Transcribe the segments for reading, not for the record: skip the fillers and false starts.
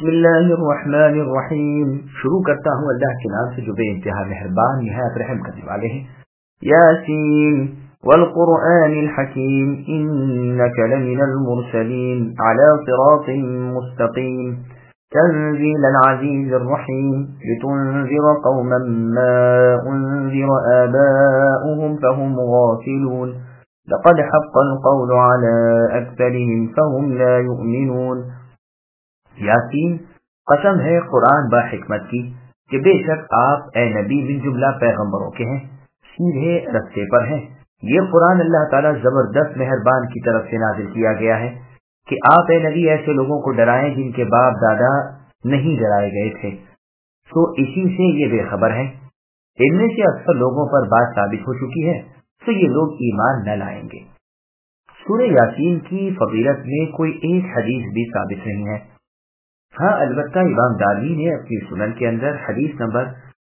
بسم اللہ الرحمن الرحیم. شروع کرتا ہوں اللہ کے نام سے جو بے انتہا مہربان نہایت رحم کرنے والے ہیں. یاسین والقرآن الحکیم انک لمن المرسلین علی صراط مستقیم تنزیل العزیز الرحیم لتنذر قوما ما انذر آباؤهم فهم غافلون لقد حق القول على اکثرهم فهم لا يؤمنون. یاسین قسم ہے قرآن با حکمت کی کہ بے شک آپ اے نبی من جملہ پیغمبروں کے ہیں، سیدھے رستے پر ہیں. یہ قرآن اللہ تعالیٰ زبردست مہربان کی طرف سے نازل کیا گیا ہے کہ آپ اے نبی ایسے لوگوں کو ڈرائیں جن کے باپ دادا نہیں ڈرائے گئے تھے، تو اسی سے یہ بے خبر ہیں. ان میں سے اکثر لوگوں پر بات ثابت ہو چکی ہے تو یہ لوگ ایمان نہ لائیں گے. سورہ یاسین کی فضیلت میں کوئی ایک حدیث بھی ثابت نہیں ہے. ہاں البتہ امام دارمی نے اپنی سنن کے اندر حدیث نمبر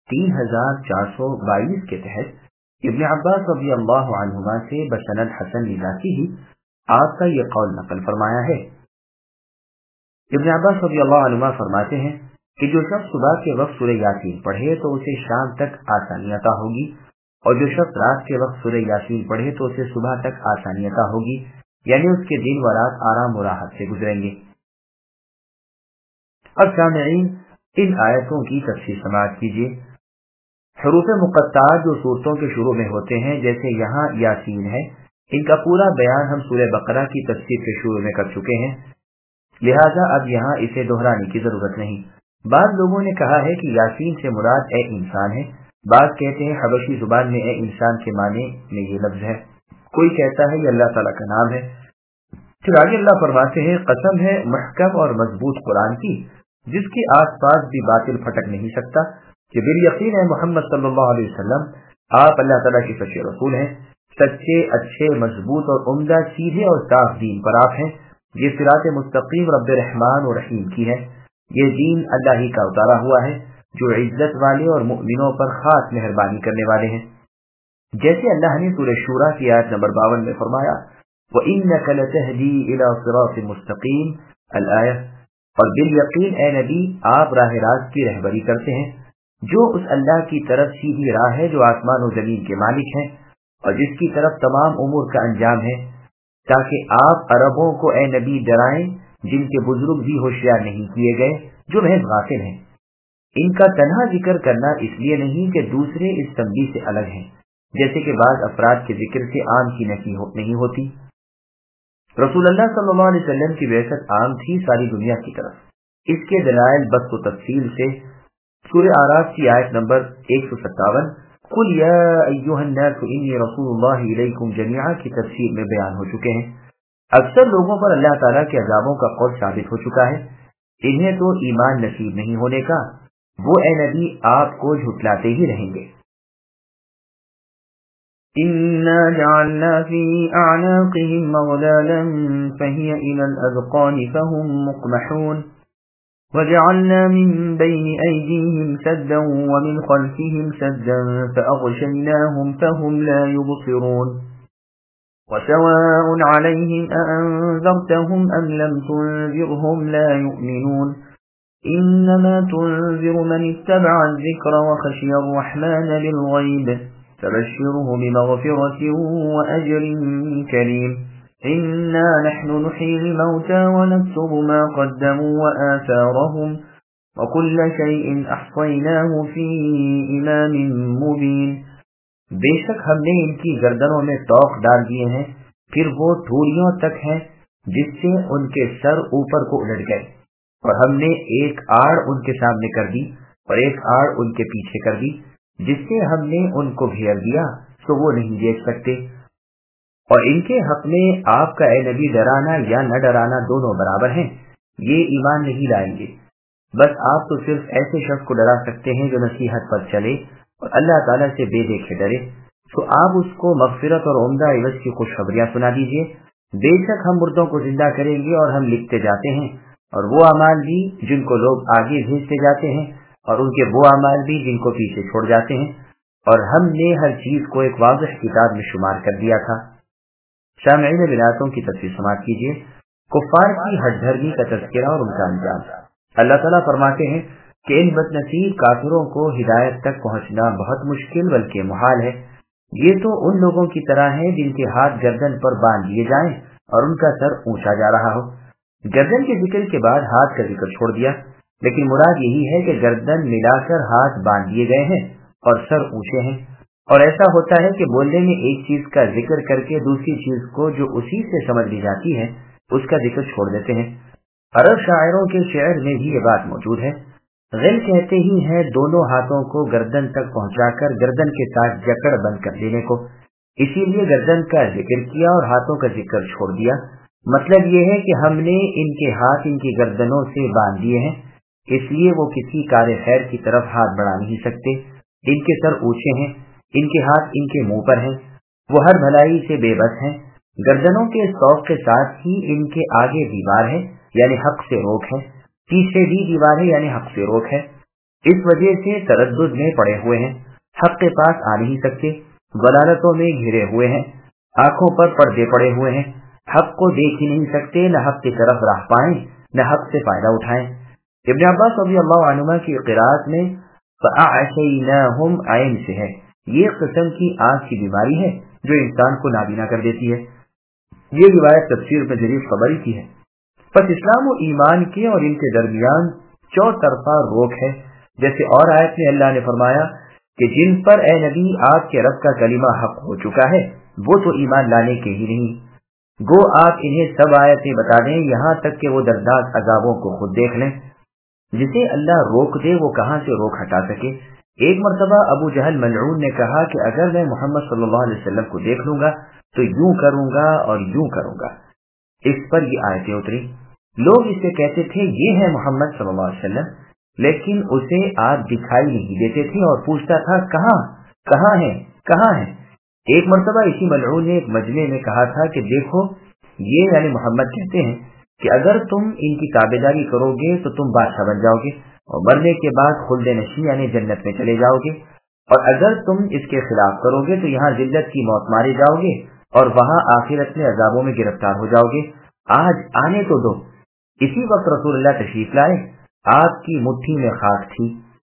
3422 کے تحت ابن عباس رضی اللہ عنہما سے بسند حسن لذاتی ہی آپ کا یہ قول نقل فرمایا ہے. ابن عباس رضی اللہ عنہما فرماتے ہیں کہ جو شخص صبح کے وقت سورہ یاسین پڑھے تو اسے شام تک آسانی عطا ہوگی، اور جو شخص رات کے وقت سورہ یاسین پڑھے تو اسے صبح تک آسانی عطا ہوگی، یعنی اس کے دن و رات آرام و راحت سے گزریں گے. اب سامعین ان آیتوں کی تفسیر سماعت کیجیے. حروف مقطعات جو صورتوں کے شروع میں ہوتے ہیں جیسے یہاں یاسین ہے، ان کا پورا بیان ہم سورہ بقرہ کی تفسیر کے شروع میں کر چکے ہیں، لہذا اب یہاں اسے دہرانے کی ضرورت نہیں. بعض لوگوں نے کہا ہے کہ یاسین سے مراد اے انسان ہے، بعض کہتے ہیں حبشی زبان میں اے انسان کے معنی میں یہ لفظ ہے، کوئی کہتا ہے یہ اللہ تعالیٰ کا نام ہے. پھر آگے اللہ فرماتے ہیں قسم ہے محکم اور مضبوط قرآن کی جس کے آس پاس بھی باطل پھٹک نہیں سکتا کہ بالیقین ہے محمد صلی اللہ علیہ وسلم آپ اللہ تعالیٰ کے سچے رسول ہیں، سچے اچھے مضبوط اور عمدہ سیدھے اور صاف دین پر آپ ہیں. یہ صراط مستقیم رب رحمان و رحیم کی ہے. یہ دین اللہ ہی کا اتارا ہوا ہے جو عزت والے اور مؤمنوں پر خاص مہربانی کرنے والے ہیں. جیسے اللہ نے سورہ شورا کی آیت نمبر 52 میں فرمایا وَإِنَّكَ لَتَهْدِي إِلَى صِرَاطٍ مُسْتَقِيمٍ الآیہ، اور بالیقین اے نبی آپ راہ راست کی رہبری کرتے ہیں جو اس اللہ کی طرف سیدھی راہ ہے جو آسمان و زمین کے مالک ہیں اور جس کی طرف تمام امور کا انجام ہے، تاکہ آپ عربوں کو اے نبی ڈرائیں جن کے بزرگ بھی ہوشیار نہیں کیے گئے جو محض غافل ہیں. ان کا تنہا ذکر کرنا اس لیے نہیں کہ دوسرے اس تنبیہ سے الگ ہیں، جیسے کہ بعض افراد کے ذکر سے عام کی نفی نہیں ہوتی. رسول اللہ صلی اللہ علیہ وسلم کی بعثت عام تھی ساری دنیا کی طرف. اس کے دلائل بس و تفصیل سے سورہ اعراف کی آیت نمبر 157 قل یا ایھا الناس انی رسول اللہ الیکم جمیعا کی تفسیر میں بیان ہو چکے ہیں. اکثر لوگوں پر اللہ تعالیٰ کے عذابوں کا قول ثابت ہو چکا ہے. انہیں تو ایمان نصیب نہیں ہونے کا، وہ اے نبی آپ کو جھٹلاتے ہی رہیں گے. إِنَّا جَعَلْنَا فِي أَعْنَاقِهِمْ أَغْلَالًا فَهِيَ إِلَى الْأَذْقَانِ فَهُمْ مُقْمَحُونَ وَجَعَلْنَا مِنْ بَيْنِ أَيْدِيهِمْ سَدًّا وَمِنْ خَلْفِهِمْ سَدًّا فَأَغْشَيْنَاهُمْ فَهُمْ لَا يُبْصِرُونَ وَسَوَاءٌ عَلَيْهِمْ أَأَنذَرْتَهُمْ أَمْ لَمْ تُنذِرْهُمْ لَا يُؤْمِنُونَ إِنَّمَا تُنذِرُ مَنِ اتَّبَعَ الذِّكْرَ وَخَشِيَ الرَّحْمَنَ بِالْغَيْبِ فبشره بمغفرة وأجر كريم. إنا نحن نحيي الموتى ونكتب ما قدموا وآثارهم وكل شيء أحصيناه في إمام مبين. بے شک ہم نے ان کی گردنوں میں توق ڈال دیے ہیں، پھر وہ ٹھوڑیوں تک ہیں جس سے ان کے سر اوپر کو الٹ گئے، اور ہم نے ایک آڑ ان کے سامنے کر دی اور ایک آڑ ان کے پیچھے کر دی جس سے ہم نے ان کو گھیر دیا تو وہ نہیں دیکھ سکتے. اور ان کے حق میں آپ کا اے نبی ڈرانا یا نہ ڈرانا دونوں برابر ہیں، یہ ایمان نہیں لائیں گے. بس آپ تو صرف ایسے شخص کو ڈرا سکتے ہیں جو نصیحت پر چلے اور اللہ تعالیٰ سے بے دیکھے ڈرے، تو آپ اس کو مغفرت اور عمدہ عوض کی خوشخبریاں سنا دیجیے. بے شک ہم مردوں کو زندہ کریں گے اور ہم لکھتے جاتے ہیں، اور وہ اعمال بھی جن کو لوگ آگے بھیجتے جاتے ہیں اور ان کے وہ اعمال بھی جن کو پیچھے چھوڑ جاتے ہیں، اور ہم نے ہر چیز کو ایک واضح کتاب میں شمار کر دیا تھا. سامعین بناتوں کی تفسیر سماعت کیجیے. کفار کی ہٹ دھرمی کا تذکرہ اور ان کا انجام. اللہ ताला फरमाते हैं कि इन बदनसीब काफिरों को हिदायत तक पहुंचना बहुत मुश्किल बल्कि मुहाल है। ये तो उन लोगों की तरह हैं जिनके हाथ गर्दन पर बांध दिए जाएं और उनका सर ऊंचा जा रहा हो। गर्दन के जिक्र के बाद हाथ का जिक्र छोड़ दिया, लेकिन मुराद यही है कि गर्दन मिलाकर हाथ बांध दिए गए हैं और सर ऊंचे हैं। और ऐसा होता है कि बोलने में एक चीज का जिक्र करके दूसरी चीज को जो उसी से समझ ली जाती है उसका जिक्र छोड़ देते हैं। अरब शायरों के शेर में भी ये बात मौजूद है। गिल कहते ही हैं दोनों हाथों को गर्दन तक पहुंचाकर गर्दन के साथ जकड़ बंद कर देने को, इसीलिए गर्दन का जिक्र किया और हाथों का जिक्र छोड़ दिया। मतलब ये है कि हमने इनके हाथ इनकी गर्दनों से बांध दिए हैं, इसलिए वो किसी कार्य खैर की तरफ हाथ बढ़ा नहीं सकते। इनके सर ऊंचे हैं, इनके हाथ इनके मुंह पर हैं, वो हर भलाई से बेबस हैं। गर्दनों के शौक के साथ ही इनके आगे दीवार है यानी हक से रोक है, पीछे भी दीवार है यानी हक से रोक है। इस वजह से तरद्दुद में पड़े हुए हैं, हक के पास आ नहीं सकते, वलालतों में घिरे हुए हैं, आंखों पर पर्दे पड़े हुए हैं, हक को देख ही नहीं सकते, न हक की तरफ राह पाएं न हक से फायदा उठाएं। इब्न अब्बास रज़ियल्लाहु अन्हुमा की क़िराअत में फ़अअशैनाहुम आइन से है। ये किस्म की आंख की बीमारी है जो इंसान को नाबीना कर देती है। ये रिवायत तफसीर में जरीफ खबरी की है। बस इस्लाम और ईमान के और इनके दरमियान चौतरफा रोक है। जैसे और आयत में अल्लाह ने फरमाया कि जिन पर ए नबी आपके रब का कलिमा हक हो चुका है वो तो ईमान लाने के ही नहीं। गो आप इन्हें सब आयतें बता दें यहाँ तक कि वो दर्दनाक अजाबों को खुद देख लें। जिसे अल्लाह रोक दे वो कहाँ से रोक हटा सके। एक मर्तबा अबू जहल मलऊन ने कहा कि अगर मैं मोहम्मद सल्लल्लाहु अलैहि वसल्लम को देख लूंगा तो यूं करूंगा और यूं करूंगा। इस पर ये आयतें उतरी। लोग इससे कहते थे ये है मोहम्मद सल्लल्लाहु अलैहि वसल्लम, लेकिन उसे आप दिखाई नहीं देते थे और पूछता था कहाँ है। एक मर्तबा इसी मलऊन ने एक मजमे में कहा था कि देखो ये यानी मोहम्मद कहते हैं कि अगर तुम इनकी ताबेदारी करोगे तो तुम बादशाह बन जाओगे और मरने के बाद खुल्द नशी यानी जन्नत में चले जाओगे, और अगर तुम इसके खिलाफ करोगे तो यहाँ जिल्लत की मौत मारे जाओगे और वहाँ आखिरत में अजाबों में गिरफ्तार हो जाओगे। आज आने तो दो। इसी वक्त रसूलुल्लाह तशरीफ लाए, आपकी मुट्ठी में खाक थी।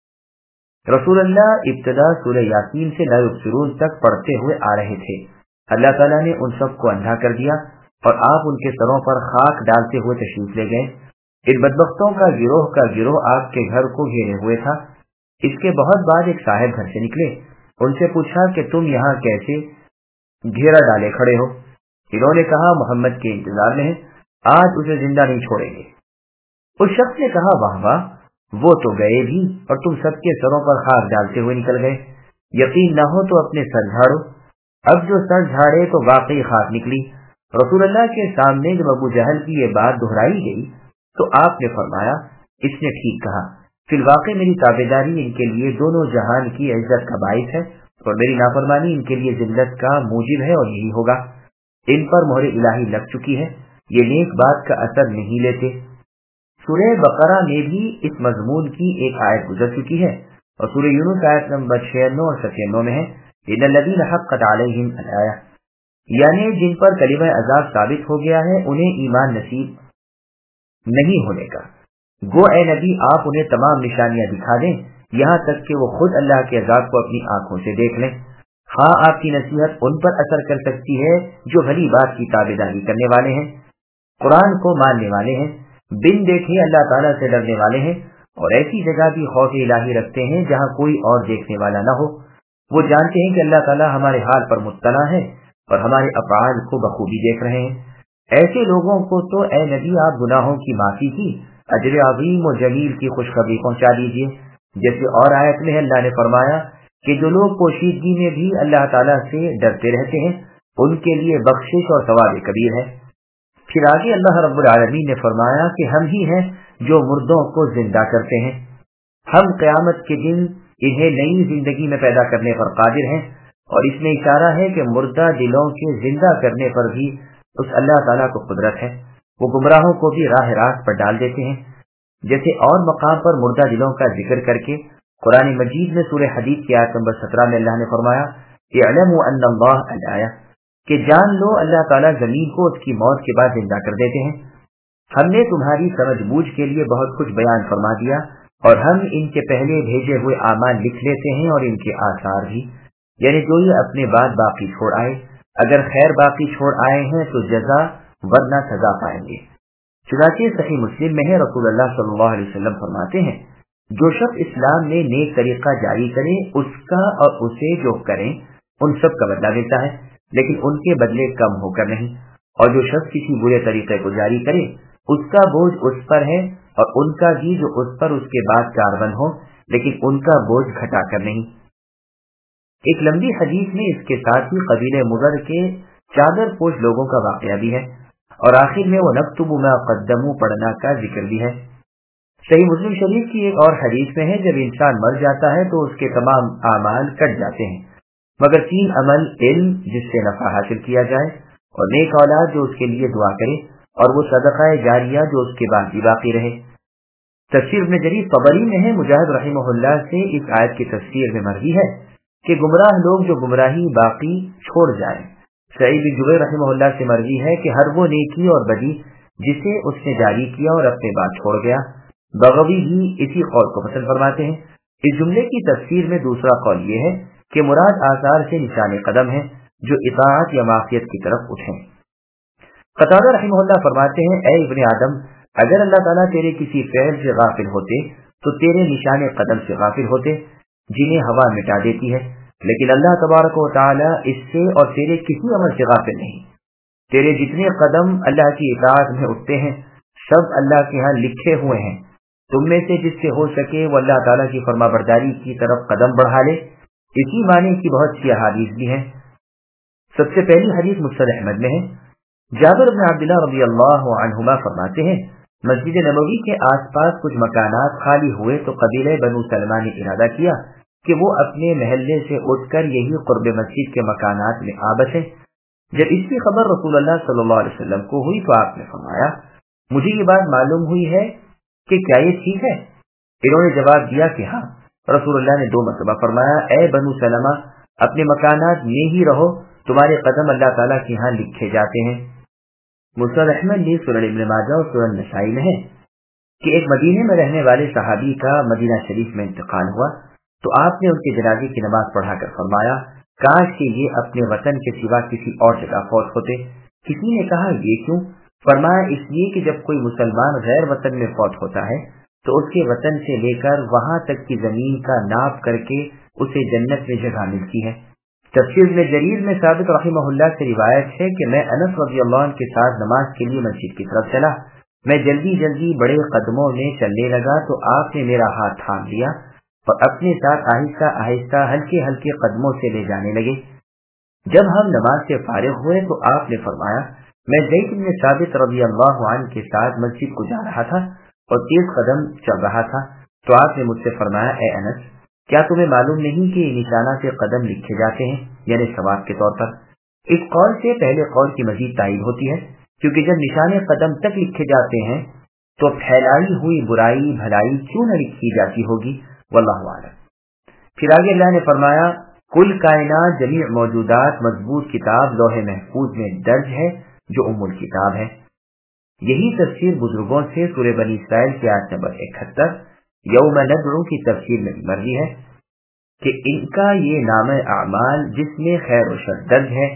रसूलुल्लाह इब्तिदा सूरह यासीन से ला युबसिरून तक पढ़ते हुए आ रहे थे। अल्लाह ताला ने उन सबको अंधा कर दिया और आप उनके सरों पर खाक डालते हुए तशरीफ ले गए। इन बदबख्तों का गिरोह आपके घर को घेरे हुए था। इसके बहुत बाद एक साहिब घर से निकले। उनसे पूछा कि तुम यहाँ कैसे घेरा डाले खड़े हो। इन्होंने कहा मोहम्मद के इंतजार में है, आज उसे जिंदा नहीं छोड़ेंगे। उस शख्स ने कहा वाह वाह, वो तो गए भी और तुम सबके सरों पर खाक डालते हुए निकल गए। यकीन न हो तो अपने सर झाड़ो। अब जो सर झाड़े तो वाकई खाक निकली। रसूलुल्लाह के सामने जब अबू जहल की ये बात दोहराई गई तो आपने फरमाया इसने ठीक कहा, फिलवाक़े मेरी ताबेदारी इनके लिए दोनों जहान की इज्जत का बाइस है और मेरी नाफरमानी इनके लिए जिल्लत का मूजिब है और यही होगा। इन पर मोहर इलाही लग चुकी है, ये नेक बात का असर नहीं लेते। सूरह बकरा में भी इस मजमून की एक आयत गुजर चुकी है और सूरह यूनुस आयत नंबर 96 और 97 में है इन्नल्लज़ीना हक़्क़त अलैहिम अल-आया, यानी जिन पर कलिमा अज़ाब साबित हो गया है उन्हें ईमान नसीब नहीं होने का। गो ए नबी आप उन्हें तमाम निशानियां दिखा दें यहाँ तक कि वो खुद अल्लाह के अज़ाब को अपनी आंखों से देख लें। हाँ आपकी नसीहत उन पर असर कर सकती है जो भली बात की ताबेदारी करने वाले हैं, कुरान को मानने वाले हैं, बिन देखे अल्लाह ताला से डरने वाले हैं और ऐसी जगह भी खौफ इलाही रखते हैं जहाँ कोई और देखने वाला न हो। वो जानते हैं कि अल्लाह ताला हमारे हाल पर मुत्तला है और हमारे अफ़आल को बखूबी देख रहे हैं। ऐसे लोगों को तो ए नबी आप गुनाहों की माफी की अजर अज़ीम और जलील की खुशखबरी पहुंचा दीजिए। जैसे और आयत में अल्लाह ने फरमाया कि जो लोग पोशीदगी में भी अल्लाह ताला से डरते रहते हैं उनके लिए बख्शिश और सवाब कबीर है। फिर आगे अल्लाह रब्बुल आलमीन ने फरमाया कि हम ही हैं जो मुर्दों को जिंदा करते हैं, हम क़यामत के दिन इन्हें नई जिंदगी में पैदा करने पर कादिर हैं। और इसमें इशारा है कि मुर्दा दिलों के जिंदा करने पर भी उस अल्लाह ताला को कुदरत है, वो गुमराहों को भी राह रास्त पर डाल देते हैं। जैसे और मकाम पर मुर्दा दिलों का जिक्र करके कुरान मजीद में सूरह हदीद की आयत नंबर 17 में अल्लाह ने फरमाया कि अलमु अन्नल्लाह अल-आया, कि जान लो अल्लाह ताला जमीन को उसकी मौत के बाद जिंदा कर देते हैं। ہم نے تمہاری سمجھ بوجھ کے لیے بہت کچھ بیان فرما دیا، اور ہم ان کے پہلے بھیجے ہوئے اعمال لکھ لیتے ہیں اور ان کے آثار بھی، یعنی جو یہ اپنے بعد باقی چھوڑ آئے، اگر خیر باقی چھوڑ آئے ہیں تو جزا ورنہ سزا پائیں گے۔ چنانچہ صحیح مسلم میں ہے، رسول اللہ صلی اللہ علیہ وسلم فرماتے ہیں، جو شخص اسلام میں نیک طریقہ جاری کرے، اس کا اور اسے جو کریں ان سب کا بدلہ ملتا ہے، لیکن ان کے بدلے کم ہو کر نہیں، اور جو شخص کسی برے طریقے کو جاری کرے اس کا بوجھ اس پر ہے، اور ان کا بھی جو اس پر اس کے بعد کاربن ہو، لیکن ان کا بوجھ گھٹا کر نہیں۔ ایک لمبی حدیث میں اس کے ساتھ ہی قبیلہ مضر کے چادر پوش لوگوں کا واقعہ بھی ہے، اور آخر میں وہ نکتب ما قدموا پڑھنا کا ذکر بھی ہے۔ صحیح مسلم شریف کی ایک اور حدیث میں ہے، جب انسان مر جاتا ہے تو اس کے تمام اعمال کٹ جاتے ہیں مگر 3 عمل، علم جس سے نفع حاصل کیا جائے، اور نیک اولاد جو اس کے لیے دعا کرے، اور وہ صدقہ جاریہ جو اس کے بعد بھی باقی رہے۔ تفسیر ابن جریر طبری میں ہے، مجاہد رحمہ اللہ سے اس آیت کی تفسیر میں مروی ہے کہ گمراہ لوگ جو گمراہی باقی چھوڑ جائیں۔ سعید بن جبیر رحمہ اللہ سے مروی ہے کہ ہر وہ نیکی اور بدی جسے اس نے جاری کیا اور اپنے بعد چھوڑ گیا، بغوی بھی اسی قول کو پسند فرماتے ہیں۔ اس جملے کی تفسیر میں دوسرا قول یہ ہے کہ مراد آثار سے نشان قدم ہے جو اطاعت یا معصیت کی طرف اٹھیں۔ قتادہ رحمہ اللہ فرماتے ہیں، اے ابن آدم، اگر اللہ تعالیٰ تیرے کسی فعل سے غافل ہوتے تو تیرے نشان قدم سے غافل ہوتے جنہیں ہوا مٹا دیتی ہے، لیکن اللہ تبارک و تعالیٰ اس سے اور تیرے کسی عمل سے غافل نہیں۔ تیرے جتنے قدم اللہ کی اطاعت میں اٹھتے ہیں سب اللہ کے ہاں لکھے ہوئے ہیں۔ تم میں سے جس سے ہو سکے وہ اللہ تعالیٰ کی فرما برداری کی طرف قدم بڑھا لے۔ اسی معنی کی بہت سی احادیث بھی ہیں۔ سب سے پہلی حدیث مسند احمد میں ہے، جابر بن عبداللہ رضی اللہ عنہما فرماتے ہیں، مسجد نبوی کے آس پاس کچھ مکانات خالی ہوئے تو قبیلہ بنو سلمہ نے ارادہ کیا کہ وہ اپنے محلے سے اٹھ کر یہی قرب مسجد کے مکانات میں آ بسیں۔ جب اس کی خبر رسول اللہ صلی اللہ علیہ وسلم کو ہوئی تو آپ نے فرمایا، مجھے یہ بات معلوم ہوئی ہے کہ کیا یہ ٹھیک ہے؟ انہوں نے جواب دیا کہ ہاں۔ رسول اللہ نے 2 مرتبہ فرمایا، اے بنو سلمہ، اپنے مکانات میں ہی رہو، تمہارے قدم اللہ تعالیٰ کے ہاں لکھے جاتے ہیں۔ مسند احمد نے سنن ابن ماجہ اور سنن نسائی میں ہے کہ ایک مدینے میں رہنے والے صحابی کا مدینہ شریف میں انتقال ہوا تو آپ نے ان کے جنازے کی نماز پڑھا کر فرمایا، کاش کہ یہ اپنے وطن کے سوا کسی اور جگہ فوت ہوتے۔ کسی نے کہا، یہ کیوں؟ فرمایا، اس لیے کہ جب کوئی مسلمان غیر وطن میں فوت ہوتا ہے تو اس کے وطن سے لے کر وہاں تک کی زمین کا ناپ کر کے اسے جنت میں جگہ ملتی ہے۔ تفسیر ابن جریر میں ثابت رحمہ اللہ سے روایت ہے کہ میں انس رضی اللہ عنہ کے ساتھ نماز کے لیے مسجد کی طرف چلا، میں جلدی جلدی بڑے قدموں میں چلنے لگا تو آپ نے میرا ہاتھ تھام لیا اور اپنے ساتھ آہستہ آہستہ ہلکے ہلکے قدموں سے لے جانے لگے۔ جب ہم نماز سے فارغ ہوئے تو آپ نے فرمایا، میں زید بن ثابت رضی اللہ عنہ کے ساتھ مسجد کو جا رہا تھا اور تیز قدم چل رہا تھا تو آپ نے مجھ سے فرمایا، اے انس، کیا تمہیں معلوم نہیں کہ نشانہ سے قدم لکھے جاتے ہیں، یعنی ثواب کے طور پر؟ اس قول سے پہلے قول کی مزید تائید ہوتی ہے، کیونکہ جب نشان قدم تک لکھے جاتے ہیں تو پھیلائی ہوئی برائی بھلائی کیوں نہ لکھی جاتی ہوگی، واللہ اعلم۔ پھر آگے اللہ نے فرمایا، کل کائنات جمیع موجودات مضبوط کتاب لوح محفوظ میں درج ہے جو ام الکتاب ہے۔ یہی تفسیر بزرگوں سے سورہ بنی اسرائیل کی آیت نمبر 71 یوم ندعو کی تفسیر میں مرضی ہے کہ ان کا یہ نام اعمال جس میں خیر و شر درج ہے،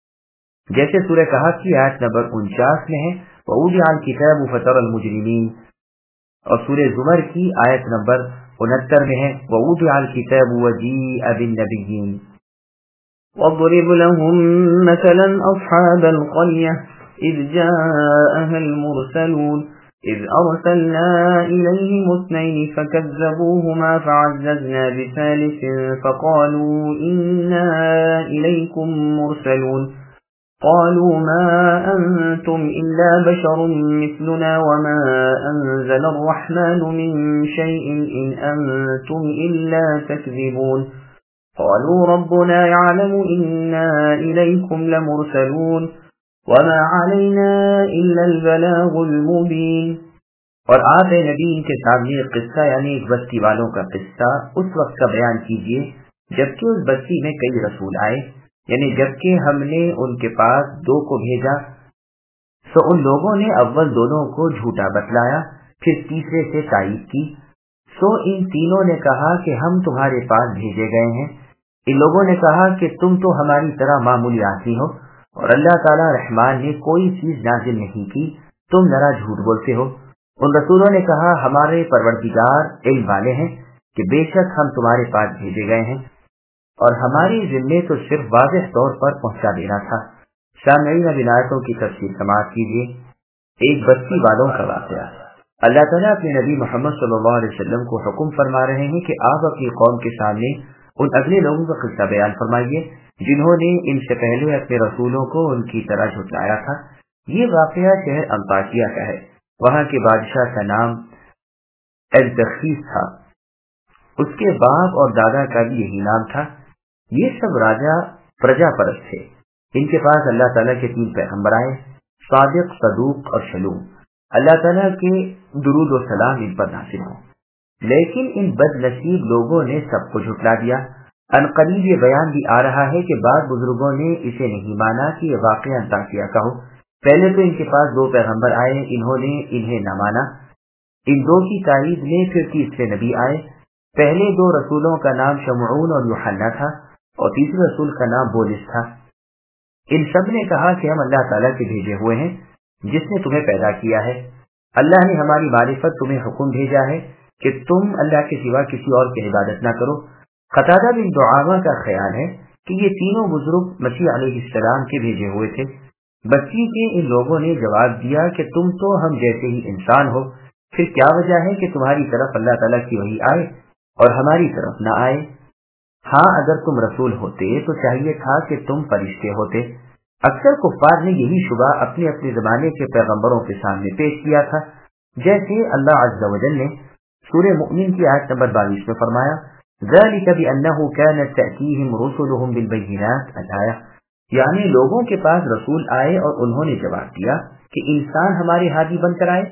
جیسے سورہ کہف کی آیت نمبر 49 میں ہے، وَوُضِعَ الْكِتَابُ فَتَرَى الْمُجْرِمِينَ، اور سورہ زمر کی آیت نمبر 69 میں ہے، وَوُضِعَ الْكِتَابُ وَجِيءَ بِالنَّبِيِّينَ وَاضْرِبْ لَهُم مَّثَلًا أَصْحَابَ الْقَرْيَةِ إِذْ جَاءَهَا الْمُرْسَلُونَ إِذْ أَرْسَلْنَا إِلَيْهِمُ اثْنَيْنِ فَكَذَّبُوهُمَا فَعَزَّزْنَا بِثَالِثٍ فَقَالُوا إِنَّا إِلَيْكُمْ مُرْسَلُونَ قالوا ما أنتم إلا بشر مثلنا وما أنزل الرحمن من شيء إن أنتم إلا تكذبون قالوا ربنا يعلم إنا إليكم لمرسلون وما علينا إلا البلاغ المبين۔ اور آپ اے نبی ان کے سامنے ایک قصہ یعنی ایک بستی والوں کا قصہ اس وقت کا بیان کیجیے جبکہ اس بستی میں کئی رسول آئے، یعنی جبکہ ہم نے ان کے پاس 2 کو بھیجا، سو ان لوگوں نے اول دونوں کو جھوٹا بتلایا، پھر تیسرے سے تائید کی۔ سو ان تینوں نے کہا کہ ہم تمہارے پاس بھیجے گئے ہیں۔ ان لوگوں نے کہا کہ تم تو ہماری طرح معمولی آدمی ہو، اور اللہ تعالی رحمان نے کوئی چیز نازل نہیں کی، تم ذرا جھوٹ بولتے ہو۔ ان رسولوں نے کہا ہمارے پروردگار علم والے ہیں کہ بے شک ہم تمہارے پاس بھیجے گئے ہیں، اور ہماری ذمے تو صرف واضح طور پر پہنچا دینا تھا۔ سامعین اب آیتوں کی تفسیر سماعت کیجیے۔ ایک بستی والوں کا واقعہ۔ اللہ تعالیٰ اپنے نبی محمد صلی اللہ علیہ وسلم کو حکم فرما رہے ہیں کہ آپ اپنی قوم کے سامنے ان اگلے لوگوں کا قصہ بیان فرمائیے جنہوں نے ان سے پہلے اپنے رسولوں کو ان کی طرح جھٹلایا تھا۔ یہ واقعہ شہر انطاکیہ کا ہے۔ وہاں کے بادشاہ کا نام ارطخشس تھا، اس کے باپ اور دادا کا بھی یہی نام تھا۔ یہ سب راجا پرجا پرست تھے۔ ان کے پاس اللہ تعالیٰ کے 3 پیغمبر آئے، صادق، صدوق اور شلوم۔ اللہ تعالیٰ کے درود و سلام ان پر نازل ہوں، لیکن ان بد نصیب لوگوں نے سب کو جھٹلا دیا۔ عنقریب یہ بیان بھی آ رہا ہے کہ بعض بزرگوں نے اسے نہیں مانا کہ یہ واقعہ انطاکیہ کا ہو۔ پہلے تو ان کے پاس 2 پیغمبر آئے، انہوں نے انہیں نہ مانا۔ ان 2 کی تائید میں پھر تیسرے نبی آئے۔ پہلے 2 رسولوں کا نام شمعون اور یوحنا تھا، اور تیسرے رسول کا نام بولس تھا۔ ان سب نے کہا کہ ہم اللہ تعالیٰ کے بھیجے ہوئے ہیں جس نے تمہیں پیدا کیا ہے۔ اللہ نے ہماری معرفت تمہیں حکم بھیجا ہے کہ تم اللہ کے سوا کسی اور کی عبادت نہ کرو۔ قتادہ بن دعامہ کا خیال ہے کہ یہ تینوں بزرگ مسیح علیہ السلام کے بھیجے ہوئے تھے۔ بستی کے ان لوگوں نے جواب دیا کہ تم تو ہم جیسے ہی انسان ہو، پھر کیا وجہ ہے کہ تمہاری طرف اللہ تعالیٰ کی وحی آئے اور ہماری طرف نہ آئے؟ ہاں اگر تم رسول ہوتے تو چاہیے تھا کہ تم فرشتے ہوتے۔ اکثر کفار نے یہی شبہ اپنے اپنے زمانے کے پیغمبروں کے سامنے پیش کیا تھا، جیسے اللہ عز و جل نے سورہ مؤمن کی آیت نمبر 22 میں فرمایا ذَلِكَ بِأَنَّهُ كَانَتْ تَأْتِيهِمْ رُسُلُهُم بِالْبَيِّنَاتِ الآیہ، یعنی لوگوں کے پاس رسول آئے اور انہوں نے جواب دیا کہ انسان ہمارے ہادی بن کر آئے۔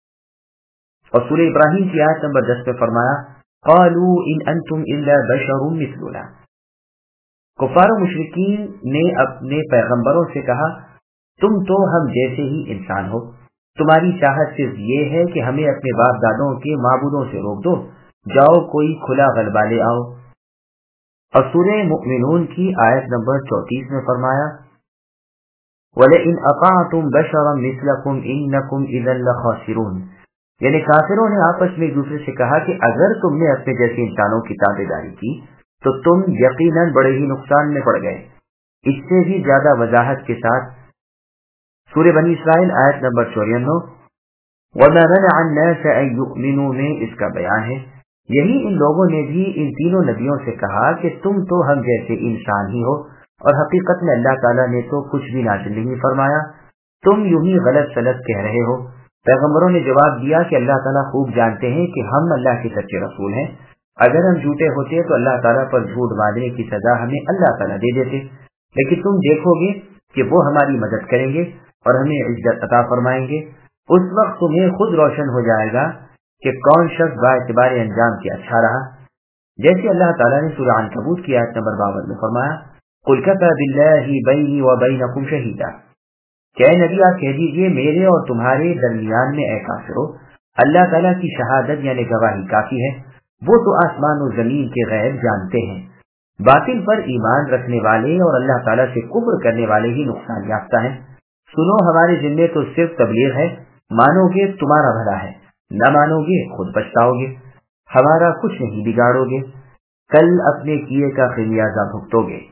اور سورہ ابراہیم کی آیت نمبر 10 میں فرمایا قَالُوا إِنْ أَنْتُمْ إِلَّا بَشَرٌ مِثْلُنَا۔ کفار و مشرکین نے اپنے پیغمبروں سے کہا تم تو ہم جیسے ہی انسان ہو، تمہاری چاہت صرف یہ ہے کہ ہمیں اپنے باپ دادوں کے معبودوں سے روک دو، جاؤ کوئی کھلا غلبہ لے آؤ۔ اور سورہ مؤمنون کی آیت نمبر 34 میں فرمایا وَلَئِنْ أَطَعْتُمْ بَشَرًا مِثْلَكُمْ إِنَّكُمْ إِذًا لَخَاسِرُونَ، یعنی کافروں نے آپس میں ایک دوسرے سے کہا کہ اگر تم نے اپنے جیسے انسانوں کی تابعداری کی تو تم یقیناً بڑے ہی نقصان میں پڑ گئے۔ اس سے بھی زیادہ وضاحت کے ساتھ سورہ بنی اسرائیل آیت نمبر 94 وَمَا مَنَعَ النَّاسَ أَن يُؤْمِنُوا میں اس کا بیان ہے۔ یہی ان لوگوں نے بھی ان تینوں نبیوں سے کہا کہ تم تو ہم جیسے انسان ہی ہو، اور حقیقت میں اللہ تعالیٰ نے تو کچھ بھی نازل نہیں فرمایا، تم یوں ہی غلط سلط کہہ رہے ہو۔ پیغمبروں نے جواب دیا کہ اللہ تعالیٰ خوب جانتے ہیں کہ ہم اللہ کے سچے رسول ہیں، اگر ہم جھوٹے ہوتے تو اللہ تعالیٰ پر جھوٹ باندھنے کی سزا ہمیں اللہ تعالیٰ دے دیتے، لیکن تم دیکھو گے کہ وہ ہماری مدد کریں گے اور ہمیں عزت عطا فرمائیں گے۔ اس وقت تمہیں خود روشن ہو جائے گا کہ کون شخص با اعتبار انجام کے اچھا رہا۔ جیسے اللہ تعالیٰ نے سورہ عنکبوت کی آیت نمبر 52 میں فرمایا قُلْ كَفَىٰ بِاللَّهِ بَيْنِي وَبَيْنَكُمْ شَهِيدًا، کہ اے نبی آپ کہہ دیجئے میرے اور تمہارے درمیان میں اے کافرو اللہ تعالیٰ کی شہادت یعنی گواہی کافی ہے، وہ تو آسمان و زمین کے غیب جانتے ہیں۔ باطل پر ایمان رکھنے والے اور اللہ تعالیٰ سے کفر کرنے والے ہی نقصان یافتہ ہیں۔ سنو ہمارے ذمے تو صرف تبلیغ ہے، مانو گے تمہارا بھلا ہے، نہ مانو گے خود پچھتاؤ گے، ہمارا کچھ نہیں بگاڑو گے، کل اپنے کیے کا خمیازہ بھگتو گے۔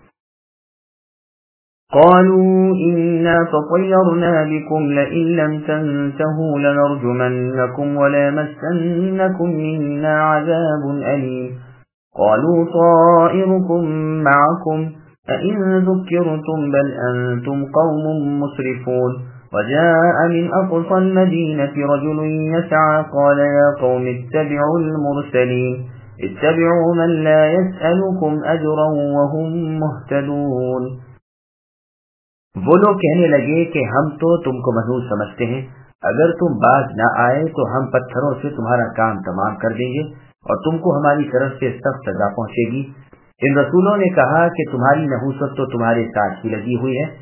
قالوا إنا تطيرنا بكم لئن لم تنتهوا لنرجمنكم وليمسنكم منا عذاب أليم قالوا طائركم معكم أئن ذكرتم بل أنتم قوم مسرفون وجاء من أقصى المدينة رجل يسعى قال يا قوم اتبعوا المرسلين اتبعوا من لا يسألكم أجرا وهم مهتدون۔ وہ لوگ کہنے لگے کہ ہم تو تم کو محظوظ سمجھتے ہیں، اگر تم باز نہ آئے تو ہم پتھروں سے تمہارا کام تمام کر دیں گے اور تم کو ہماری طرف سے سخت سزا پہنچے گی۔ ان رسولوں نے کہا کہ تمہاری نحوست تو تمہارے ساتھ ہی لگی ہوئی ہے،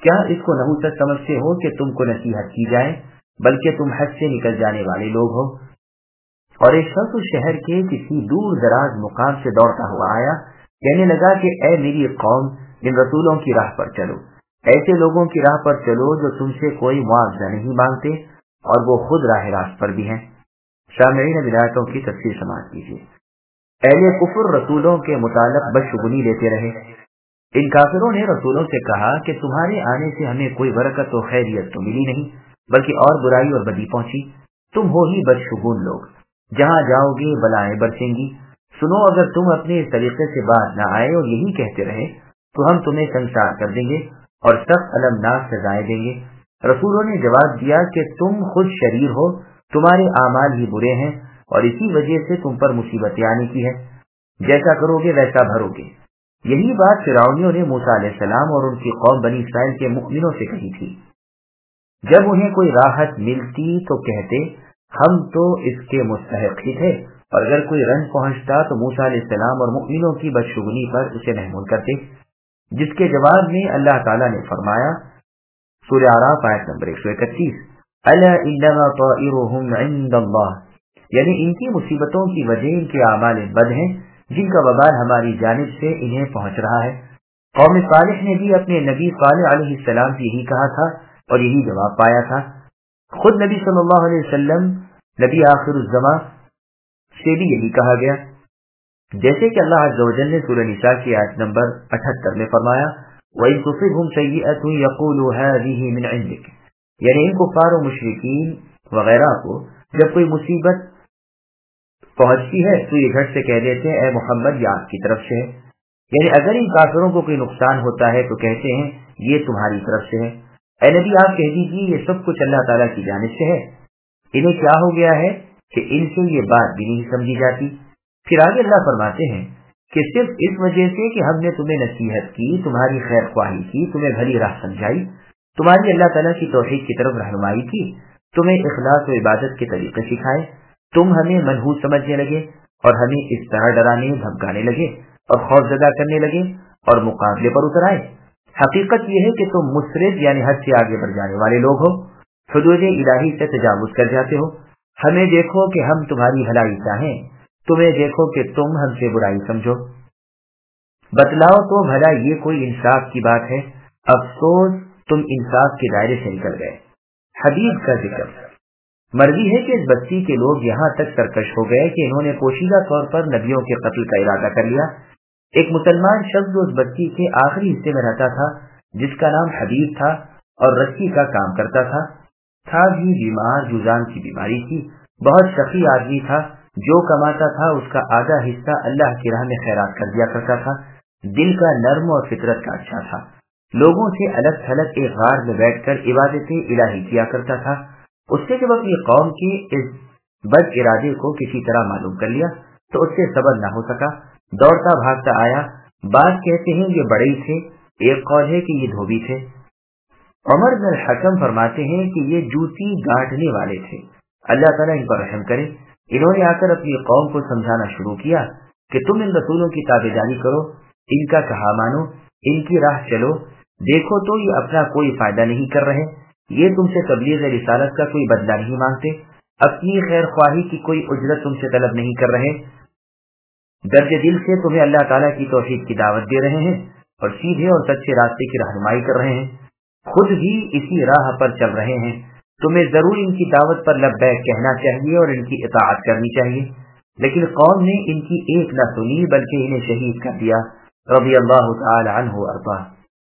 کیا اس کو نحوست سمجھتے ہو کہ تم کو نصیحت کی جائے، بلکہ تم حد سے نکل جانے والے لوگ ہو؟ اور ایک شخص اس شہر کے کسی دور دراز مقام سے دوڑتا ہوا آیا، کہنے لگا کہ اے میری قوم، ان رسولوں کی راہ پر چلو، ایسے لوگوں کی راہ پر چلو جو تم سے کوئی معاوضہ نہیں مانگتے اور وہ خود راہ راست پر بھی ہیں۔ سامعین ولایتوں کی تفسیر سماعت کیجیے۔ اہل کفر رسولوں کے متعلق بدشگونی لیتے رہے۔ ان کافروں نے رسولوں سے کہا کہ تمہارے آنے سے ہمیں کوئی برکت و خیریت تو ملی نہیں، بلکہ اور برائی اور بدی پہنچی۔ تم ہو ہی بدشگون لوگ، جہاں جاؤ گے بلائیں برسیں گی۔ سنو، اگر تم اپنے اس طریقے سے باز نہ آئے اور یہی کہتے رہے تو ہم تمہیں سنسار کر دیں گے اور سخت المناک سزائیں دیں گے۔ رسولوں نے جواب دیا کہ تم خود شریر ہو، تمہارے اعمال ہی برے ہیں اور اسی وجہ سے تم پر مصیبتیں آنے کی ہے، جیسا کرو گے ویسا بھرو گے۔ یہی بات فرعونیوں نے موسیٰ علیہ السلام اور ان کی قوم بنی اسرائیل کے مؤمنوں سے کہی تھی۔ جب انہیں کوئی راحت ملتی تو کہتے ہم تو اس کے مستحق ہی تھے، اور اگر کوئی رنج پہنچتا تو موسیٰ علیہ السلام اور مؤمنوں کی بدشگونی پر اسے محمول کرتے، جس کے جواب میں اللہ تعالیٰ نے فرمایا، سورہ اعراف آیت نمبر 131، الا انما طائرهم عند اللہ، یعنی ان کی مصیبتوں کی وجہ ان کے اعمال بد ہیں جن کا وبال ہماری جانب سے انہیں پہنچ رہا ہے۔ قوم صالح نے بھی اپنے نبی صالح علیہ السلام سے یہی کہا تھا اور یہی جواب پایا تھا۔ خود نبی صلی اللہ علیہ وسلم، نبی آخر الزماں، سے بھی یہی کہا گیا، جیسے کہ اللہ عز و جل نے سورہ نساء کی آیت نمبر 78 میں فرمایا، وَإِن تُصِبْهُمْ سَيِّئَةٌ يَقُولُوا هَٰذِهِ مِنْ عِندِكَ، یعنی ان کفار و مشرکین وغیرہ کو جب کوئی مصیبت پہنچتی ہے تو یہ جھٹ سے کہہ دیتے ہیں اے محمد یہ آپ کی طرف سے ہے، یعنی اگر ان کافروں کو کوئی نقصان ہوتا ہے تو کہتے ہیں یہ تمہاری طرف سے ہے۔ اے نبی آپ کہہ دیجیے یہ سب کچھ اللہ تعالیٰ کی جانب سے ہے۔ انہیں کیا ہو گیا ہے کہ ان سے یہ بات بھی نہیں سمجھی جاتی۔ پھر آگے اللہ فرماتے ہیں کہ صرف اس وجہ سے کہ ہم نے تمہیں نصیحت کی، تمہاری خیر خواہی کی، تمہیں بھلی راہ سمجھائی، تمہاری اللہ تعالیٰ کی توحید کی طرف رہنمائی کی، تمہیں اخلاص و عبادت کے طریقے سکھائے، تم ہمیں منحوس سمجھنے لگے اور ہمیں اس طرح ڈرانے دھمکانے لگے اور خوفزدہ کرنے لگے اور مقابلے پر اتر آئے۔ حقیقت یہ ہے کہ تم مسرف یعنی حد سے آگے بڑھ جانے والے لوگ ہو، حدود الہی سے تجاوز کر جاتے ہو۔ ہمیں دیکھو کہ ہم تمہاری بھلائی چاہیں، تمہیں دیکھو کہ تم ہم سے برائی سمجھو۔ بتلاؤ تو بھلا یہ کوئی انصاف کی بات ہے؟ افسوس تم انصاف کے دائرے سے نکل گئے۔ حبیب کا ذکر، مرضی ہے کہ اس بستی کے لوگ یہاں تک سرکش ہو گئے کہ انہوں نے پوشیدہ طور پر نبیوں کے قتل کا ارادہ کر لیا۔ ایک مسلمان شخص اس بستی کے آخری حصے میں رہتا تھا جس کا نام حبیب تھا اور رسی کا کام کرتا تھا بھی بیمار، جوزان کی بیماری تھی، بہت سخی آدمی تھا، جو کماتا تھا اس کا آدھا حصہ اللہ کی راہ میں خیرات کر دیا کرتا تھا، دل کا نرم اور فطرت کا اچھا تھا، لوگوں سے الگ تھلگ ایک غار میں بیٹھ کر عبادت الہی کیا کرتا تھا۔ اس سے جب اپنی قوم کے اس بد ارادے کو کسی طرح معلوم کر لیا تو اس سے صبر نہ ہو سکا، دوڑتا بھاگتا آیا۔ بعض کہتے ہیں یہ بڑے تھے، ایک قول ہے کہ یہ دھوبی تھے۔ عمر بن الحکم فرماتے ہیں کہ یہ جوتی گانٹنے والے تھے، اللہ تعالیٰ ان پر رحم کرے۔ انہوں نے آ کر اپنی قوم کو سمجھانا شروع کیا کہ تم ان رسولوں کی تابعداری کرو، ان کا کہا مانو، ان کی راہ چلو، دیکھو تو یہ اپنا کوئی فائدہ نہیں کر رہے، یہ تم سے تبلیغ رسالت کا کوئی بدلہ نہیں مانگتے، اپنی خیر خواہی کی کوئی اجرت تم سے طلب نہیں کر رہے، درج دل سے تمہیں اللہ تعالیٰ کی توحید کی دعوت دے رہے ہیں اور سیدھے اور سچے راستے کی رہنمائی کر رہے ہیں، خود بھی اسی راہ پر چل رہے ہیں۔ تمہیں ضرور ان کی دعوت پر لبیک کہنا چاہیے اور ان کی اطاعت کرنی چاہیے، لیکن قوم نے ان کی ایک نہ سنی بلکہ انہیں شہید کر دیا، رضی اللہ تعالی عنہ وارضاه۔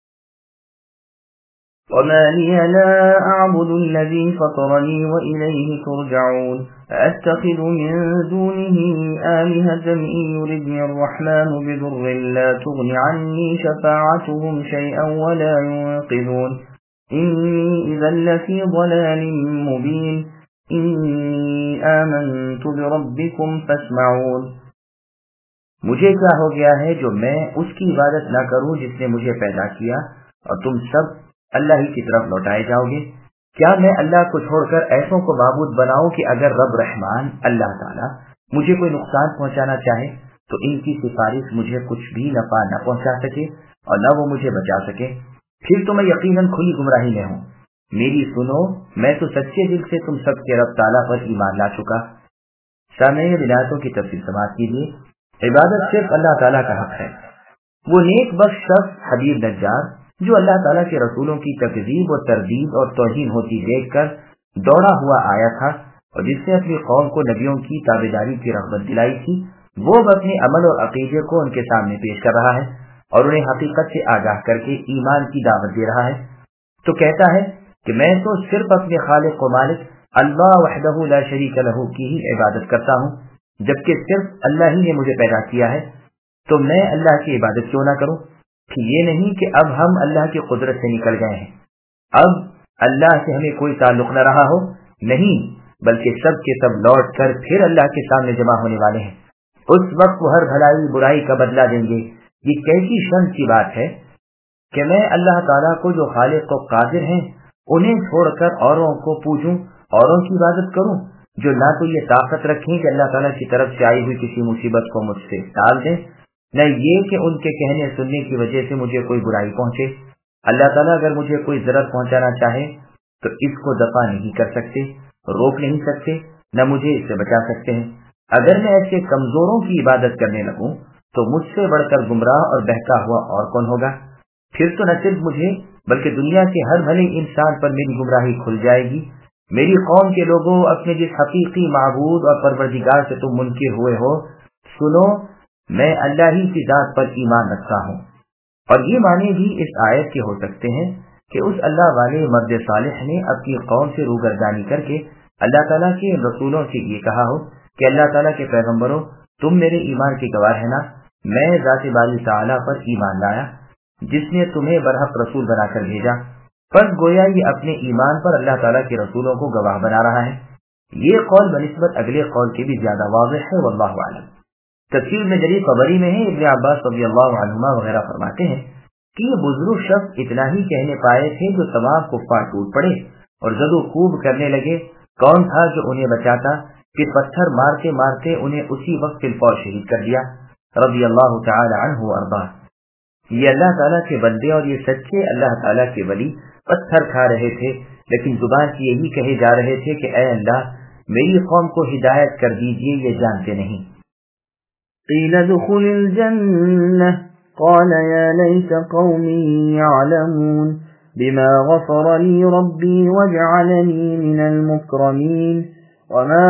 وما لي لا أعبد الذي فطرني وإليه ترجعون أأتخذ من دونه آلهة إن يردني الرحمن بضر لا تغن عني شفاعتهم شيئا ولا ينقذون إني إذا لفي ضلال مبين إني آمنت بربكم فاسمعون۔ مجھے کیا ہو گیا ہے جو میں اس کی عبادت نہ کروں جس نے مجھے پیدا کیا اور تم سب اللہ ہی کی طرف لوٹائے جاؤ گے؟ کیا میں اللہ کو چھوڑ کر ایسوں کو معبود بناؤں کہ اگر رب رحمان اللہ تعالیٰ مجھے کوئی نقصان پہنچانا چاہے تو ان کی سفارش مجھے کچھ بھی نفع نہ پہنچا سکے اور نہ وہ مجھے بچا سکے؟ پھر تو میں یقیناً کھلی گمراہی میں ہوں. میری سنو، میں تو سچے دل سے تم سب کے رب تعالیٰ پر ایمان لا چکا. سامعین، ولایتوں کی تفصیل سماعت کیجیے. عبادت صرف اللہ تعالیٰ کا حق ہے. وہ نیک بخش شخص حبیب نجار جو اللہ تعالیٰ کے رسولوں کی تکذیب و تردید اور توہین ہوتی دیکھ کر دوڑا ہوا آیا تھا اور جس نے اپنی قوم کو نبیوں کی تابعداری کی رغبت دلائی تھی، وہ اپنے عمل اور عقیدے کو ان کے سامنے پیش کر رہا ہے اور انہیں حقیقت سے آگاہ کر کے ایمان کی دعوت دے رہا ہے. تو کہتا ہے کہ میں تو صرف اپنے خالق و مالک اللہ وحدہ لا شریک لہ کی ہی عبادت کرتا ہوں، جبکہ صرف اللہ ہی نے مجھے پیدا کیا ہے، تو میں اللہ کی عبادت کیوں نہ کروں؟ کہ یہ نہیں کہ اب ہم اللہ کی قدرت سے نکل گئے ہیں، اب اللہ سے ہمیں کوئی تعلق نہ رہا ہو. نہیں، بلکہ سب کے سب لوٹ کر پھر اللہ کے سامنے جمع ہونے والے ہیں. اس وقت وہ ہر بھلائی برائی کا بدلہ دیں گے. یہ کیسی شرم کی بات ہے کہ میں اللہ تعالیٰ کو جو خالق و قادر ہیں انہیں چھوڑ کر اوروں کو پوجوں، اوروں کی عبادت کروں جو نہ تو یہ طاقت رکھیں کہ اللہ تعالیٰ کی طرف سے آئی ہوئی کسی مصیبت کو مجھ سے ٹال دیں، نہ یہ کہ ان کے کہنے سننے کی وجہ سے مجھے کوئی برائی پہنچے. اللہ تعالیٰ اگر مجھے کوئی ضرر پہنچانا چاہے تو اس کو دفع نہیں کر سکتے، روک نہیں سکتے، نہ مجھے اس سے بچا سکتے ہیں. اگر میں ایسے کمزوروں کی عبادت کرنے لگوں تو مجھ سے بڑھ کر گمراہ اور بہکا ہوا اور کون ہوگا؟ پھر تو نہ صرف مجھے بلکہ دنیا کے ہر بھلے انسان پر میری گمراہی کھل جائے گی. میری قوم کے لوگوں، اپنے جس حقیقی معبود اور پروردگار سے تم منکر ہوئے ہو، سنو، میں اللہ ہی کی ذات پر ایمان رکھتا ہوں. اور یہ معنی بھی اس آیت کے ہو سکتے ہیں کہ اس اللہ والے مرد صالح نے اپنی قوم سے روگردانی کر کے اللہ تعالیٰ کے رسولوں سے یہ کہا ہو کہ اللہ تعالیٰ کے پیغمبروں، تم میرے ایمان کے گواہ ہیں نا، میں ذات باری تعالیٰ پر ایمان لایا جس نے تمہیں برحق رسول بنا کر بھیجا. پس گویا یہ اپنے ایمان پر اللہ تعالیٰ کے رسولوں کو گواہ بنا رہا ہے. یہ قول بنسبت اگلے قول کے بھی زیادہ واضح ہے، واللہ اعلم. تفسیر میں جری خبری میں ہے، ابن عباس رضی اللہ عنہما وغیرہ فرماتے ہیں کہ یہ بزرگ شخص اتنا ہی کہنے پائے تھے جو تمام کفار ٹوٹ پڑے اور زد و کوب کرنے لگے کون تھا جو انہیں بچاتا، کہ پتھر مارتے مارتے انہیں اسی وقت فلفور شہید کر دیا، رضی اللہ تعالی عنہ وارضاہ. یہ اللہ تعالیٰ کے بندے اور یہ سچے اللہ تعالیٰ کے ولی پتھر کھا رہے تھے، لیکن زبان سے یہی کہے جا رہے تھے کہ اے اللہ میری قوم کو ہدایت کر دیجیے، یہ جانتے نہیں. قيل ادخل الجنة قال يا ليت قومي يعلمون بما غفر لي ربي وجعلني من المكرمين وما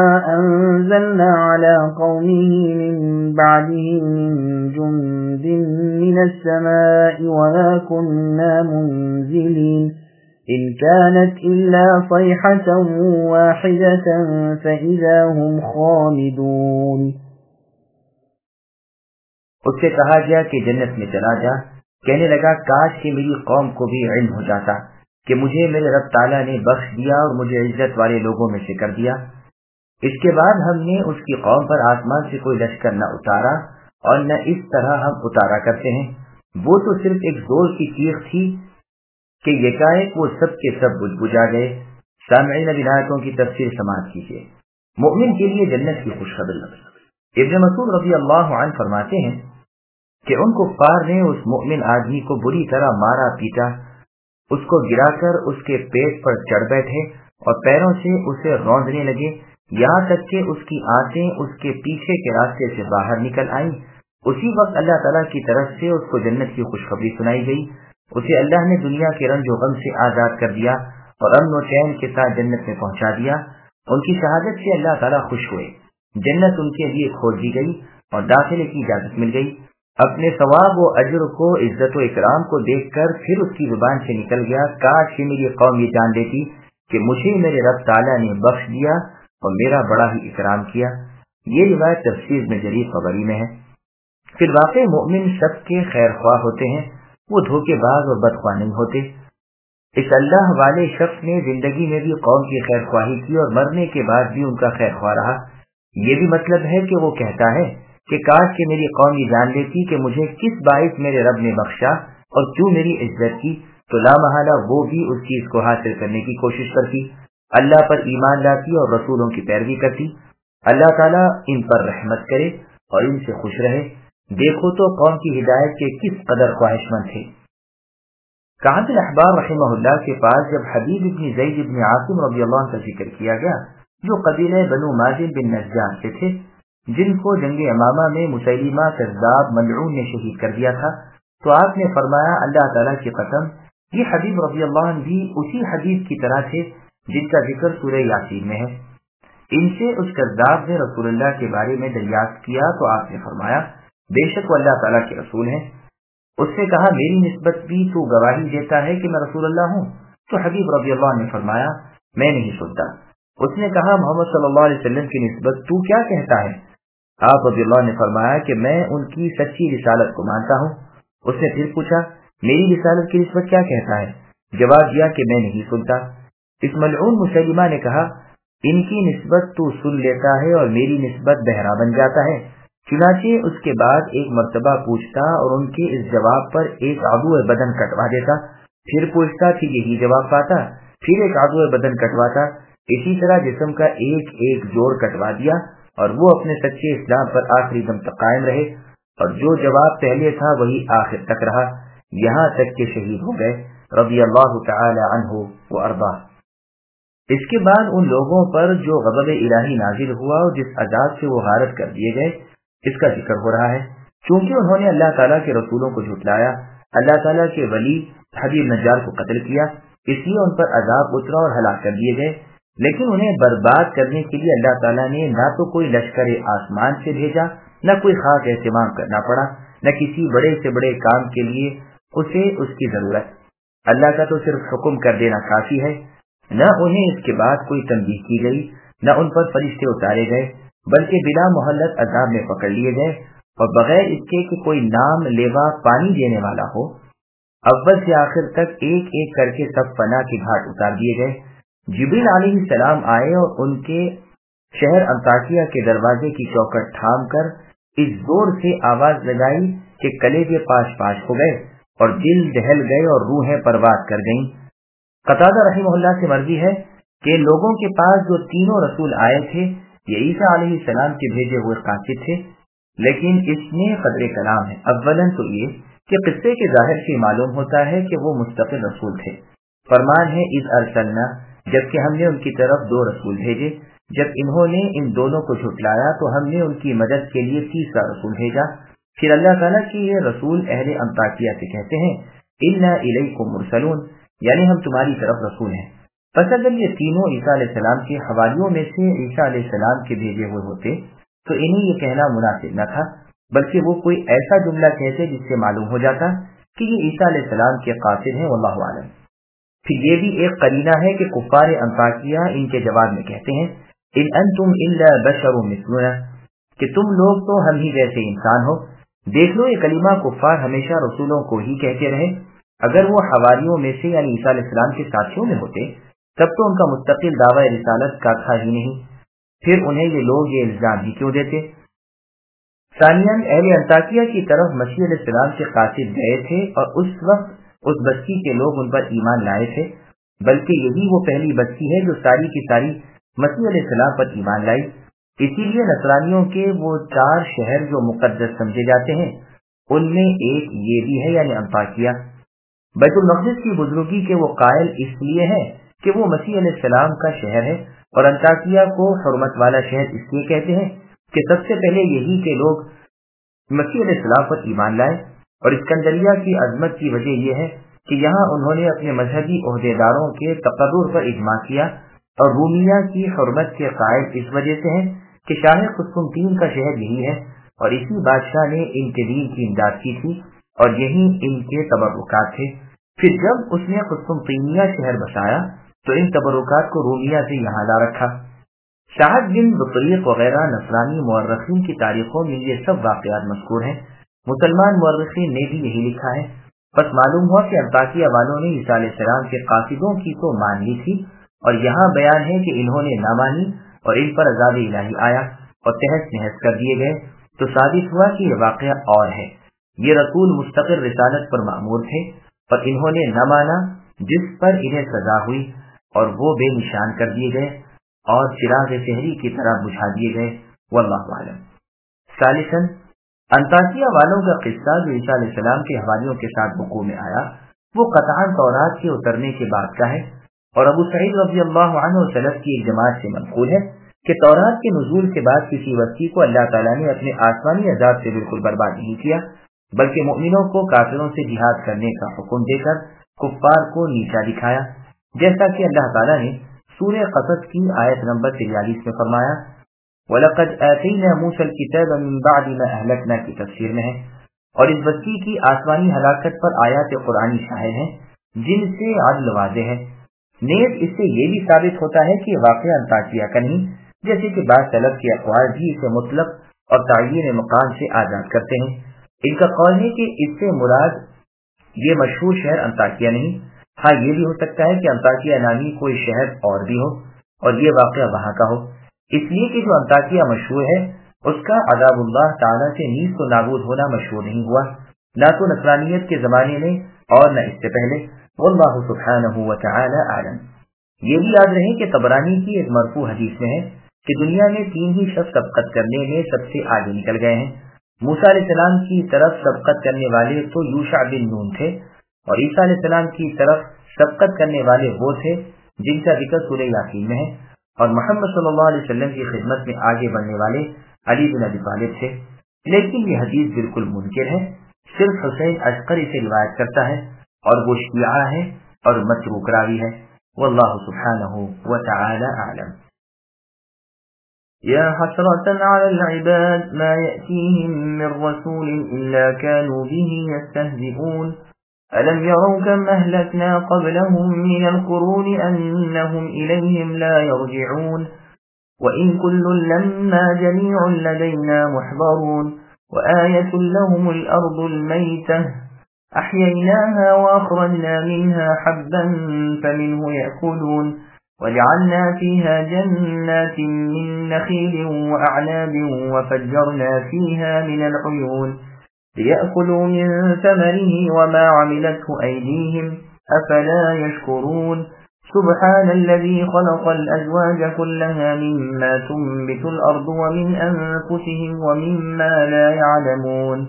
أنزلنا على قومه من بعده من جند من السماء وما كنا منزلين إن كانت إلا صيحة واحدة فإذا هم خامدون. اس سے کہا گیا کہ جنت میں چلا جا. کہنے لگا کاش کہ میری قوم کو بھی علم ہو جاتا کہ مجھے میرے رب تعالیٰ نے بخش دیا اور مجھے عزت والے لوگوں میں سے کر دیا. اس کے بعد ہم نے اس کی قوم پر آسمان سے کوئی لشکر نہ اتارا اور نہ اس طرح ہم اتارا کرتے ہیں. وہ تو صرف ایک زور کی چیخ تھی کہ یکایک وہ سب کے سب بجھ بجھا گئے. سامعین، ولایتوں کی تفسیر سماعت کیجیے. مومن کے لیے جنت کی خوشخبری. ابن مسعود رضی اللہ عنہ فرماتے ہیں کہ ان کفار نے اس مومن آدمی کو بری طرح مارا پیٹا، اس کو گرا کر اس کے پیٹ پر چڑھ بیٹھے اور پیروں سے اسے روندنے لگے، یہاں تک کہ اس کی آنتیں اس کے پیچھے کے راستے سے باہر نکل آئیں. اسی وقت اللہ تعالیٰ کی طرف سے اس کو جنت کی خوشخبری سنائی گئی. اسے اللہ نے دنیا کے رنج و غم سے آزاد کر دیا اور امن و چین کے ساتھ جنت میں پہنچا دیا. ان کی شہادت سے اللہ تعالیٰ خوش ہوئے. جنت ان کے لیے کھول دی گئی اور داخلے کی اجازت مل گئی. اپنے ثواب و اجر کو، عزت و اکرام کو دیکھ کر پھر اس کی زبان سے نکل گیا کاش کہ میری قوم یہ جان لیتی کہ مجھے میرے رب تعالیٰ نے بخش دیا اور میرا بڑا ہی اکرام کیا. یہ روایت تفسیر میں جری خبری میں ہے. پھر واقع مومن سب کے خیر خواہ ہوتے ہیں، وہ دھوکے باز اور بدخواہ نہیں ہوتے. اس اللہ والے شخص نے زندگی میں بھی قوم کی خیر خواہی کی اور مرنے کے بعد بھی ان کا خیر خواہ رہا. یہ بھی مطلب ہے کہ وہ کہتا ہے کہ کاش کہ میری قوم یہ جان لیتی کہ مجھے کس باعث میرے رب نے بخشا اور کیوں میری عزت کی، تو لا محالہ وہ بھی اس چیز کو حاصل کرنے کی کوشش کرتی، اللہ پر ایمان لاتی اور رسولوں کی پیروی کرتی. اللہ تعالیٰ ان پر رحمت کرے اور ان سے خوش رہے. دیکھو تو قوم کی ہدایت کے کس قدر خواہش مند تھے. कआब अल-अहबार रहमहुल्लाह के पास जब हबीब इब्न ज़ैद इब्न आसिम रज़ी अल्लाह अन्हु का जिक्र किया गया, जो कबीले बनु माजिन बिन नज्जार से थे, जिनको जंग यमामा में मुसैलिमा कज़्ज़ाब मलऊन ने शहीद कर दिया था, तो आपने फरमाया, अल्लाह ताला की कसम, ये हबीब रज़ी अल्लाह अन्हु भी उसी हबीब की तरह थे जिनका जिक्र सूरह यासीन में है। इनसे उस कज़्ज़ाब ने रसूलुल्लाह के बारे में दरियाफ्त किया तो आपने फरमाया, बेशक वो अल्लाह ताला के रसूल हैं। उसने कहा, मेरी निस्बत भी तू गवाही देता है कि मैं रसूलुल्लाह हूँ? तो हबीब रज़ी अल्लाह अन्हु ने फरमाया, मैं नहीं सुनता। उसने कहा, मोहम्मद सल्लल्लाहु अलैहि वसल्लम की निस्बत तू क्या कहता है? आप रज़ी अल्लाह ने फरमाया कि मैं उनकी सच्ची रिसालत को मानता हूँ। उसने फिर पूछा, मेरी रिसालत की निस्बत क्या कहता है? जवाब दिया कि मैं नहीं सुनता। इस मलऊन मुसैलिमा ने कहा, इनकी निस्बत तू सुन लेता है और मेरी निस्बत बहरा बन जाता है। चुनाचे उसके बाद एक मर्तबा पूछता और उनके इस जवाब पर एक आदू बदन कटवा देता, फिर पूछता, फिर यही जवाब पाता, फिर एक आदू बदन कटवाता। इसी तरह जिस्म का एक एक जोड़ कटवा दिया और वो अपने सच्चे इस्लाम पर आखिरी दम तक कायम रहे, और जो जवाब पहले था वही आखिर तक रहा, यहाँ तक के शहीद हो गए रज़ी अल्लाह तआला अन्हु व अर्दा। इसके बाद उन लोगों पर जो गज़ब इलाही नाजिल हुआ और जिस अजाब से वो गारत कर दिए गए, इसका जिक्र हो रहा है। क्योंकि उन्होंने अल्लाह ताला के रसूलों को झुटलाया, अल्लाह ताला के वली हबीब नज्जार को कत्ल किया, इसलिए उन पर अजाब उतरा और हलाक कर दिए गए। लेकिन उन्हें बर्बाद करने के लिए अल्लाह ताला ने न तो कोई लश्कर आसमान से भेजा, न कोई खास एहतिमाम करना पड़ा, न किसी बड़े से बड़े काम के लिए उसे उसकी जरूरत। अल्लाह का तो सिर्फ हुक्म कर देना काफी है। न उन्हें इसके बाद कोई तंबीह की गई, न उन पर फरिश्ते उतारे गए, बल्कि बिना मोहल्लत अजाब में पकड़ लिए गए, और बगैर इसके कि कोई नाम लेवा पानी देने वाला हो, अव्वल से आखिर तक एक एक करके सब फना के घाट उतार दिए गए। जिब्रील अलैहिस्सलाम आए और उनके शहर अंताकिया के दरवाजे की चौखट थाम कर इस जोर से आवाज लगाई कि कलेजे पाश पाश हो गए और दिल दहल गए और रूहें परवाज कर गईं। कतादा रहमहुल्लाह से मर्जी है कि लोगों के पास जो तीनों रसूल आए थे, ये ईसा अलैहिस्सलाम के भेजे हुए कासिद थे, लेकिन इसमें कदरे कलाम है। अव्वलन तो ये कि किस्से के जाहिर से मालूम होता है कि वो मुस्तकिल रसूल थे। फरमान है, इज़ अरसलना, जबकि हमने उनकी तरफ दो रसूल भेजे। जब इन्होंने इन दोनों को झुटलाया तो हमने उनकी मदद के लिए तीसरा रसूल भेजा। फिर अल्लाह ताला के ये रसूल अहले अंताकिया से कहते हैं, इन्ना इलैकुम मुरसलून, यानी हम तुम्हारी तरफ रसूल हैं। बस अगर ये तीनों ईसा अलैहिस्सलाम के हवारियों में से ईसा अलैहिस्सलाम के भेजे हुए होते तो इन्हें ये कहना मुनासिब न था, बल्कि वो कोई ऐसा जुमला कहते जिससे मालूम हो जाता कि ये ईसा अलैहिस्सलाम के कासिद हैं, वल्लाहु आलम। फिर ये भी एक करीना है कि कुफ्फार अंताकिया इनके जवाब में कहते हैं, इन अंतुम इल्ला बशरुम मिस्लुना, कि तुम लोग तो हम ही जैसे इंसान हो। देख लो, ये कलीमा कुफ्फार हमेशा रसूलों को ही कहते रहे। अगर वो हवारियों में से यानी ईसा अलैहिस्सलाम के साथियों में होते तब तो उनका मुस्तकिल दावा रिसालत का था ही नहीं, फिर उन्हें ये लोग ये इल्जाम ही क्यों देते। सानियन अहले अंताकिया की तरफ मसीह अलैहिस्सलाम के कासिद गए थे और उस वक्त उस बस्ती के लोग उन पर ईमान लाए थे, बल्कि यही वो पहली बस्ती है जो सारी की सारी मसीह अलैहिस्सलाम पर ईमान लाई। इसीलिए नसरानियों के वो 4 शहर जो मुकद्दस समझे जाते हैं, उनमें एक ये भी है, यानी अंताकिया। बैतुल मक़दिस की बुजुर्गी के वो कायल इसलिए है कि वो मसीह अलैहिस्सलाम का शहर है, और अंताकिया को हुर्मत वाला शहर इसलिए कहते हैं कि सबसे पहले यही के लोग मसीह अलैहिस्सलाम पर ईमान लाए। और इस्कंदरिया की अजमत की वजह यह है कि यहाँ उन्होंने अपने मजहबी ओहदेदारों के तकद्दुर पर इजमा किया, और रूमिया की हुर्मत के कायल इस वजह से हैं कि शाह कुस्तुनतीन का शहर यही है, और इसी बादशाह ने इनके दीन की इमदाद की थी और यही इनके तबर्रुकात थे। फिर जब उसने कुस्तुनतीनिया शहर बसाया तो इन तबर्रुकात को रूमिया से यहाँ ला रखा। शाहद बिन बुतरीक वगैरह नसरानी मुअर्रिखीन की तारीखों में ये सब वाक़यात मज़कूर हैं। मुसलमान मुअर्रिखीन ने भी यही लिखा है। बस मालूम हुआ कि अंताकिया वालों ने ईसा अलैहिस्सलाम के कासिदों की तो मान ली थी, और यहाँ बयान है कि इन्होंने न मानी और इन पर अज़ाब इलाही आया और तहस नहस कर दिए गए। तो साबित हुआ कि ये वाक़या और है। ये रसूल मुस्तक़िल रिसालत पर मामूर थे और इन्होंने न माना, जिस पर इन्हें सजा हुई और वो बेनिशान कर दिए गए और चिराग शहरी की तरह बुझा दिए गए। वल्लाहु आलम। सालिसन, अंताकिया वालों का किस्सा जो ईसा अलैहिस्सलाम के हवारियों के साथ वक़ू में आया, وہ قطعاً تورات کے اترنے کے بعد کا ہے، اور ابو سعید رضی اللہ عنہ سلف کی ایک جماعت سے منقول ہے کہ تورات کے نزول کے بعد کسی وسیع کو اللہ تعالیٰ نے اپنے آسمانی عذاب سے بالکل برباد نہیں کیا، بلکہ مؤمنوں کو کافروں سے جہاد کرنے کا حکم دے کر کفار کو نیچا دکھایا، جیسا کہ اللہ تعالیٰ نے سورہ قصص کی آیت نمبر 43 میں فرمایا، وَلَقَدْ آتَيْنَا مُوسَى الْكِتَابَ مِنْ بَعْدِ مَا أَهْلَكْنَا کی تفسیر میں ہے، اور اس وسیع کی آسمانی ہلاکت پر آیات قرآنی شاہد ہیں جن سے عدل واضح ہے۔ نیز اس سے یہ بھی ثابت ہوتا ہے کہ واقعہ انطاکیہ کا نہیں، جیسے کہ بعض سلف کے اقوال بھی اسے مطلق اور تعین مقام سے آزاد کرتے ہیں۔ ان کا قول ہے کہ اس سے مراد یہ مشہور شہر انطاکیہ نہیں، ہاں یہ بھی ہو سکتا ہے کہ انطاکیہ نامی کوئی شہر اور بھی ہو اور یہ واقعہ وہاں کا ہو، اس لیے کہ جو انطاکیہ مشہور ہے اس کا عذاب اللہ تعالیٰ سے نیز و نابود ہونا مشہور نہیں ہوا، نہ تو نصرانیت کے زمانے میں اور نہ اس سے پہلے، واللہ سبحانہ وتعالی اعلم۔ یہ بھی یاد رہے کہ طبرانی کی ایک مرفوع حدیث میں ہے کہ دنیا میں 3 ہی شخص سبقت کرنے میں سب سے آگے نکل گئے ہیں۔ موسیٰ علیہ السلام کی طرف سبقت کرنے والے تو یوشع بن نون تھے، اور عیسیٰ علیہ السلام کی طرف سبقت کرنے والے وہ تھے جن کا ذکر سورہ یاسین میں ہے، اور محمد صلی اللہ علیہ وسلم کی خدمت میں آگے بڑھنے والے علی بن ابی طالب تھے۔ لیکن یہ حدیث بالکل منکر ہے، صرف حسین عسکری سے روایت کرتا ہے اور وہ شیعہ ہے اور متروک راوی ہے، واللہ سبحانہ وتعالی اعلم۔ يا حسرة على العباد ما يأتيهم من رسول إلا كانوا به يستهزئون ألم يروا كم أهلكنا قبلهم من القرون أنهم إليهم لا يرجعون وإن كل لما جميع لدينا محضرون وآية لهم الأرض الميتة أحييناها وأخرجنا منها حبا فمنه يأكلون وجعلنا فيها جنات من نخيل وأعناب وفجرنا فيها من العيون ليأكلوا من ثمره وما عملته أيديهم أفلا يشكرون سبحان الذي خلق الأزواج كلها مما تنبت الأرض ومن أنفسهم ومما لا يعلمون۔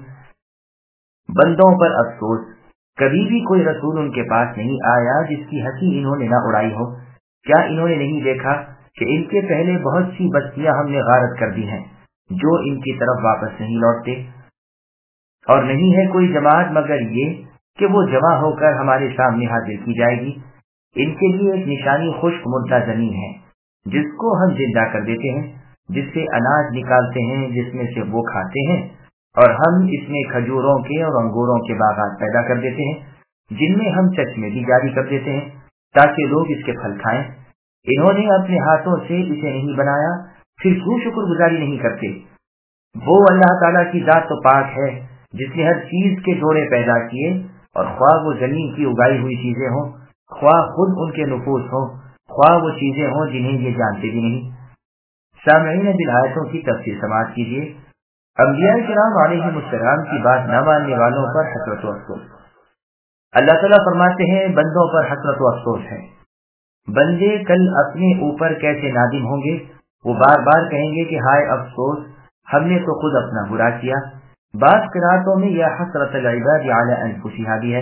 بندوں پر افسوس، کبھی بھی کوئی رسول ان کے پاس نہیں آیا جس کی ہنسی انہوں نے نہ اڑائی ہو۔ کیا انہوں نے نہیں دیکھا کہ ان کے پہلے بہت سی بستیاں ہم نے غارت کر دی ہیں جو ان کی طرف واپس نہیں لوٹتے، اور نہیں ہے کوئی جماعت مگر یہ کہ وہ جمع ہو کر ہمارے سامنے حاضر کی جائے گی۔ ان کے لیے ایک نشانی خشک مردہ زمین ہے جس کو ہم زندہ کر دیتے ہیں، جس سے اناج نکالتے ہیں جس میں سے وہ کھاتے ہیں، اور ہم اس میں کھجوروں کے اور انگوروں کے باغات پیدا کر دیتے ہیں جن میں ہم چشمے بھی جاری کر دیتے ہیں تاکہ لوگ اس کے پھل کھائیں۔ انہوں نے اپنے ہاتھوں سے اسے نہیں بنایا، پھر کیوں شکر گزاری نہیں کرتے؟ وہ اللہ تعالیٰ کی ذات تو پاک ہے جس نے ہر چیز کے جوڑے پیدا کیے، اور خواہ وہ زمین کی اگائی ہوئی چیزیں ہوں، خواہ خود ان کے نفوس ہوں، خواہ وہ چیزیں ہوں جنہیں یہ جانتے بھی نہیں۔ سامعین بالآیتوں کی تفسیر سماعت کیجیے۔ انبیاء کرام علیہم السلام کی بات نہ ماننے والوں پر حسرت و افسوس۔ اللہ تعالیٰ فرماتے ہیں بندوں پر حسرت و افسوس ہے۔ بندے کل اپنے اوپر کیسے نادم ہوں گے، وہ بار بار کہیں گے کہ ہائے افسوس، ہم نے تو خود اپنا برا کیا۔ بعض قرأتوں میں یا حسرت العباد علی انفسہا بھی ہے،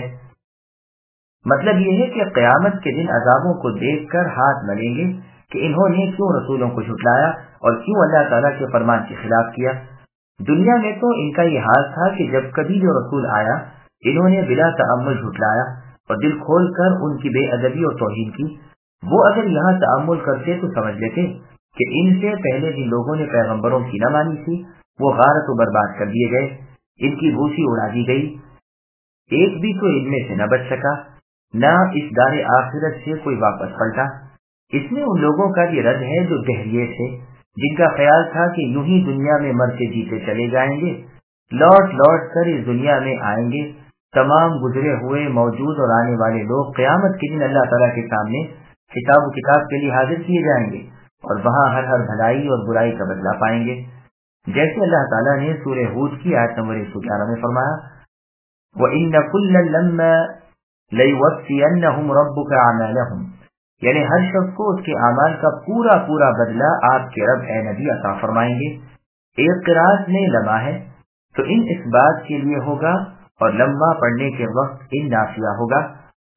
مطلب یہ ہے کہ قیامت کے دن عذابوں کو دیکھ کر ہاتھ ملیں گے کہ انہوں نے کیوں رسولوں کو جھٹلایا اور کیوں اللہ تعالیٰ کے فرمان کے خلاف کیا۔ دنیا میں تو ان کا یہ حال تھا کہ جب کبھی جو رسول آیا انہوں نے بلا تأمل جھٹلایا اور دل کھول کر ان کی بے ادبی اور توہین کی۔ وہ اگر یہاں تأمل کرتے تو سمجھ لیتے کہ ان سے پہلے جن لوگوں نے پیغمبروں کی نہ مانی تھی وہ غارت و برباد کر دیے گئے، ان کی بوسی اڑا دی گئی، ایک بھی تو ان میں سے نہ بچ سکا، نہ اس دار آخرت سے کوئی واپس پلٹا۔ اس میں ان لوگوں کا بھی رد ہے جو دہریے تھے، جن کا خیال تھا کہ یوں ہی دنیا میں مرتے جیتے چلے جائیں گے، لوٹ لوٹ کر اس دنیا میں آئیں گے۔ تمام گزرے ہوئے موجود اور آنے والے لوگ قیامت کے دن اللہ تعالیٰ کے سامنے حساب و کتاب کے لیے حاضر کیے جائیں گے، اور وہاں ہر بھلائی اور برائی کا بدلہ پائیں گے، جیسے اللہ تعالیٰ نے سورہ ہود کی آیت نمبر 111 میں فرمایا، وَإِنَّ كُلًّا لَمَّا لَيُوَفِّيَنَّهُمْ رَبُّكَ أَعْمَالَهُمْ، یعنی ہر شخص کو اس کے اعمال کا پورا پورا بدلہ آپ کے رب اے نبی عطا فرمائیں گے۔ ایک قرأت میں لمحہ ہے تو ان اس بات کے لیے ہوگا، اور لمحہ پڑھنے کے وقت ان نافیہ ہوگا،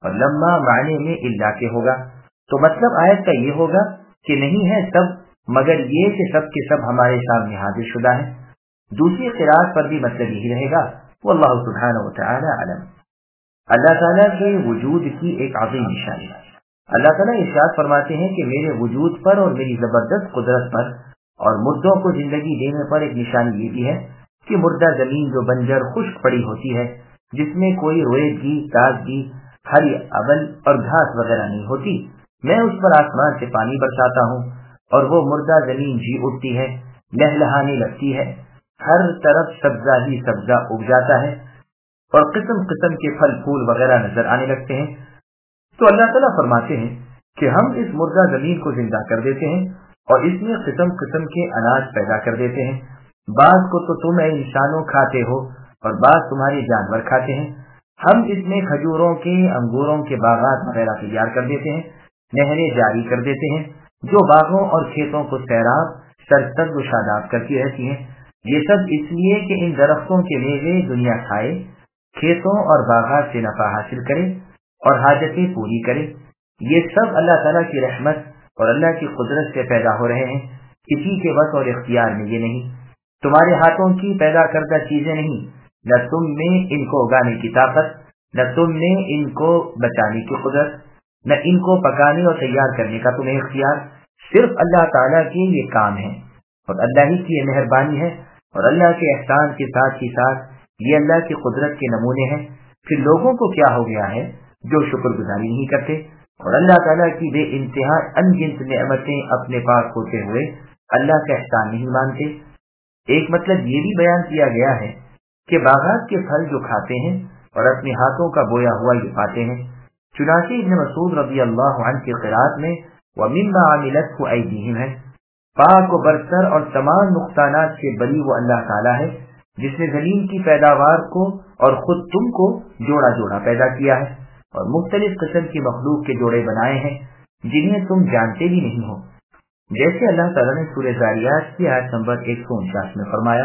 اور لما معنی میں الا کے ہوگا، تو مطلب آیت کا یہ ہوگا کہ نہیں ہے سب مگر یہ کہ سب کے سب ہمارے سامنے حاضر شدہ ہیں۔ دوسری قرات پر بھی مطلب یہی رہے گا، واللہ سبحانہ وتعالی علم۔ اللہ تعالیٰ کے وجود کی ایک عظیم نشانی، اللہ تعالیٰ ارشاد فرماتے ہیں کہ میرے وجود پر اور میری زبردست قدرت پر اور مردوں کو زندگی دینے پر ایک نشانی یہ بھی ہے کہ مردہ زمین جو بنجر خشک پڑی ہوتی ہے، جس میں کوئی رویدگی، تازگی، ہری ابل اور گھاس وغیرہ نہیں ہوتی، میں اس پر آسمان سے پانی برساتا ہوں اور وہ مردہ زمین جی اٹھتی ہے، لہلہانے لگتی ہے، ہر طرف سبزہ ہی سبزہ اگ جاتا ہے اور قسم قسم کے پھل پھول وغیرہ نظر آنے لگتے ہیں۔ تو اللہ تعالیٰ فرماتے ہیں کہ ہم اس مردہ زمین کو زندہ کر دیتے ہیں اور اس میں قسم قسم کے اناج پیدا کر دیتے ہیں، بعض کو تو تم اے انسانوں کھاتے ہو اور بعض تمہارے جانور کھاتے ہیں۔ ہم اس میں کھجوروں کے، انگوروں کے باغات وغیرہ تیار کر دیتے ہیں، نہریں جاری کر دیتے ہیں جو باغوں اور کھیتوں کو سیراب، سرسبز و شاداب کرتی رہتی ہیں۔ یہ سب اس لیے کہ ان درختوں کے میوے دنیا کھائے، کھیتوں اور باغات سے نفع حاصل کرے اور حاجتیں پوری کرے۔ یہ سب اللہ تعالیٰ کی رحمت اور اللہ کی قدرت سے پیدا ہو رہے ہیں، کسی کے بس اور اختیار میں یہ نہیں، تمہارے ہاتھوں کی پیدا کردہ چیزیں نہیں، نہ تم میں ان کو اگانے کی طاقت، نہ تم میں ان کو بچانے کی قدرت، نہ ان کو پکانے اور تیار کرنے کا تمہیں اختیار، صرف اللہ تعالیٰ کے یہ کام ہے اور اللہ ہی کی یہ مہربانی ہے اور اللہ کے احسان کے ساتھ ہی ساتھ یہ اللہ کی قدرت کے نمونے ہیں۔ پھر لوگوں کو کیا ہو گیا ہے جو شکر گزاری نہیں کرتے اور اللہ تعالیٰ کی بے انتہا انگنت نعمتیں اپنے پاس ہوتے ہوئے اللہ کا احسان نہیں مانتے۔ ایک مطلب یہ بھی بیان کیا گیا ہے کہ باغات کے پھل جو کھاتے ہیں اور اپنے ہاتھوں کا بویا ہوا یہ پاتے ہیں، چنانچہ ابن مسعود رضی اللہ عنہ کی قرات میں وَمِمَّا عَمِلَتْهُ أَيْدِيهِمْ ہے، پاک و برتر اور تمام نقصانات سے بری وہ اللہ تعالیٰ ہے جس نے زمین کی پیداوار کو اور خود تم کو جوڑا جوڑا پیدا کیا ہے اور مختلف قسم کی مخلوق کے جوڑے بنائے ہیں جنہیں تم جانتے بھی نہیں ہو، جیسے اللہ تعالیٰ نے سورہ ذاریات کی آیت نمبر 149 میں فرمایا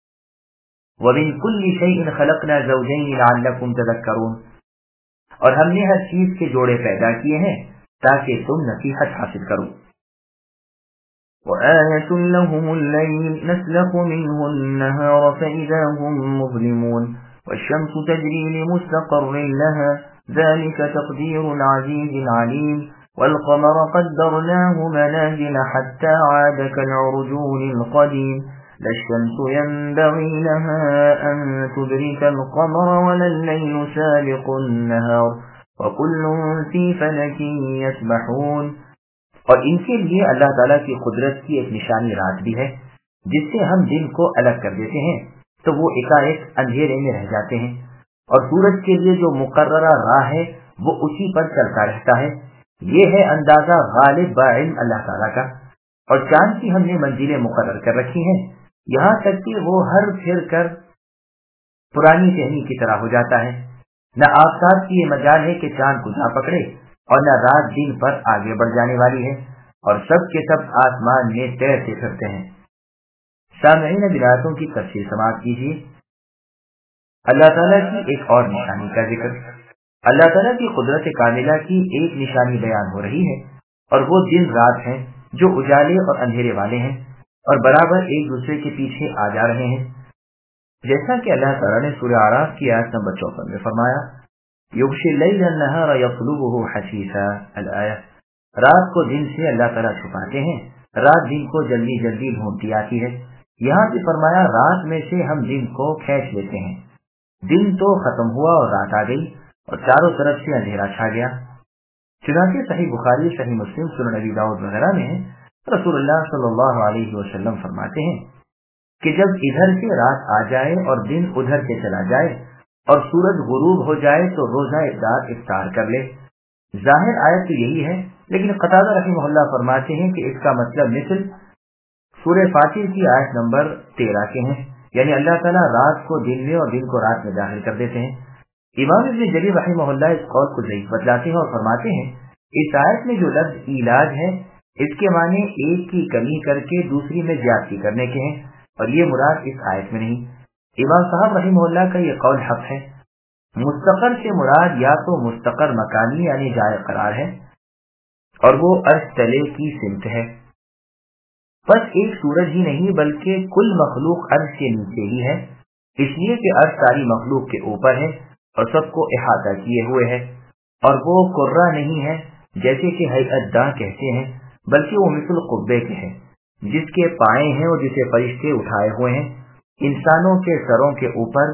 وَمِن كُلِّ شَيْءٍ خَلَقْنَا زَوْجَيْنِ لَعَلَّكُمْ تَذَكَّرُونَ، اور ہم نے ہر چیز کے جوڑے پیدا کیے ہیں تاکہ تم نصیحت حاصل کرو۔ وَآيَةٌ لَهُمُ اللَّيْلُ نَسْلَخُ مِنْهُ النَّهَارَ فَإِذَا هُمْ مُظْلِمُونَ وَالشَّمْسُ تَجْرِي لِمُسْتَقَرٍّ لَهَا ذَلِكَ تَقْدِيرُ الْعَزِيزِ الْعَلِيمِ وَالْقَمَرَ قَدَّرْنَاهُ مَنَازِلَ حَتَّى عَادَ كَالْعُرْجُونِ الْقَدِيمِ لَا الشَّمْسُ يَنبَغِي لَهَا أَن تُدْرِكَ الْقَمَرَ وَلَا اللَّيْلُ سَابِقُ النَّهَارِ وَكُلٌّ فِي فَلَكٍ يَسْبَحُونَ۔ اور ان کے لیے اللہ تعالیٰ کی قدرت کی ایک نشانی رات بھی ہے جس سے ہم دن کو الگ کر دیتے ہیں تو وہ ایک اندھیرے میں رہ جاتے ہیں، اور سورج کے لیے جو مقررہ راہ ہے وہ اسی پر چلتا رہتا ہے۔ یہ ہے اندازہ غالب بعلم اللہ تعالیٰ کا۔ اور چاند کی ہم نے منزلیں مقرر کر رکھی ہیں یہاں تک کہ وہ ہر پھر کر پرانی ٹہنی کی طرح ہو جاتا ہے۔ نہ آفتاب کی یہ مجال ہے کہ چاند کو جا پکڑے اور نہ رات دن پر آگے بڑھ جانے والی ہے، اور سب کے سب آسمان میں تیرتے پھرتے ہیں۔ سامعین بلاتوں کی تفسیر سماعت کیجیے۔ اللہ تعالیٰ کی ایک اور نشانی کا ذکر، اللہ تعالیٰ کی قدرت کاملہ کی ایک نشانی بیان ہو رہی ہے، اور وہ دن رات ہیں جو اجالے اور اندھیرے والے ہیں اور برابر ایک دوسرے کے پیچھے آ جا رہے ہیں، جیسا کہ اللہ تعالیٰ نے سورہ اعراف کی آیت نمبر 54 میں فرمایا یغشی اللیل النہار یطلبہ حثیثا الآیہ، رات کو دن سے اللہ تعالیٰ چھپاتے ہیں، رات دن کو جلدی جلدی ڈھونڈتی آتی ہے۔ یہاں بھی فرمایا رات میں سے ہم دن کو کھینچ لیتے ہیں۔ دن تو ختم ہوا اور رات آ گئی اور چاروں طرف سے اندھیرا چھا گیا۔ چنانچہ صحیح بخاری، صحیح مسلم، سنن ابی داؤد وغیرہ میں رسول اللہ صلی اللہ علیہ وسلم فرماتے ہیں کہ جب ادھر سے رات آ جائے اور دن ادھر سے چلا جائے اور سورج غروب ہو جائے تو روزہ دار افطار کر لے۔ ظاہر آیت تو یہی ہے، لیکن قتادہ رحمہ اللہ فرماتے ہیں کہ اس کا مطلب مثل سورہ فاطر کی آیت نمبر 13 کے ہیں، یعنی اللہ تعالیٰ رات کو دن میں اور دن کو رات میں داخل کر دیتے ہیں۔ امام ابن جریر رحمہ اللہ اس قول کو ضعیف بتلاتے ہیں اور فرماتے ہیں اس آیت میں جو لفظ علاج ہے اس کے معنی ایک کی کمی کر کے دوسری میں زیادتی کرنے کے ہیں، اور یہ مراد اس آیت میں نہیں۔ امام صاحب رحمہ اللہ کا یہ قول حق ہے۔ مستقر سے مراد یا تو مستقر مکانی یعنی جائے قرار ہے اور وہ عرش تلے کی سمت ہے. بس ایک سورج ہی نہیں بلکہ کل مخلوق عرش کے نیچے ہی ہے، اس لیے کہ عرش ساری مخلوق کے اوپر ہے اور سب کو احاطہ کیے ہوئے ہے. اور وہ قرہ نہیں ہے جیسے کہ ہیئت داں کہتے ہیں، بلکہ وہ مثل قبے کے ہے جس کے پائے ہیں اور جسے فرشتے اٹھائے ہوئے ہیں، انسانوں کے سروں کے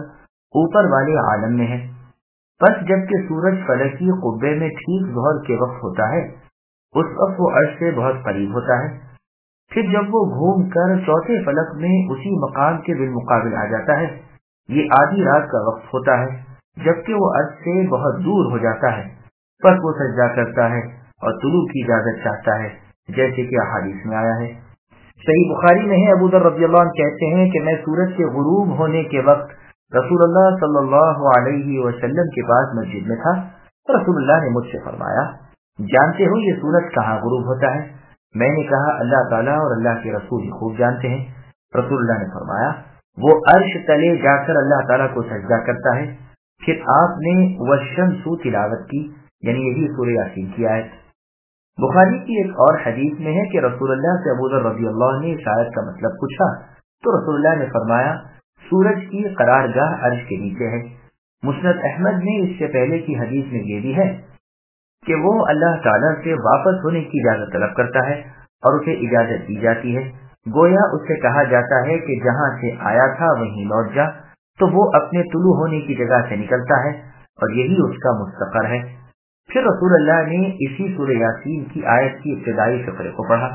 اوپر والے عالم میں ہے. بس جب کہ سورج فلکی قبے میں ٹھیک ظہر کے وقت ہوتا ہے اس وقت وہ عرش سے بہت قریب ہوتا ہے. پھر جب وہ گھوم کر چوتھے فلک میں اسی مقام کے بالمقابل آ جاتا ہے، یہ آدھی رات کا وقت ہوتا ہے جبکہ وہ عرش سے بہت دور ہو جاتا ہے. پس وہ سجدہ کرتا ہے اور طلوع کی اجازت چاہتا ہے جیسے کہ احادیث میں آیا ہے. صحیح بخاری میں ہے، ابو ذر رضی اللہ عنہ کہتے ہیں کہ میں سورج کے غروب ہونے کے وقت رسول اللہ صلی اللہ علیہ وسلم کے پاس مسجد میں تھا. رسول اللہ نے مجھ سے فرمایا، جانتے ہو یہ سورج کہاں غروب ہوتا ہے؟ میں نے کہا اللہ تعالیٰ اور اللہ کے رسول ہی خوب جانتے ہیں. رسول اللہ نے فرمایا، وہ عرش تلے جا کر اللہ تعالیٰ کو سجدہ کرتا ہے. پھر آپ نے والشمس تلاوت کی، یعنی یہی سورہ یاسین کی آیت. بخاری کی ایک اور حدیث میں ہے کہ رسول اللہ سے ابو ذر رضی اللہ عنہ نے اس آیت کا مطلب پوچھا تو رسول اللہ نے فرمایا، سورج کی قرارگاہ عرش کے نیچے ہے. مسند احمد میں اس سے پہلے کی حدیث میں یہ بھی ہے کہ وہ اللہ تعالیٰ سے واپس ہونے کی اجازت طلب کرتا ہے اور اسے اجازت دی جاتی ہے. گویا اس سے کہا جاتا ہے کہ جہاں سے آیا تھا وہیں لوٹ جا، تو وہ اپنے طلوع ہونے کی جگہ سے نکلتا ہے اور یہی اس کا مستقر ہے. پھر رسول اللہ نے اسی سورہ یاسین کی آیت کی ابتدائی فقرے کو پڑھا.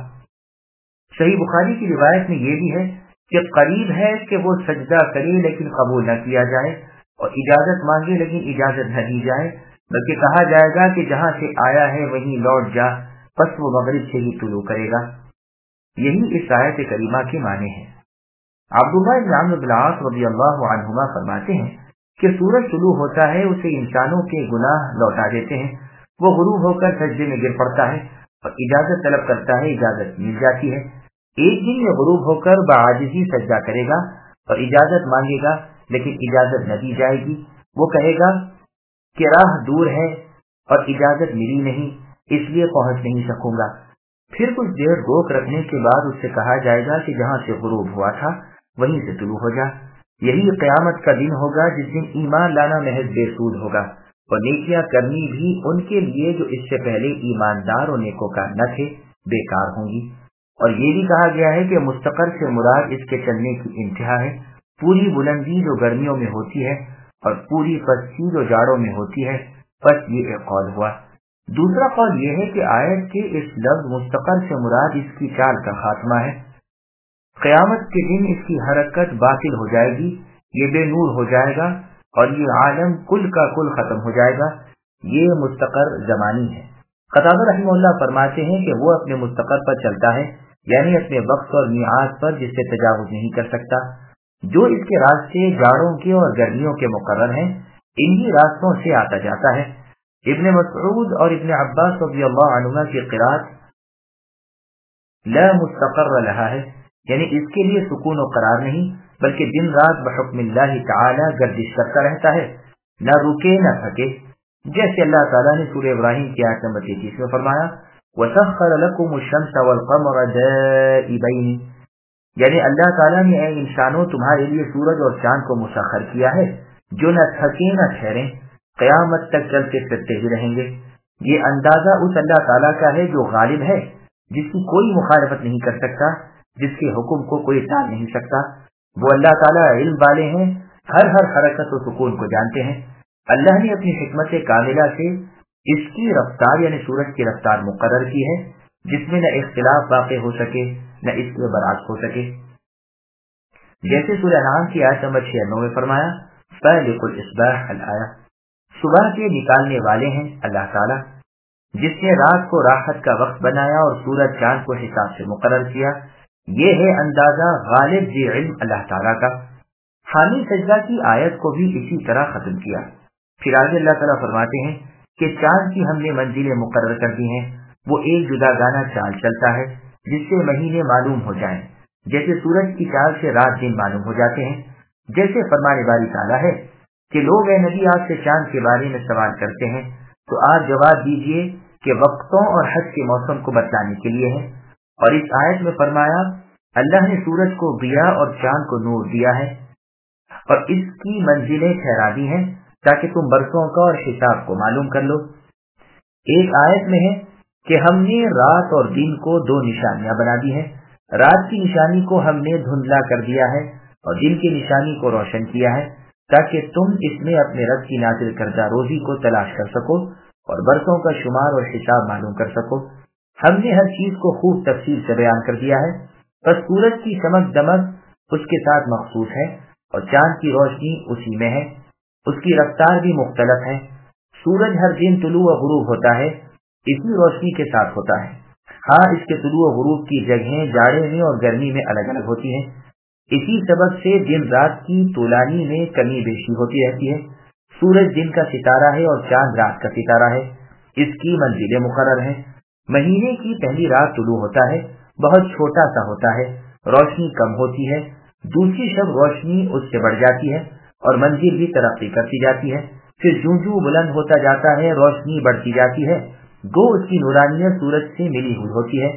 صحیح بخاری کی روایت میں یہ بھی ہے کہ قریب ہے کہ وہ سجدہ کرے لیکن قبول نہ کیا جائے اور اجازت مانگے لیکن اجازت نہ دی جائے، بلکہ کہا جائے گا کہ جہاں سے آیا ہے وہیں لوٹ جا، پس وہ مغرب سے ہی طلوع کرے گا. یہی اس آیت کریمہ کے معنی ہے. عبداللہ بن عمرو بن العاص رضی اللہ عنہما فرماتے ہیں کہ سورج طلوع ہوتا ہے، اسے انسانوں کے گناہ لوٹا دیتے ہیں. وہ غروب ہو کر سجدے میں گر پڑتا ہے اور اجازت طلب کرتا ہے، اجازت مل جاتی ہے. ایک دن یہ غروب ہو کر بعاجزی سجدہ کرے گا اور اجازت مانگے گا لیکن اجازت نہ دی جائے گی. وہ کہے گا کہ راہ دور ہے اور اجازت ملی نہیں، اس لیے پہنچ نہیں سکوں گا. پھر کچھ دیر روک رکھنے کے بعد اس سے کہا جائے گا کہ جہاں سے غروب ہوا تھا وہیں سے طلوع ہو جا. یہی قیامت کا دن ہوگا جس دن ایمان لانا محض بے سود ہوگا اور نیکیاں کرنی بھی ان کے لیے جو اس سے پہلے ایماندار اور نیکوکار نہ تھے بیکار ہوں گی. اور یہ بھی کہا گیا ہے کہ مستقر سے مراد اس کے چلنے کی انتہا ہے، پوری بلندی جو گرمیوں میں ہوتی ہے اور پوری پستی جو جاڑوں میں ہوتی ہے. بس یہ ایک قول ہوا. دوسرا قول یہ ہے کہ آیت کے اس لفظ مستقر سے مراد اس کی چال کا خاتمہ ہے. قیامت کے دن اس کی حرکت باطل ہو جائے گی، یہ بے نور ہو جائے گا اور یہ عالم کل کا کل ختم ہو جائے گا. یہ مستقر زمانی ہے. قتادہ رحمہ اللہ فرماتے ہیں کہ وہ اپنے مستقر پر چلتا ہے، یعنی اپنے وقت اور میعاد پر جس سے تجاوز نہیں کر سکتا. جو اس کے راستے جاڑوں کے اور گرمیوں کے مقرر ہیں انہی راستوں سے آتا جاتا ہے. ابن مسعود اور ابن عباس رضی اللہ عنہما کی قرات لا مستقر لها ہے، یعنی اس کے لیے سکون و قرار نہیں بلکہ دن رات بحکم اللہ تعالی گردش کرتا رہتا ہے، نہ رکے نہ تھکے. جیسے اللہ تعالیٰ نے سورہ ابراہیم کی آیت نمبر 33 میں فرمایا وَسَخَّرَ لَكُمُ الشَّمْسَ وَالْقَمَرَ دَائِبَيْنِ، یعنی اللہ تعالیٰ نے اے انسانوں تمہارے لیے سورج اور چاند کو مسخر کیا ہے جو نہ تھکے نہ ٹھہریں، قیامت تک چلتے پھرتے ہی رہیں گے. یہ اندازہ اس اللہ تعالیٰ کا ہے جو غالب ہے، جس کی کوئی مخالفت نہیں کر سکتا، جس کے حکم کو کوئی ٹال نہیں سکتا. وہ اللہ تعالیٰ علم والے ہیں، ہر حرکت و سکون کو جانتے ہیں. اللہ نے اپنی حکمت کاملہ سے اس کی رفتار یعنی سورج کی رفتار مقرر کی ہے جس میں نہ اختلاف واقع ہو سکے نہ اس کے برعکس ہو سکے. جیسے سورہ انعام کی آیت نمبر 96 میں فرمایا فالق الاصباح الآیہ، صبح کے نکالنے والے ہیں اللہ تعالیٰ، جس نے رات کو راحت کا وقت بنایا اور سورج چاند کو حساب سے مقرر کیا. یہ ہے اندازہ غالب ذی علم اللہ تعالیٰ کا. حامی سجدہ کی آیت کو بھی اسی طرح ختم کیا. پھر آگے اللہ تعالیٰ فرماتے ہیں کہ چاند کی ہم نے منزلیں مقرر کر دی ہیں، وہ ایک جدا گانا چال چلتا ہے جس سے مہینے معلوم ہو جائیں، جیسے سورج کی چال سے رات دن معلوم ہو جاتے ہیں. جیسے فرمانے والی تعالیٰ ہے کہ لوگ اے نبی آپ سے چاند کے بارے میں سوال کرتے ہیں تو آپ جواب دیجئے کہ وقتوں اور حج کے موسم کو بتلانے کے لیے ہے۔ اور اس آیت میں فرمایا اللہ نے سورج کو ضیاء اور چاند کو نور دیا ہے اور اس کی منزلیں ٹھہرا دی ہیں تاکہ تم برسوں کا اور حساب کو معلوم کر لو۔ ایک آیت میں ہے کہ ہم نے رات اور دن کو دو نشانیاں بنا دی ہیں، رات کی نشانی کو ہم نے دھندلا کر دیا ہے اور دن کی نشانی کو روشن کیا ہے تاکہ تم اس میں اپنے رب کی نازل کردہ روزی کو تلاش کر سکو اور برسوں کا شمار اور حساب معلوم کر سکو۔ ہم نے ہر چیز کو خوب تفصیل سے بیان کر دیا ہے، بس سورج کی چمک دمک اس کے ساتھ مخصوص ہے اور چاند کی روشنی اسی میں ہے، اس کی رفتار بھی مختلف ہے۔ سورج ہر دن طلوع و غروب ہوتا ہے، اسی روشنی کے ساتھ ہوتا ہے۔ ہاں اس کے طلوع و غروب کی جگہیں جاڑے میں اور گرمی میں الگ الگ ہوتی ہیں، اسی سبب سے دن رات کی طولانی میں کمی بیشی ہوتی رہتی ہے۔ سورج دن کا ستارہ ہے اور چاند رات کا ستارہ ہے، اس کی منزلیں مقرر ہیں۔ مہینے کی پہلی رات طلوع ہوتا ہے، بہت چھوٹا سا ہوتا ہے، روشنی کم ہوتی ہے، دوسری شب روشنی اس سے بڑھ جاتی ہے اور منزل بھی ترقی کرتی جاتی ہے، پھر جوں جوں بلند ہوتا جاتا ہے روشنی بڑھتی جاتی ہے، گو اس کی نورانیت سورج سے ملی ہوئی ہوتی ہے۔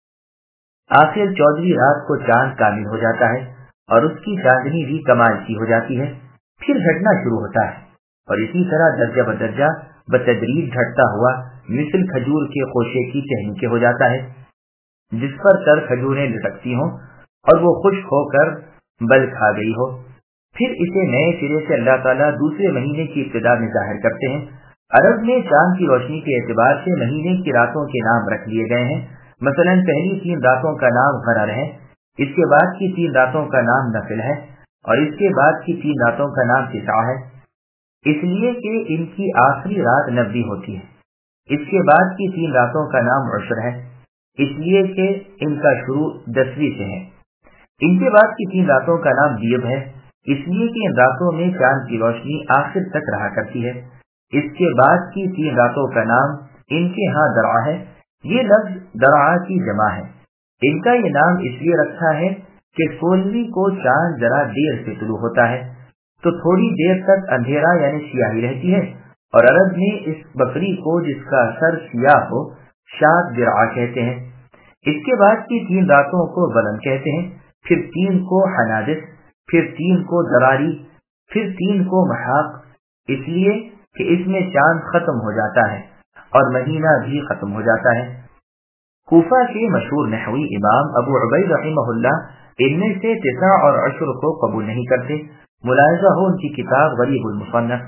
آخر 14ویں رات کو چاند کامل ہو جاتا ہے اور اس کی چاندنی بھی کمال کی ہو جاتی ہے، پھر گھٹنا شروع ہوتا ہے اور اسی طرح درجہ بدرجہ بتدریج گھٹتا ہوا مثل کھجور کے خوشے کی ٹہنی کے ہو جاتا ہے جس پر تر کھجوریں لٹکتی ہوں اور وہ خشک ہو کر بل کھا گئی ہو۔ پھر اسے نئے سرے سے اللہ تعالیٰ دوسرے مہینے کی ابتدا میں ظاہر کرتے ہیں۔ عرب میں چاند کی روشنی کے اعتبار سے مہینے کی راتوں کے نام رکھ لیے گئے ہیں، مثلا پہلی 3 راتوں کا نام غرر ہے، اس کے بعد کی 3 راتوں کا نام نفل ہے اور اس کے بعد کی 3 راتوں کا نام تسع ہے، اس لیے کہ ان کی آخری رات 90 ہوتی ہے۔ اس کے بعد کی 3 راتوں کا نام عشر ہے، اس لیے کہ ان کا شروع 10ویں سے ہے۔ ان کے بعد کی 3 راتوں کا نام بیب ہے، اس لیے کہ ان راتوں میں چاند کی روشنی آخر تک رہا کرتی ہے۔ اس کے بعد کی 3 راتوں کا نام ان کے ہاں درع ہے، یہ لفظ درع کی جمع ہے۔ ان کا یہ نام اس لیے رکھا ہے کہ 16ویں کو چاند ذرا دیر سے طلوع ہوتا ہے تو تھوڑی دیر تک اندھیرا یعنی سیاہی رہتی ہے، اور عرب میں اس بکری کو جس کا سر سیاہ ہو شاد درع کہتے ہیں۔ اس کے بعد کی 3 راتوں کو بلند کہتے ہیں، پھر 3 کو حنادث، پھر 3 کو دراری، پھر 3 کو محاق، اس لیے کہ اس میں چاند ختم ہو جاتا ہے اور مہینہ بھی ختم ہو جاتا ہے۔ کوفہ کے مشہور نحوی امام ابو عبید رحمہ اللہ ان میں سے تسع اور عشر کو قبول نہیں کرتے، ملاحظہ ہو ان کی کتاب غریب المصنف۔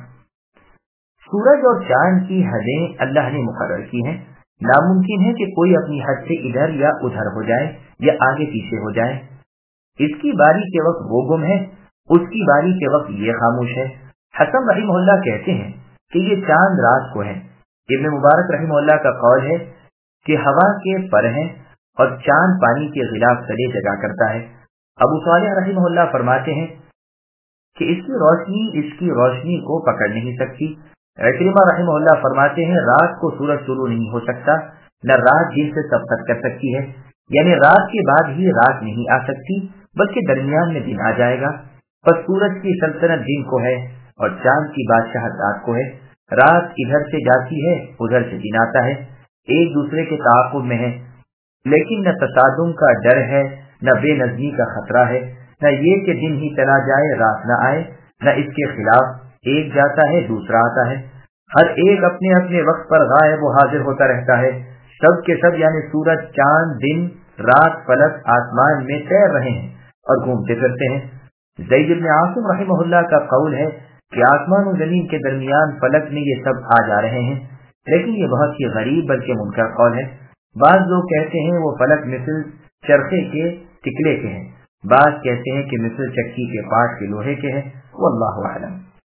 سورج اور چاند کی حدیں اللہ نے مقرر کی ہیں، ناممکن ہے کہ کوئی اپنی حد سے ادھر یا ادھر ہو جائے یا آگے پیچھے ہو جائے۔ اس کی باری کے وقت وہ گم ہے، اس کی باری کے وقت یہ خاموش ہے۔ حسن رحمہ اللہ کہتے ہیں کہ یہ چاند رات کو ہے۔ ابن مبارک رحمہ اللہ کا قول ہے کہ ہوا کے پر ہیں اور چاند پانی کے غلاف تلے جگہ کرتا ہے۔ ابو صالح رحمہ اللہ فرماتے ہیں کہ اس کی روشنی کو پکڑ نہیں سکتی۔ عکرمہ رحمہ اللہ فرماتے ہیں رات کو سورج طلوع نہیں ہو سکتا، نہ رات دن سے سبقت کر سکتی ہے، یعنی رات کے بعد ہی رات نہیں آ سکتی بلکہ درمیان میں دن آ جائے گا۔ بس سورج کی سلطنت دن کو ہے اور چاند کی بادشاہت رات کو ہے۔ رات ادھر سے جاتی ہے ادھر سے دن آتا ہے، ایک دوسرے کے تعاقب میں ہے، لیکن نہ تصادم کا ڈر ہے، نہ بے نظمی کا خطرہ ہے، نہ یہ کہ دن ہی چلا جائے رات نہ آئے، نہ اس کے خلاف ایک جاتا ہے دوسرا آتا ہے۔ ہر ایک اپنے اپنے وقت پر غائب و حاضر ہوتا رہتا ہے۔ سب کے سب یعنی سورج، چاند، دن، رات، فلک آسمان میں تیر رہے ہیں اور گھومتے پھرتے ہیں۔ زید بن عاصم رحمہ اللہ کا قول ہے کہ آسمان و زمین کے درمیان فلک میں یہ سب آ جا رہے ہیں، لیکن یہ بہت ہی غریب بلکہ منکر قول ہے۔ بعض لوگ کہتے ہیں وہ فلک مثل چرخے کے ٹکلے کے ہیں، بعض کہتے ہیں کہ مثل چکی کے پاٹ کے لوہے کے ہیں، واللہ اعلم۔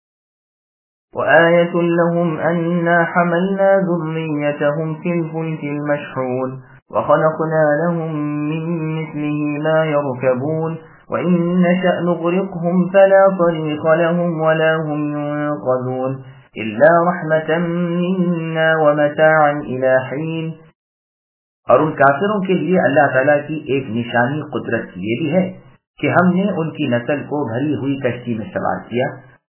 وآية لهم أنا حملنا ذريتهم في الفلك المشحون وخلقنا لهم من مثله ما يركبون وإن نشأ نغرقهم فلا طريق لهم ولا هم ينقذون إلا رحمة منا ومتاعا إلى حين۔ اور ان کافروں کے لیے اللہ تعالیٰ کی ایک نشانی قدرت یہ بھی ہے کہ ہم نے ان کی نسل کو بھری ہوئی کشتی میں سوار کیا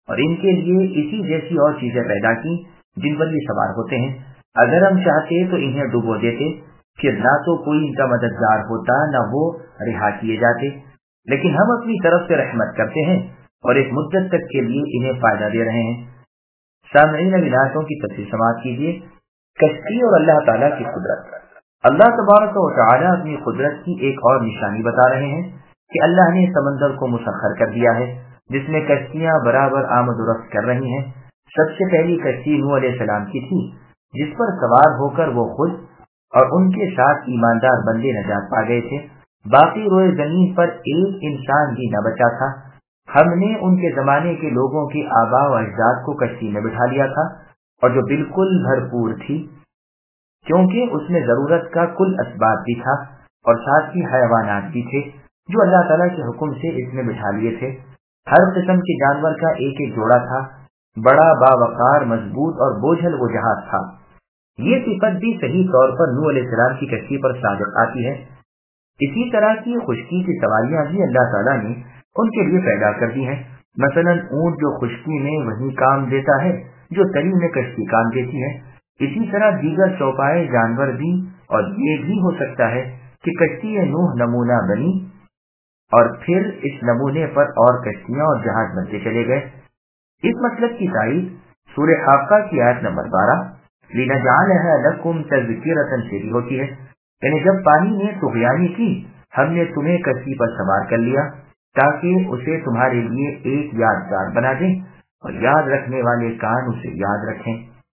اور ان کے لیے اسی جیسی اور چیزیں پیدا کی جن پر یہ سوار ہوتے ہیں. اگر ہم چاہتے تو انہیں ڈبو دیتے، پھر نہ تو کوئی ان کا مددگار ہوتا نہ وہ رہا کیے جاتے، لیکن ہم اپنی طرف سے رحمت کرتے ہیں اور ایک مدت تک کے لیے انہیں فائدہ دے رہے ہیں. سامعین، اب آیاتوں کی تفصیل سماعت کیجیے. کشتی اور اللہ تعالیٰ کی قدرت. اللہ تبارک و تعالیٰ اپنی قدرت کی ایک اور نشانی بتا رہے ہیں کہ اللہ نے سمندر کو مسخر کر دیا ہے جس میں کشتیاں برابر آمد و رفت کر رہی ہیں. سب سے پہلی کشتی نوح علیہ السلام کی تھی، جس پر سوار ہو کر وہ خود اور ان کے ساتھ ایماندار بندے نجات پا گئے تھے. باقی روئے زمین پر ایک انسان بھی نہ بچا تھا. ہم نے ان کے زمانے کے لوگوں کی آباء و اجداد کو کشتی میں بٹھا لیا تھا، اور جو بالکل بھرپور تھی، کیونکہ اس میں ضرورت کا کل اسباب بھی تھا اور ساتھ ہی حیوانات بھی تھے جو اللہ تعالیٰ کے حکم سے اس میں بٹھا لیے تھے. ہر قسم کے جانور کا ایک ایک جوڑا تھا. بڑا باوقار، مضبوط اور بوجھل وہ جہاز تھا. یہ صفت بھی صحیح طور پر نوح علیہ السلام کی کشتی پر صادق آتی ہے. اسی طرح کی خشکی کی سواریاں بھی اللہ تعالیٰ نے ان کے لیے پیدا کر دی ہیں. مثلا اونٹ جو خشکی میں وہی کام دیتا ہے جو تری میں کشتی کام دیتی ہے. اسی طرح دیگر چوپائے جانور بھی، اور یہ بھی ہو سکتا ہے کہ کشتی نوح نمونہ بنی اور پھر اس نمونے پر اور کشتیاں اور جہاز بنتے چلے گئے. اس مطلب کی تائید سورہ حاقہ کی آیت نمبر 12 لِنَجْعَلَهَا لَكُمْ تَذْكِرَةً سے بھی ہوتی ہے، یعنی جب پانی نے طغیانی کی ہم نے تمہیں کشتی پر سوار کر لیا تاکہ اسے تمہارے لیے ایک یادگار بنا دیں اور یاد رکھنے والے کان اسے یاد رکھیں.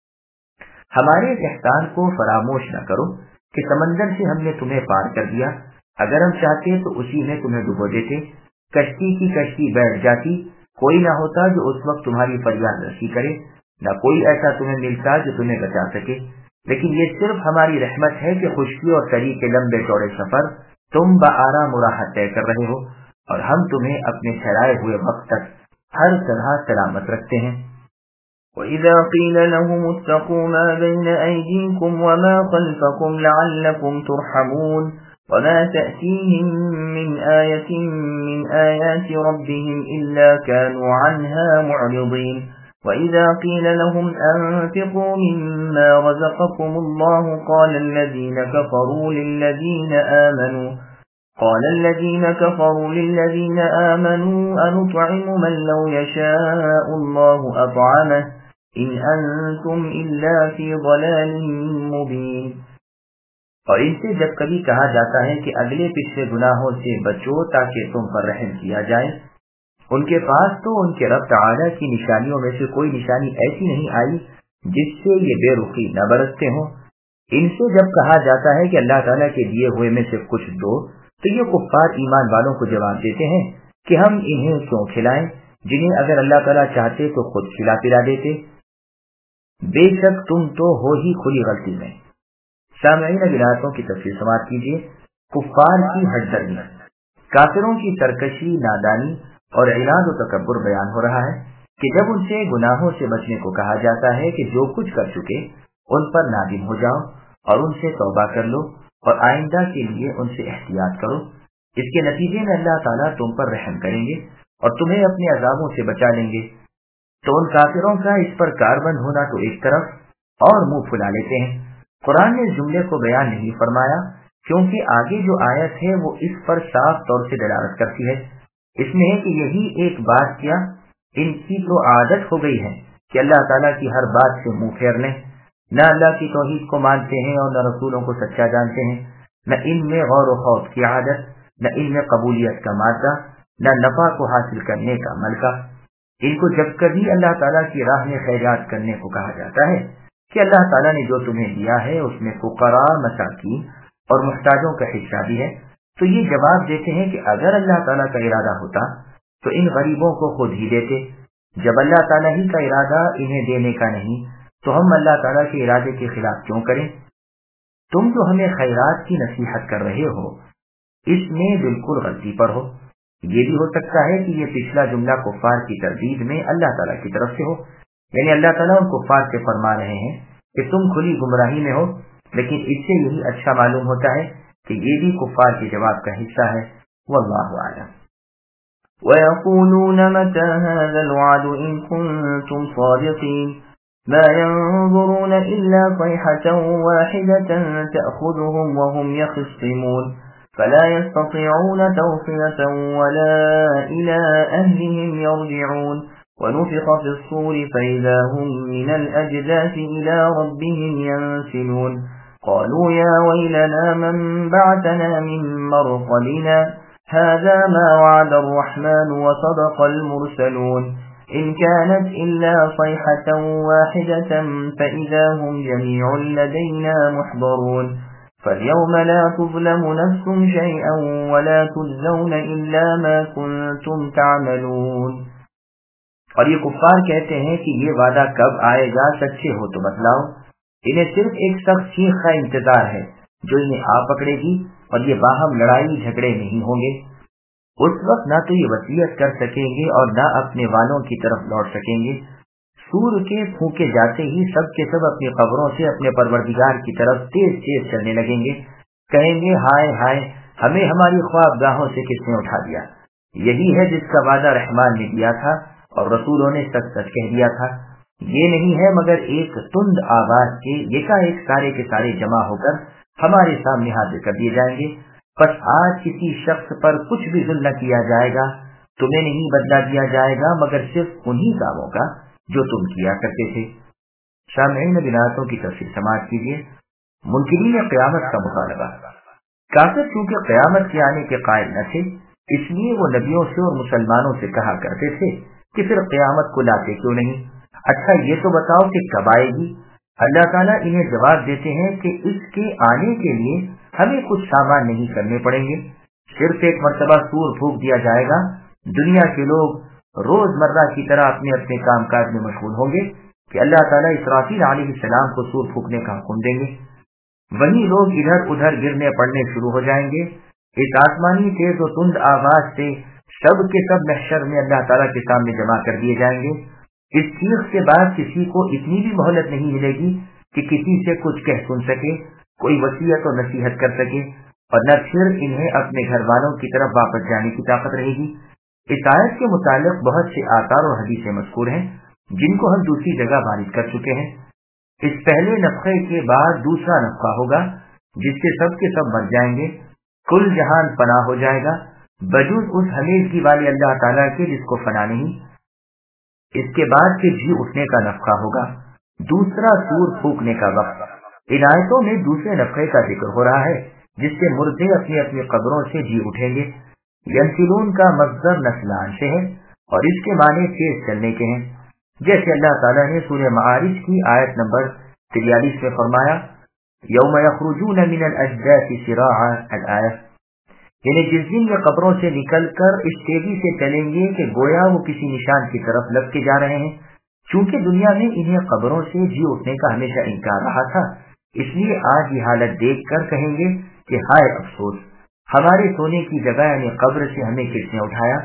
ہمارے احسان کو فراموش نہ کرو کہ سمندر سے ہم نے تمہیں پار کر دیا. اگر ہم چاہتے تو اسی میں تمہیں ڈبو دیتے. کشتی کی کشتی بیٹھ جاتی، کوئی نہ ہوتا جو اس وقت تمہاری فریاد رسی کرے، نہ کوئی ایسا تمہیں ملتا جو تمہیں بچا سکے. لیکن یہ صرف ہماری رحمت ہے کہ خشکی اور تری کے لمبے چوڑے سفر تم بآرام و راحت طے کر رہے ہو، اور ہم تمہیں اپنے ٹھہرائے ہوئے وقت تک ہر طرح سلامت رکھتے ہیں. وَإِذَا قِيلَ لَهُمُ اتَّقُوا مَا بَيْنَ أَيْدِيكُمْ وَمَا خَلْفَكُمْ لَعَلَّكُمْ تُرْحَمُونَ وَمَا تَأْتِيهِمْ مِنْ آيَةٍ مِنْ آيَاتِ رَبِّهِمْ إِلَّا كَانُوا عَنْهَا مُعْرِضِينَ وَإِذَا قِيلَ لَهُمْ أَنفِقُوا مِمَّا رَزَقَكُمُ اللَّهُ قَالَ الَّذِينَ كفروا للذين آمنوا أنطعم من لو يشاء الله أطعمه إن أنتم إلا في ضلال مبين. اور ان سے جب کبھی کہا جاتا ہے کہ اگلے پچھلے گناہوں سے بچو تاکہ تم پر رحم کیا جائے، ان کے پاس تو ان کے رب تعالیٰ کی نشانیوں میں سے کوئی نشانی ایسی نہیں آئی جس سے یہ بے رخی نہ برتتے ہوں. ان سے جب کہا جاتا ہے کہ اللہ تعالیٰ کے دیے ہوئے میں سے کچھ دو، تو یہ کفار ایمان والوں کو جواب دیتے ہیں کہ ہم انہیں کیوں کھلائیں جنہیں اگر اللہ تعالیٰ چاہتے تو خود کھلا پلا دیتے. بے شک تم تو ہو ہی کھلی غلطی میں. سامعین، آیاتوں کی تفصیل سماعت کیجیے. کفار کی ہٹ درمی، کافروں کی سرکشی، نادانی اور عناد و تکبر بیان ہو رہا ہے کہ جب ان سے گناہوں سے بچنے کو کہا جاتا ہے کہ جو کچھ کر چکے ان پر نادم ہو جاؤ اور ان سے توبہ کر لو اور آئندہ کے لیے ان سے احتیاط کرو، اس کے نتیجے میں اللہ تعالیٰ تم پر رحم کریں گے اور تمہیں اپنے عذابوں سے بچا لیں گے. تو ان کافروں کا اس پر کاربند ہونا تو ایک طرف اور منہ پھلا لیتے ہیں. قرآن نے اس جملے کو بیان نہیں فرمایا کیونکہ آگے جو آیت ہے وہ اس پر صاف طور سے دلالت کرتی ہے. اس میں ہے کہ یہی ایک بات کیا ان کی تو عادت ہو گئی ہے کہ اللہ تعالیٰ کی ہر بات سے منہ پھیر لیں. نہ اللہ کی توحید کو مانتے ہیں اور نہ رسولوں کو سچا جانتے ہیں. نہ ان میں غور و خوف کی عادت، نہ ان میں قبولیت کا مادہ، نہ نفع کو حاصل کرنے کا ملکہ. ان کو جب کبھی اللہ تعالیٰ کی راہ میں خیرات کرنے کو کہا جاتا ہے کہ اللہ تعالیٰ نے جو تمہیں دیا ہے اس میں فقراء، مساکین اور محتاجوں کا حصہ بھی ہے، تو یہ جواب دیتے ہیں کہ اگر اللہ تعالیٰ کا ارادہ ہوتا تو ان غریبوں کو خود ہی دیتے. جب اللہ تعالیٰ ہی کا ارادہ انہیں دینے کا نہیں تو ہم اللہ تعالیٰ کے ارادے کے خلاف کیوں کریں؟ تم جو ہمیں خیرات کی نصیحت کر رہے ہو اس میں بالکل غلطی پر ہو. یہ بھی ہو سکتا ہے کہ یہ پچھلا جملہ کفار کی تردید میں اللہ تعالیٰ کی طرف سے ہو، یعنی اللہ تعالیٰ ان کفار سے فرما رہے ہیں کہ تم کھلی گمراہی میں ہو، لیکن اس سے یہی اچھا معلوم ہوتا ہے کہ یہ بھی کفار کے جواب کا حصہ ہے. واللہ اعلم. ويقولون متى هذا الوعد إن كنتم صادقين ما ينظرون إلا صيحة واحدة تأخذهم وهم يخصمون فلا يستطيعون توصية ولا إلى أهلهم يرجعون ونفخ في الصور فإذا هم من الأجداث إلى ربهم ينسلون قالوا يا ويلنا من بعثنا من مرقدنا هذا ما وعد الرحمن وصدق المرسلون إن كانت إلا صيحة واحدة فإذا هم جميع لدينا محضرون فاليوم لا تظلم نفس شيئا ولا تجزون إلا ما كنتم تعملون. اور یہ کفار کہتے ہیں کہ یہ وعدہ کب آئے گا، سچے ہو تو بتلاؤ. انہیں صرف ایک سخت چیخ کا انتظار ہے جو انہیں آ پکڑے گی اور یہ باہم لڑائی جھگڑے نہیں ہوں گے. اس وقت نہ تو یہ وصیت کر سکیں گے اور نہ اپنے والوں کی طرف لوٹ سکیں گے. سور کے پھونکے جاتے ہی سب کے سب اپنی قبروں سے اپنے پروردگار کی طرف تیز تیز چلنے لگیں گے. کہیں گے ہائے ہائے ہمیں ہماری خوابگاہوں سے کس نے اٹھا دیا. یہی ہے جس کا وعدہ رحمان نے دیا تھا اور رسولوں نے سچ سچ کہہ دیا تھا. یہ نہیں ہے مگر ایک تند آواز کے یکایک سارے کے سارے جمع ہو کر ہمارے سامنے حاضر کر دیے جائیں گے. بس آج کسی شخص پر کچھ بھی ظلم نہ کیا جائے گا، تمہیں نہیں بدلا دیا جائے گا مگر صرف انہی کاموں کا جو تم کیا کرتے تھے. سامعین بناتوں کی تفصیل سماعت کیجیے. منکرین قیامت کا مطالبہ. کافر چونکہ قیامت کے آنے کے قائل نہ تھے اس لیے وہ نبیوں سے اور مسلمانوں سے کہا کرتے تھے کہ پھر قیامت کو لاتے کیوں نہیں؟ اچھا یہ تو بتاؤ کہ کب آئے گی؟ اللہ تعالیٰ انہیں جواب دیتے ہیں کہ اس کے آنے کے لیے ہمیں کچھ سامان نہیں کرنے پڑیں گے، صرف ایک مرتبہ سور پھونک دیا جائے گا. دنیا کے لوگ روز مرہ کی طرح اپنے اپنے کام کاج میں مشغول ہوں گے کہ اللہ تعالیٰ اسرافیل علیہ السلام کو سور پھونکنے کا حکم دیں گے. وہی لوگ ادھر ادھر گرنے پڑنے شروع ہو جائیں گے. اس آسمانی تیز و تند آواز سے سب کے سب محشر میں اللہ تعالیٰ کے سامنے جمع کر دیے جائیں گے. اس چیخ کے بعد کسی کو اتنی بھی مہلت نہیں ملے گی کہ کسی سے کچھ کہہ سن سکے، کوئی وصیت و نصیحت کر سکے، اور نہ پھر انہیں اپنے گھر والوں کی طرف واپس جانے کی طاقت رہے گی. اس آیت کے متعلق بہت سے آثار اور حدیثیں مذکور ہیں جن کو ہم دوسری جگہ وارد کر چکے ہیں. اس پہلے نفخے کے بعد دوسرا نفخہ ہوگا جس سے سب کے سب مر جائیں گے. کل جہان فنا ہو جائے گا بجز اس ہمیشگی والے اللہ تعالیٰ کے جس کو فنا نہیں. اس کے بعد پھر جی اٹھنے کا نفخہ ہوگا، دوسرا سور پھونکنے کا وقت. ان آیتوں میں دوسرے نفخے کا ذکر ہو رہا ہے جس سے مردے اپنی اپنی قبروں سے جی اٹھیں گے. ینسلون کا مصدر نسلان سے ہے اور اس کے معنی تیز چلنے کے ہیں، جیسے اللہ تعالیٰ نے سورہ معارج کی آیت نمبر 43 میں فرمایا یوم یخرجون من الاجداث سراعا الآیہ، یعنی جس دن یہ قبروں سے نکل کر اس تیزی سے چلیں گے کہ گویا وہ کسی نشان کی طرف لپکے جا رہے ہیں. چونکہ دنیا میں انہیں قبروں سے جی اٹھنے کا ہمیشہ انکار رہا تھا، اس لیے آج یہ حالت دیکھ کر کہیں گے کہ ہائے افسوس، ہمارے سونے کی جگہ یعنی قبر سے ہمیں کس نے اٹھایا.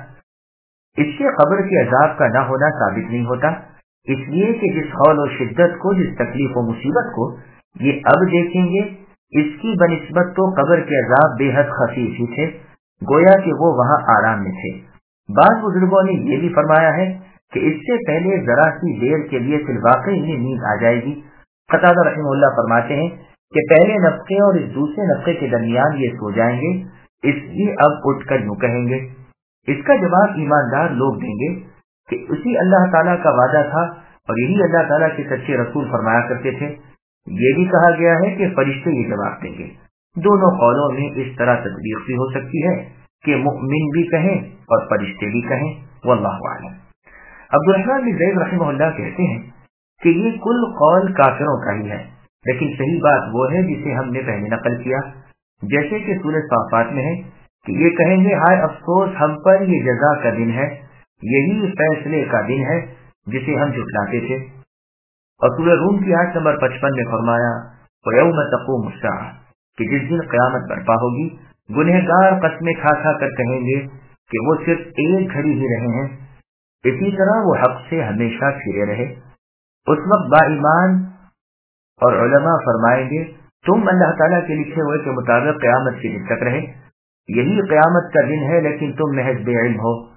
اس سے قبر کے عذاب کا نہ ہونا ثابت نہیں ہوتا، اس لیے کہ جس ہول و شدت کو، جس تکلیف و مصیبت کو یہ اب دیکھیں گے اس کی بنسبت تو قبر کے عذاب بے حد خفیف ہی تھے، گویا کہ وہ وہاں آرام میں تھے. بعض بزرگوں نے یہ بھی فرمایا ہے کہ اس سے پہلے ذرا سی دیر کے لیے فی الواقع انہیں نیند آ جائے گی. قتادہ رحمہ اللہ فرماتے ہیں کہ پہلے نفخے اور اس دوسرے نفخے کے درمیان یہ سو جائیں گے، اس لیے اب اٹھ کر یوں کہیں گے. اس کا جواب ایماندار لوگ دیں گے کہ اسی اللہ تعالیٰ کا وعدہ تھا اور یہی اللہ تعالیٰ کے سچے رسول فرمایا کرتے تھے. یہ بھی کہا گیا ہے کہ فرشتے یہ جواب دیں گے. دونوں قولوں میں اس طرح تطبیق بھی ہو سکتی ہے کہ مؤمن بھی کہیں اور فرشتے بھی کہیں، واللہ اعلم. عبدالرحمن بن زید رحمہ اللہ کہتے ہیں کہ یہ کل قول کافروں کا ہی ہے، لیکن صحیح بات وہ ہے جسے ہم نے پہلے نقل کیا، جیسے کہ سورہ صافات میں ہے کہ یہ کہیں گے ہائے افسوس ہم پر یہ جزا کا دن ہے، یہی فیصلے کا دن ہے جسے ہم جھٹلاتے تھے. اور سورہ روم کی آیت نمبر 55 میں فرمایا وَيَوْمَ تَقُومُ السَّاعَةُ، کہ جس دن قیامت برپا ہوگی گنہگار قسمیں کھا کھا کر کہیں گے کہ وہ صرف ایک گھڑی ہی رہے ہیں، اسی طرح وہ حق سے ہمیشہ پھرے رہے. اس وقت با ایمان اور علماء فرمائیں گے تم اللہ تعالیٰ کے لکھے ہوئے کے مطابق قیامت کے دن تک رہے، یہی قیامت کا دن ہے لیکن تم محض بے علم ہو.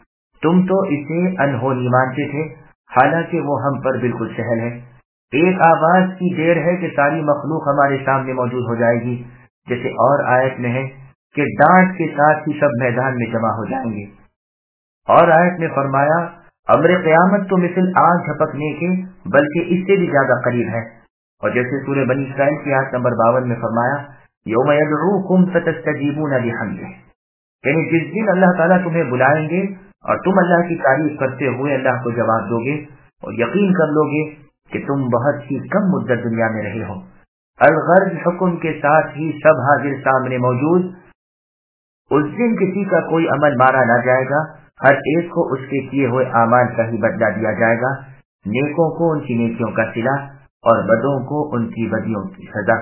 تم تو اسے انہونی مانتے تھے، حالانکہ وہ ہم پر بالکل سہل ہے۔ ایک آواز کی دیر ہے کہ ساری مخلوق ہمارے سامنے موجود ہو جائے گی، جیسے اور آیت میں ہے کہ ڈانٹ کے ساتھ ہی سب میدان میں جمع ہو جائیں گے۔ اور آیت میں فرمایا امر قیامت تو مثل آگ جھپکنے کے بلکہ اس سے بھی زیادہ قریب ہے۔ اور جیسے سورہ بنی اسرائیل کی آیت نمبر 52 میں فرمایا یوم یدعوکم فتستجیبون بحمدہ، یعنی جس دن اللہ تعالیٰ تمہیں بلائیں گے اور تم اللہ کی تعریف کرتے ہوئے اللہ کو جواب دو گے اور یقین کر لو گے کہ تم بہت ہی کم مدت دنیا میں رہے ہو۔ الغرض حکم کے ساتھ ہی سب حاضر سامنے موجود، اس دن کسی کا کوئی عمل مارا نہ جائے گا، ہر ایک کو اس کے کیے ہوئے اعمال کا ہی بدلہ دیا جائے گا، نیکوں کو ان کی نیکیوں کا صلہ اور بدوں کو ان کی بدیوں کی سزا۔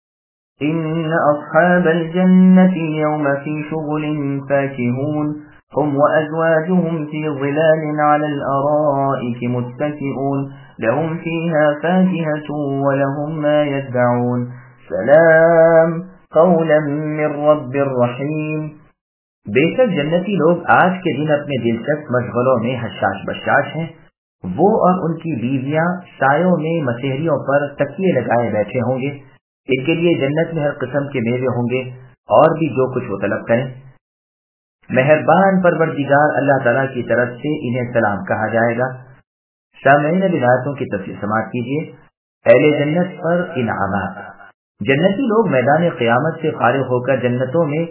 ان اصحاب الجنة اليوم في شغل فاكهون هم وازواجهم في ظلال على الارائك متكئون لهم فيها فاكهة ولهم ما يدعون سلام قولا من رب رحیم۔ بے شک جنتی لوگ آج کے دن اپنے دلچسپ مشغلوں میں حشاش بشاش ہیں، وہ اور ان کی بیویاں سایوں میں مسہریوں پر تکیے لگائے بیٹھے ہوں گے، ان کے لیے جنت میں ہر قسم کے میوے ہوں گے اور بھی جو کچھ وہ طلب کریں۔ مہربان پروردگار اللہ تعالیٰ کی طرف سے انہیں سلام کہا جائے گا۔ سامعین آیاتوں کی تفسیر سماعت کیجیے۔ اہل جنت پر انعامات۔ جنتی لوگ میدان قیامت سے فارغ ہو کر جنتوں میں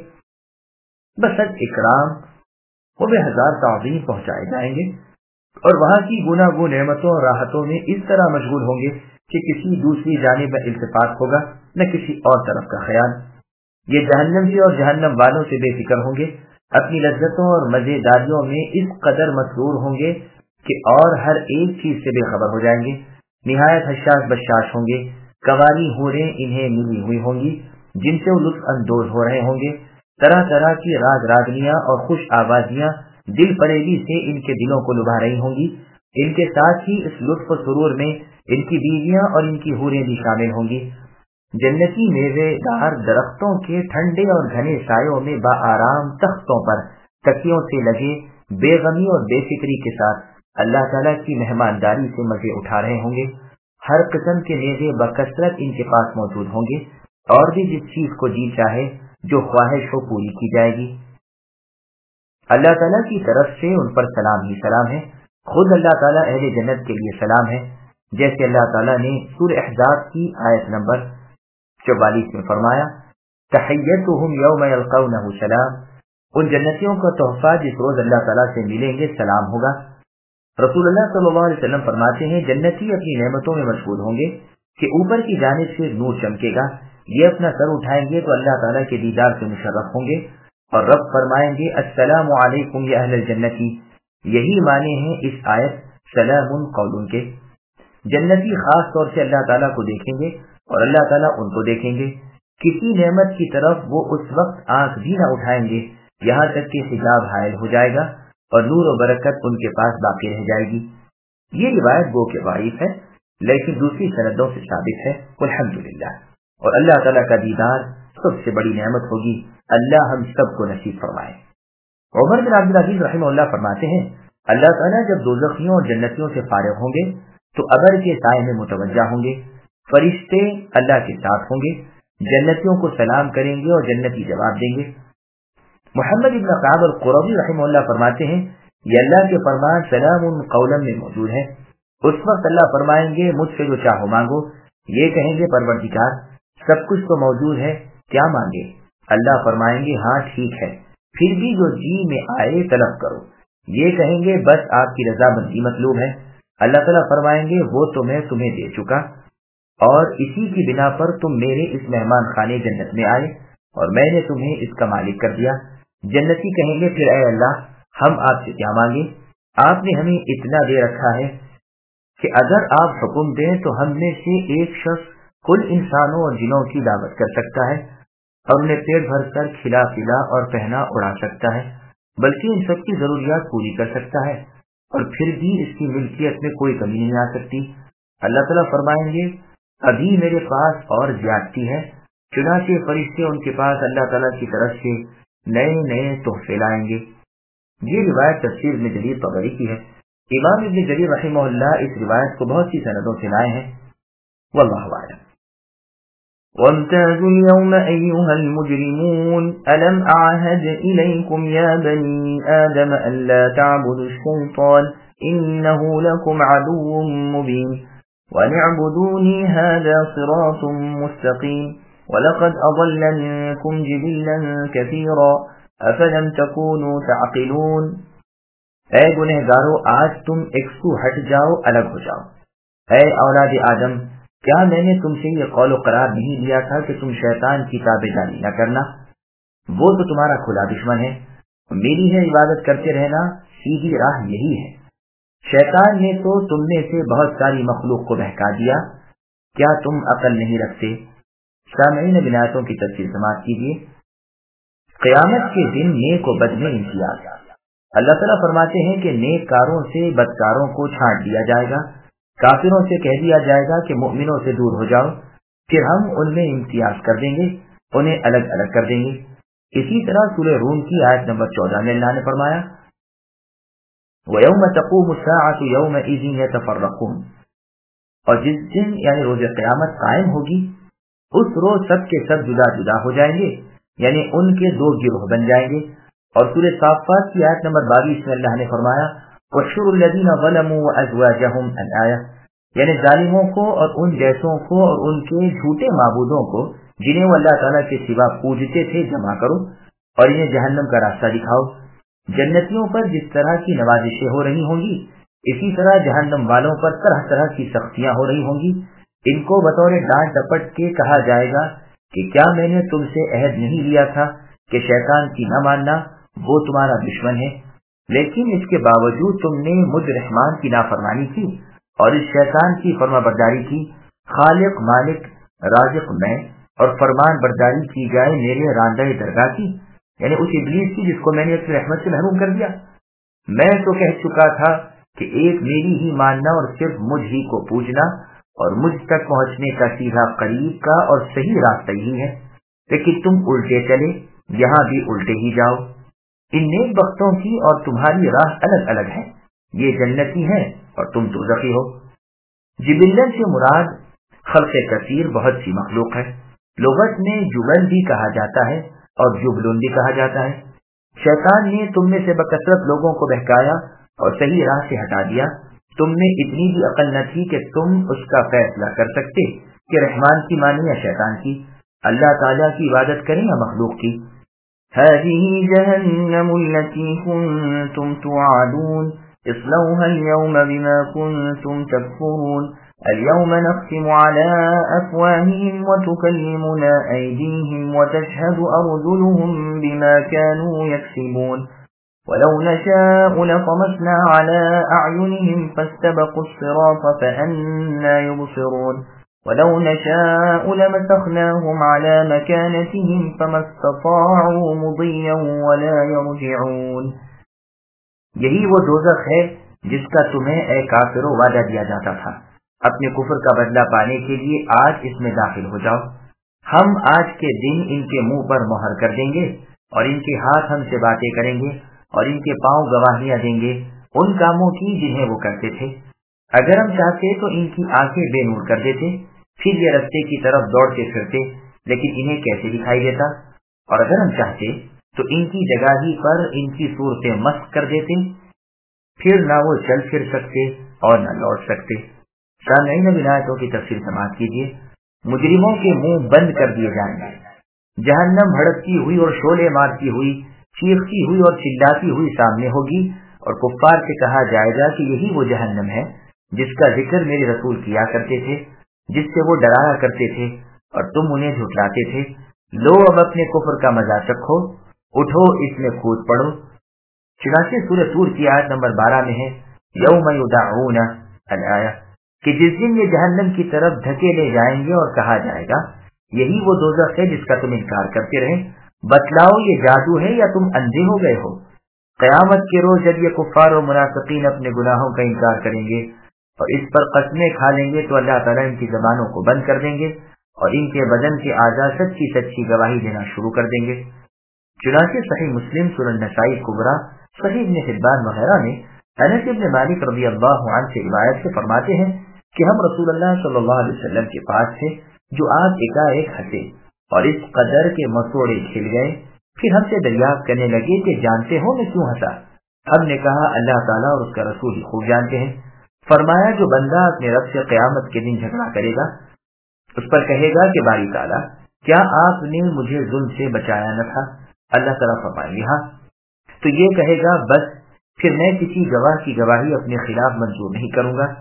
بسط اکرام و بے ہزار تعظیم پہنچائے جائیں گے اور وہاں کی گناگون نعمتوں اور راحتوں میں اس طرح مشغول ہوں گے کہ کسی دوسری جانب میں التفات ہوگا نہ کسی اور طرف کا خیال۔ یہ جہنم سے اور جہنم والوں سے بے فکر ہوں گے، اپنی لذتوں اور مزیداریوں میں اس قدر مسرور ہوں گے کہ اور ہر ایک چیز سے بے خبر ہو جائیں گے۔ نہایت حشاش بشاش ہوں گے، قواری حوریں انہیں ملی ہوئی ہوں گی جن سے وہ لطف اندوز ہو رہے ہوں گے، طرح طرح کی راگ راگنیاں اور خوش آوازیاں دل فریبی سے ان کے دلوں کو لبھا رہی ہوں گی۔ ان کے ساتھ ہی اس لطف و سرور میں ان کی بیویاں اور ان کی حوریں بھی شامل ہوں گی۔ جنتی میوے دار درختوں کے ٹھنڈے اور گھنے سایوں میں بآرام تختوں پر تکیوں سے لگے بے غمی اور بے فکری کے ساتھ اللہ تعالیٰ کی مہمانداری سے مزے اٹھا رہے ہوں گے۔ ہر قسم کے میوے بکثرت ان کے پاس موجود ہوں گے اور بھی جس چیز کو جی چاہے جو خواہش ہو پوری کی جائے گی۔ اللہ تعالیٰ کی طرف سے ان پر سلام ہی سلام ہے، خود اللہ تعالیٰ اہل جنت کے لیے سلام ہے، جیسے اللہ تعالیٰ نے سورہ احزاب کی آیت نمبر 44 میں فرمایا تحیتہم یوم یلقونہ سلام، ان جنتیوں کا تحفہ جس روز اللہ تعالیٰ سے ملیں گے سلام ہوگا۔ رسول اللہ صلی اللہ علیہ وسلم فرماتے ہیں جنتی اپنی نعمتوں میں مشغول ہوں گے کہ اوپر کی جانب سے نور چمکے گا، یہ اپنا سر اٹھائیں گے تو اللہ تعالیٰ کے دیدار سے مشرف ہوں گے اور رب فرمائیں گے السلام علیکم یا اہل الجنتی۔ یہی معنی ہیں اس آیت سلام قول کے۔ جنتی خاص طور سے اللہ تعالیٰ کو دیکھیں گے اور اللہ تعالیٰ ان کو دیکھیں گے، کسی نعمت کی طرف وہ اس وقت آنکھ بھی نہ اٹھائیں گے یہاں تک کہ حجاب حائل ہو جائے گا اور نور و برکت ان کے پاس باقی رہ جائے گی۔ یہ روایت گو کے ضعیف ہے لیکن دوسری سندوں سے ثابت ہے، الحمدللہ۔ اور اللہ تعالیٰ کا دیدار سب سے بڑی نعمت ہوگی، اللہ ہم سب کو نصیب فرمائے۔ عمر بن عبدالعزیز رحمہ اللہ فرماتے ہیں اللہ تعالیٰ جب دوزخیوں اور جنتیوں سے فارغ ہوں گے تو ابر کے سائے میں متوجہ ہوں گے، فرشتے اللہ کے ساتھ ہوں گے، جنتیوں کو سلام کریں گے اور جنتی جواب دیں گے۔ محمد ابن قعب القرظی رحمہ اللہ فرماتے ہیں یہ اللہ کے فرمان سلام قولا میں موجود ہے۔ اس وقت اللہ فرمائیں گے مجھ سے جو چاہو مانگو، یہ کہیں گے پروردگار سب کچھ تو موجود ہے، کیا مانگے؟ اللہ فرمائیں گے ہاں ٹھیک ہے، پھر بھی جو جی میں آئے طلب کرو، یہ کہیں گے بس آپ کی رضامندی مطلوب ہے۔ اللہ تعالیٰ فرمائیں گے وہ تو میں تمہیں دے چکا اور اسی کی بنا پر تم میرے اس مہمان خانے جنت میں آئے اور میں نے تمہیں اس کا مالک کر دیا۔ جنتی کہیں گے پھر اے اللہ ہم آپ سے کیا مانگے؟ آپ نے ہمیں اتنا دے رکھا ہے کہ اگر آپ حکم دیں تو ہم میں سے ایک شخص کل انسانوں اور جنوں کی دعوت کر سکتا ہے اور انہیں پیٹ بھر کر کھلا پلا اور پہنا اڑا سکتا ہے، بلکہ ان سب کی ضروریات پوری کر سکتا ہے اور پھر بھی اس کی ملکیت میں کوئی کمی نہیں آ سکتی۔ اللہ تعالیٰ فرمائیں گے ابھی میرے پاس اور زیادتی ہے، چنانچہ فرشتے ان کے پاس اللہ تعالیٰ کی طرف سے نئے نئے تحفے لائیں گے۔ یہ روایت تفسیر ابن جریر طبری کی ہے. امام ابن جریر رحمہ اللہ اس روایت کو بہت سی سندوں سے لائے ہیں. واللہ اعلم. وامتازوا اليوم أيها المجرمون ألم أعهد إليكم يا بني آدم ألا تعبدوا الشيطان إنه لكم عدو مبين وأن اعبدوني هذا صراط مستقيم وَلَقَدْ أَضَلَّ مِنكُمْ جِبِلًّا كَثِيرًا أَفَلَمْ تَكُونُوا تَعْقِلُونَ. اے گنہگارو، آج تم ایک سو ہٹ جاؤ، الگ ہو جاؤ. اے اولاد آدم، کیا میں نے تم سے یہ قول و قرار نہیں لیا تھا کہ تم شیطان کی تابعداری نہ کرنا؟ وہ تو تمہارا کھلا دشمن ہے. میری ہے عبادت کرتے رہنا، سیدھی راہ یہی ہے. شیطان نے تو تم میں سے بہت ساری مخلوق کو بہکا دیا. کیا تم عقل نہیں رکھتے؟ سامعین بنایتوں کی تفسیر سماعت کیجیے. قیامت کے دن نیک و بد میں امتیاز. اللہ تعالیٰ فرماتے ہیں کہ نیک کاروں سے بدکاروں کو چھانٹ دیا جائے گا، کافروں سے کہہ دیا جائے گا کہ مؤمنوں سے دور ہو جاؤ، پھر ہم ان میں امتیاز کر دیں گے، انہیں الگ الگ کر دیں گے. اسی طرح سورہ روم کی آیت نمبر 14 میں اللہ نے فرمایا وَيَوْمَ تَقُومُ السَّاعَةُ يَوْمَئِذٍ يَتَفَرَّقُونَ. اور جس دن یعنی روز قیامت قائم ہوگی، اس روز سب کے سب جدا جدا ہو جائیں گے، یعنی ان کے دو گروہ بن جائیں گے. اور سورہ صافات کی آیت نمبر 22 میں اللہ نے فرمایا وَاحْشُرُوا الَّذِينَ ظَلَمُوا وَأَزْوَاجَهُمْ الْآيَةُ. یعنی ظالموں کو اور ان جیسوں کو اور ان کے جھوٹے معبودوں کو جنہیں وہ اللہ تعالیٰ کے سوا پوجتے تھے جمع کرو اور انہیں جہنم کا راستہ دکھاؤ. جنتیوں پر جس طرح کی نوازشیں ہو رہی ہوں گی، اسی طرح جہنم والوں پر طرح طرح کی سختیاں ہو رہی ہوں گی. ان کو بطور ڈانٹ ڈپٹ کے کہا جائے گا کہ کیا میں نے تم سے عہد نہیں لیا تھا کہ شیطان کی نہ ماننا، وہ تمہارا دشمن ہے، لیکن اس کے باوجود تم نے مجھ رحمان کی نافرمانی کی اور اس شیطان کی فرما برداری کی. خالق مالک رازق میں اور فرمان برداری کی جائے میرے راندہ درگاہ کی، یعنی اس ابلیس کی جس کو میں نے اپنی رحمت سے محروم کر دیا. میں تو کہہ چکا تھا کہ ایک میری ہی ماننا اور صرف مجھ ہی کو پوجنا اور مجھ تک پہنچنے کا سیدھا قریب کا اور صحیح راستہ ہی ہے، لیکن تم الٹے چلے، یہاں بھی الٹے ہی جاؤ. ان نیک بختوں کی اور تمہاری راہ الگ الگ ہے، یہ جنتی ہیں اور تم دوزخی ہو. جبلن سے مراد خلق کثیر بہت سی مخلوق ہے. لغت میں جبل بھی کہا جاتا ہے اور جبلن بھی کہا جاتا ہے. شیطان نے تم میں سے بکثرت لوگوں کو بہکایا اور صحیح راہ سے ہٹا دیا. تم میں اتنی بھی عقل نہ تھی کہ تم اس کا فیصلہ کر سکتے کہ رحمان کی مانیں یا شیطان کی، اللہ تعالیٰ کی عبادت کریں یا مخلوق کی. هذه جهنم التي كنتم توعدون اصلوها اليوم بما كنتم تكفرون اليوم نختم على أفواههم وتكلمنا أيديهم وتشهد أرجلهم بما كانوا يكسبون ولو نشاء لطمسنا على أعينهم فاستبقوا الصراط فأنا يبصرون ولو نشاء لمسخناهم على مكانتهم فما استطاعوا مضيا ولا يرجعون. یہی وہ دوزخ ہے جس کا تمہیں اے کافروں وعدہ دیا جاتا تھا. اپنے کفر کا بدلہ پانے کے لیے آج اس میں داخل ہو جاؤ. ہم آج کے دن ان کے منہ پر مہر کر دیں گے اور ان کے ہاتھ ہم سے باتیں کریں گے اور ان کے پاؤں گواہیاں دیں گے ان کاموں کی جنہیں وہ کرتے تھے. اگر ہم چاہتے تو ان کی آنکھیں بے نور کر دیتے، پھر یہ رستے کی طرف دوڑتے پھرتے، لیکن انہیں کیسے دکھائی دیتا. اور اگر ہم چاہتے تو ان کی جگہ ہی پر ان کی صورتیں مسخ کر دیتے، پھر نہ وہ چل پھر سکتے اور نہ لوٹ سکتے. سامعین بنایتوں کی تفسیر سماعت کیجیے. مجرموں کے منہ بند کر دیے جائیں گے. جہنم بھڑکتی ہوئی اور شعلے مارتی ہوئی، چیختی ہوئی اور چلاتی ہوئی سامنے ہوگی اور کفار سے کہا جائے گا کہ یہی وہ جہنم ہے جس کا ذکر میرے رسول کیا کرتے تھے، جس سے وہ ڈرایا کرتے تھے اور تم انہیں جھٹلاتے تھے. لو اب اپنے کفر کا مزہ چکھو، اٹھو اس میں کود پڑو. چنانچہ سورہ طور کی آیت نمبر 12 میں ہے یوم یدعون الآیہ، کہ جس دن یہ جہنم کی طرف دھکیلے جائیں گے اور کہا جائے گا یہی وہ دوزخ ہے جس کا تم انکار کرتے رہے، بتلاؤ یہ جادو ہے یا تم اندھے ہو گئے ہو. قیامت کے روز جب یہ کفار و منافقین اپنے گناہوں کا انکار کریں گے اور اس پر قسمیں کھا لیں گے تو اللہ تعالیٰ ان کی زبانوں کو بند کر دیں گے اور ان کے بدن کے اعضاء سچی سچی گواہی دینا شروع کر دیں گے. چنانچہ صحیح مسلم سنن نسائی کبریٰ صحیح ابن حبان وغیرہ نے انس ابن مالک رضی اللہ عنہ سے روایت سے فرماتے ہیں کہ ہم رسول اللہ صلی اللہ علیہ وسلم کے پاس تھے جو آپ ایک ہنسے اور اس قدر کے مسوڑے کھل گئے، پھر ہم سے دریافت کرنے لگے کہ جانتے ہو میں کیوں ہنسا؟ ہم نے کہا اللہ تعالیٰ اور اس کا رسول ہی خوب جانتے ہیں۔ فرمایا جو بندہ اپنے رب سے قیامت کے دن جھگڑا کرے گا اس پر کہے گا کہ باری تعالیٰ کیا آپ نے مجھے ظلم سے بچایا نہ تھا؟ اللہ تعالیٰ فرمائیں گے ہاں، تو یہ کہے گا بس پھر میں کسی گواہ کی گواہی اپنے خلاف منظور نہیں کروں گا،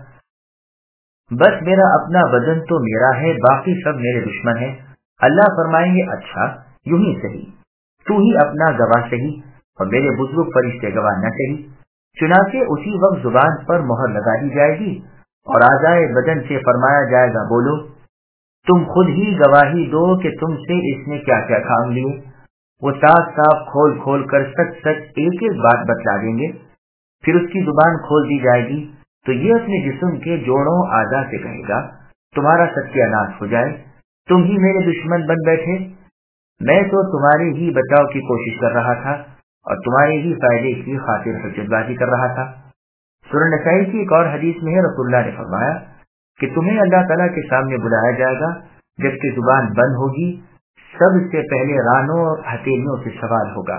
بس میرا اپنا بدن تو میرا ہے، باقی سب میرے دشمن ہیں۔ اللہ فرمائیں گے اچھا یوں ہی صحیح، تو ہی اپنا گواہ صحیح اور میرے بزرگ فرشتے گواہ نہ صحیح۔ چنانچہ اسی وقت زبان پر مہر لگا دی جائے گی اور اعضائے بدن سے فرمایا جائے گا بولو، تم خود ہی گواہی دو کہ تم سے اس نے کیا کیا کام لیے۔ وہ صاف صاف کھول کھول کر سچ سچ ایک ایک بات بتلا دیں گے۔ پھر اس کی زبان کھول دی جائے گی تو یہ اپنے جسم کے جوڑوں اعضاء سے کہے گا تمہارا ستیہ ناش ہو جائے، تم ہی میرے دشمن بن بیٹھے، میں تو تمہارے ہی بچاؤ کی کوشش کر رہا تھا اور تمہارے ہی فائدے کی خاطر حجت بازی کر رہا تھا۔ سنن نسائی کی ایک اور حدیث میں ہے رسول اللہ نے فرمایا کہ تمہیں اللہ تعالیٰ کے سامنے بلایا جائے گا جبکہ زبان بند ہوگی، سب سے پہلے رانوں اور ہتھیلیوں سے سوال ہوگا۔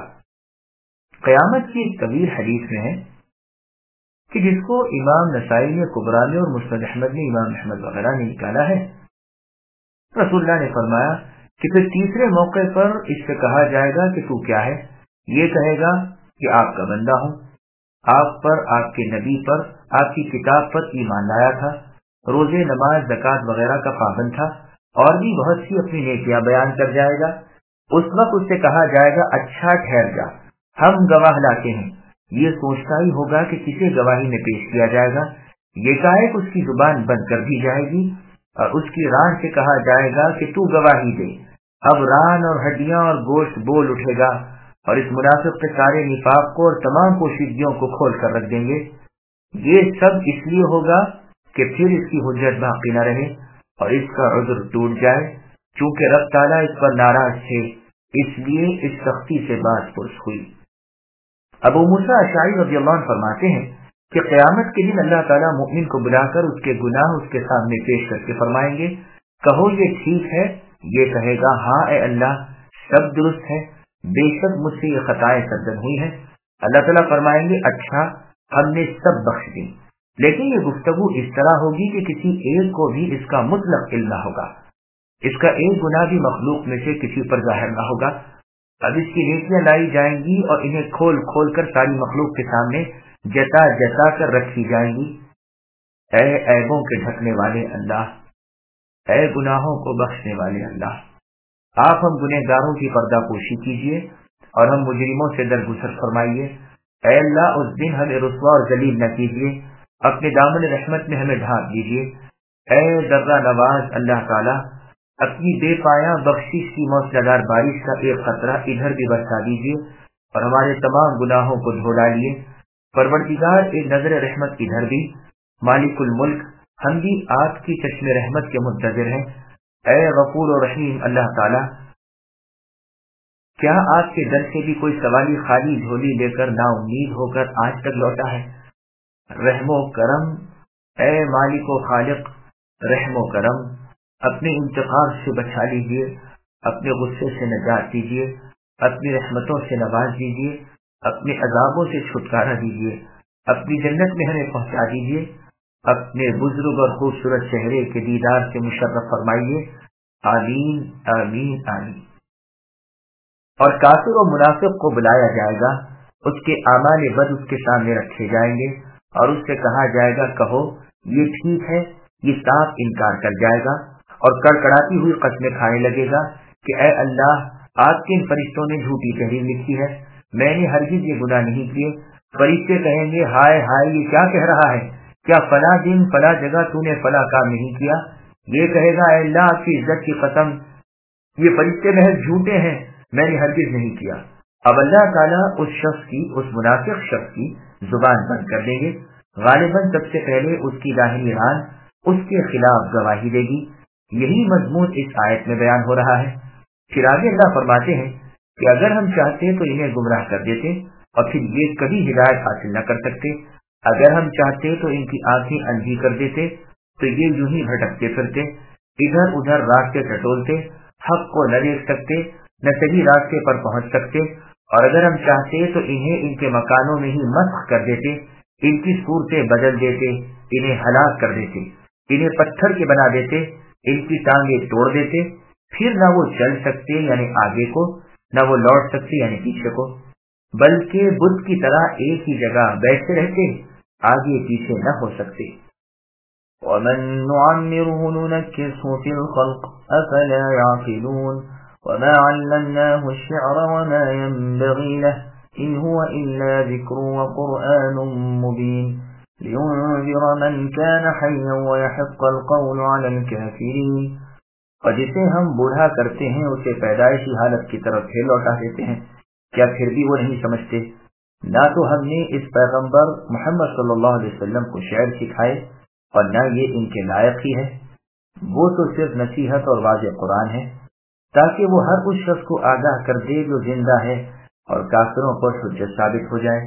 قیامت کی ایک طویل حدیث میں ہے کہ جس کو امام نسائی نے کبریٰ میں اور مسند احمد میں امام احمد وغیرہ نے نکالا ہے، رسول اللہ نے فرمایا کہ پھر تیسرے موقع پر اس سے کہا جائے گا کہ تو کیا ہے؟ یہ کہے گا کہ آپ کا بندہ ہوں، آپ پر، آپ کے نبی پر، آپ کی کتاب پر ایمان لایا تھا، روزے نماز زکوٰۃ وغیرہ کا پابند تھا، اور بھی بہت سی اپنی نیکیاں بیان کر جائے گا۔ اس وقت اس سے کہا جائے گا اچھا ٹھہر جا، ہم گواہ لاتے ہیں۔ یہ سوچتا ہی ہوگا کہ کسے گواہی میں پیش کیا جائے گا، یہ کائک اس کی زبان بند کر دی جائے گی اور اس کی ران سے کہا جائے گا کہ تو گواہی دے۔ اب ران اور ہڈیاں اور گوشت بول اٹھے گا اور اس منافق کے سارے نفاق کو اور تمام پوشیدگیوں کو کھول کر رکھ دیں گے۔ یہ سب اس لیے ہوگا کہ پھر اس کی حجت باقی نہ رہے اور اس کا عذر ٹوٹ جائے، چونکہ رب تعالیٰ اس پر ناراض تھے، اس لیے اس سختی سے بات پرس ہوئی۔ ابو موسیٰ اشعری رضی اللہ عنہ فرماتے ہیں کہ قیامت کے دن اللہ تعالیٰ مومن کو بلا کر اس کے گناہ اس کے سامنے پیش کر کے فرمائیں گے کہو یہ ٹھیک ہے؟ یہ کہے گا ہاں اے اللہ سب درست ہے، بے شک مجھ سے یہ خطائیں سرزد ہوئی ہیں۔ اللہ تعالیٰ فرمائیں گے اچھا ہم نے سب بخش دی، لیکن یہ گفتگو اس طرح ہوگی کہ کسی ایک کو بھی اس کا مطلق علم نہ ہوگا، اس کا ایک گناہ بھی مخلوق میں سے کسی پر ظاہر نہ ہوگا۔ اب اس کی نیکیاں لائی جائیں گی اور انہیں کھول کھول کر ساری مخلوق کے سامنے جتا جتا کر رکھی جائیں گی۔ اے عیبوں کے ڈھکنے والے اللہ، اے گناہوں کو بخشنے والے اللہ، آپ ہم گنہگاروں کی پردہ پوشی کیجیے اور ہم مجرموں سے درگزر فرمائیے۔ اے اللہ اس دن ہمیں رسوا اور ذلیل نہ کیجیے، اپنے دامن رحمت میں ہمیں ڈھانپ دیجیے۔ اے درہ نواز اللہ تعالیٰ، اپنی بے پایا بخشش کی موسلادھار بارش کا ایک قطرہ ادھر بھی برسا دیجیے اور ہمارے تمام گناہوں کو دھو ڈالیے۔ پروردگار ایک نظر رحمت ادھر بھی، مالک الملک ہم بھی آپ کی چشم رحمت کے منتظر ہیں۔ اے غفور و رحیم اللہ تعالیٰ، کیا آپ کے در سے بھی کوئی سوالی خالی جھولی لے کر نا امید ہو کر آج تک لوٹا ہے؟ رحم و کرم، اے مالک و خالق رحم و کرم، اپنے انتقام سے بچا لیجیے، اپنے غصے سے نجات دیجیے، اپنی رحمتوں سے نواز دیجیے، اپنے عذابوں سے چھٹکارا دیجیے، اپنی جنت میں ہمیں پہنچا دیجیے، اپنے بزرگ اور خوبصورت چہرے کے دیدار سے مشرف فرمائیے، آمین آمین آمین۔ اور کافر و منافق کو بلایا جائے گا، اس کے اعمال بد اس کے سامنے رکھے جائیں گے اور اس سے کہا جائے گا کہو یہ ٹھیک ہے؟ یہ صاف انکار کر جائے گا اور کڑکڑاتی ہوئی قسمیں کھانے لگے گا کہ اے اللہ آپ کے ان فرشتوں نے جھوٹی تحریر لکھی ہے، میں نے ہرگز یہ گناہ نہیں کیے۔ فرشتے کہیں گے ہائے ہائے یہ کیا کہہ رہا ہے، کیا فلاں دن فلاں جگہ تو نے فلاں کام نہیں کیا؟ یہ کہے گا اے اللہ آپ کی عزت کی قسم یہ فرشتے محض جھوٹے ہیں، میں نے ہرگز نہیں کیا۔ اب اللہ تعالیٰ اس شخص کی، اس منافق شخص کی زبان بند کر دیں گے، غالباً سب سے پہلے اس کی داہنی ران اس کے خلاف گواہی دے گی۔ یہی مضمون اس آیت میں بیان ہو رہا ہے۔ پھر آگے اللہ فرماتے ہیں کہ اگر ہم چاہتے تو انہیں گمراہ کر دیتے اور پھر یہ کبھی ہدایت حاصل نہ کر سکتے۔ اگر ہم چاہتے تو ان کی آنکھیں اندھی کر دیتے تو یہ یوں ہی بھٹکتے پھرتے، ادھر ادھر راستے ٹٹولتے، حق کو نہ دیکھ سکتے، نہ صحیح راستے پر پہنچ سکتے۔ اور اگر ہم چاہتے تو انہیں ان کے مکانوں میں ہی مسخ کر دیتے، ان کی صورتیں بدل دیتے، انہیں ہلاک کر دیتے، انہیں پتھر کے بنا دیتے، ان کی ٹانگیں توڑ دیتے، پھر نہ وہ چل سکتے یعنی آگے کو، نہ وہ لوٹ سکتے یعنی پیچھے کو، بلکہ بت کی طرح ایک ہی جگہ بیٹھتے رہتے، آگے پیچھے نہ ہو سکتے۔ وَمَن نُعَمِّرْهُ نُنَكِّسْهُ فِي الْخَلْقِ أَفَلَا يَعْقِلُونَ وَمَا عَلَّمْنَاهُ الشِّعْرَ وَمَا يَنبَغِي لَهُ إِنْ هُوَ إِلَّا ذِكْرٌ وَقُرْآنٌ مُبِينٌ لِيُنذِرَ مَن كَانَ حَيًّا وَيَحِقَّ الْقَوْلُ عَلَى الْكَافِرِينَ۔ اور جسے ہم بوڑھا کرتے ہیں اسے پیدائشی حالت کی طرف پھر لوٹا دیتے ہیں، کیا پھر بھی وہ نہیں سمجھتے؟ نہ تو ہم نے اس پیغمبر محمد صلی اللہ علیہ وسلم کو شعر سکھائے اور نہ یہ ان کے لائق ہی ہے، وہ تو صرف نصیحت اور واضح قرآن ہے تاکہ وہ ہر اس شخص کو آگاہ کر دے جو زندہ ہے اور کافروں پر حجت ثابت ہو جائے۔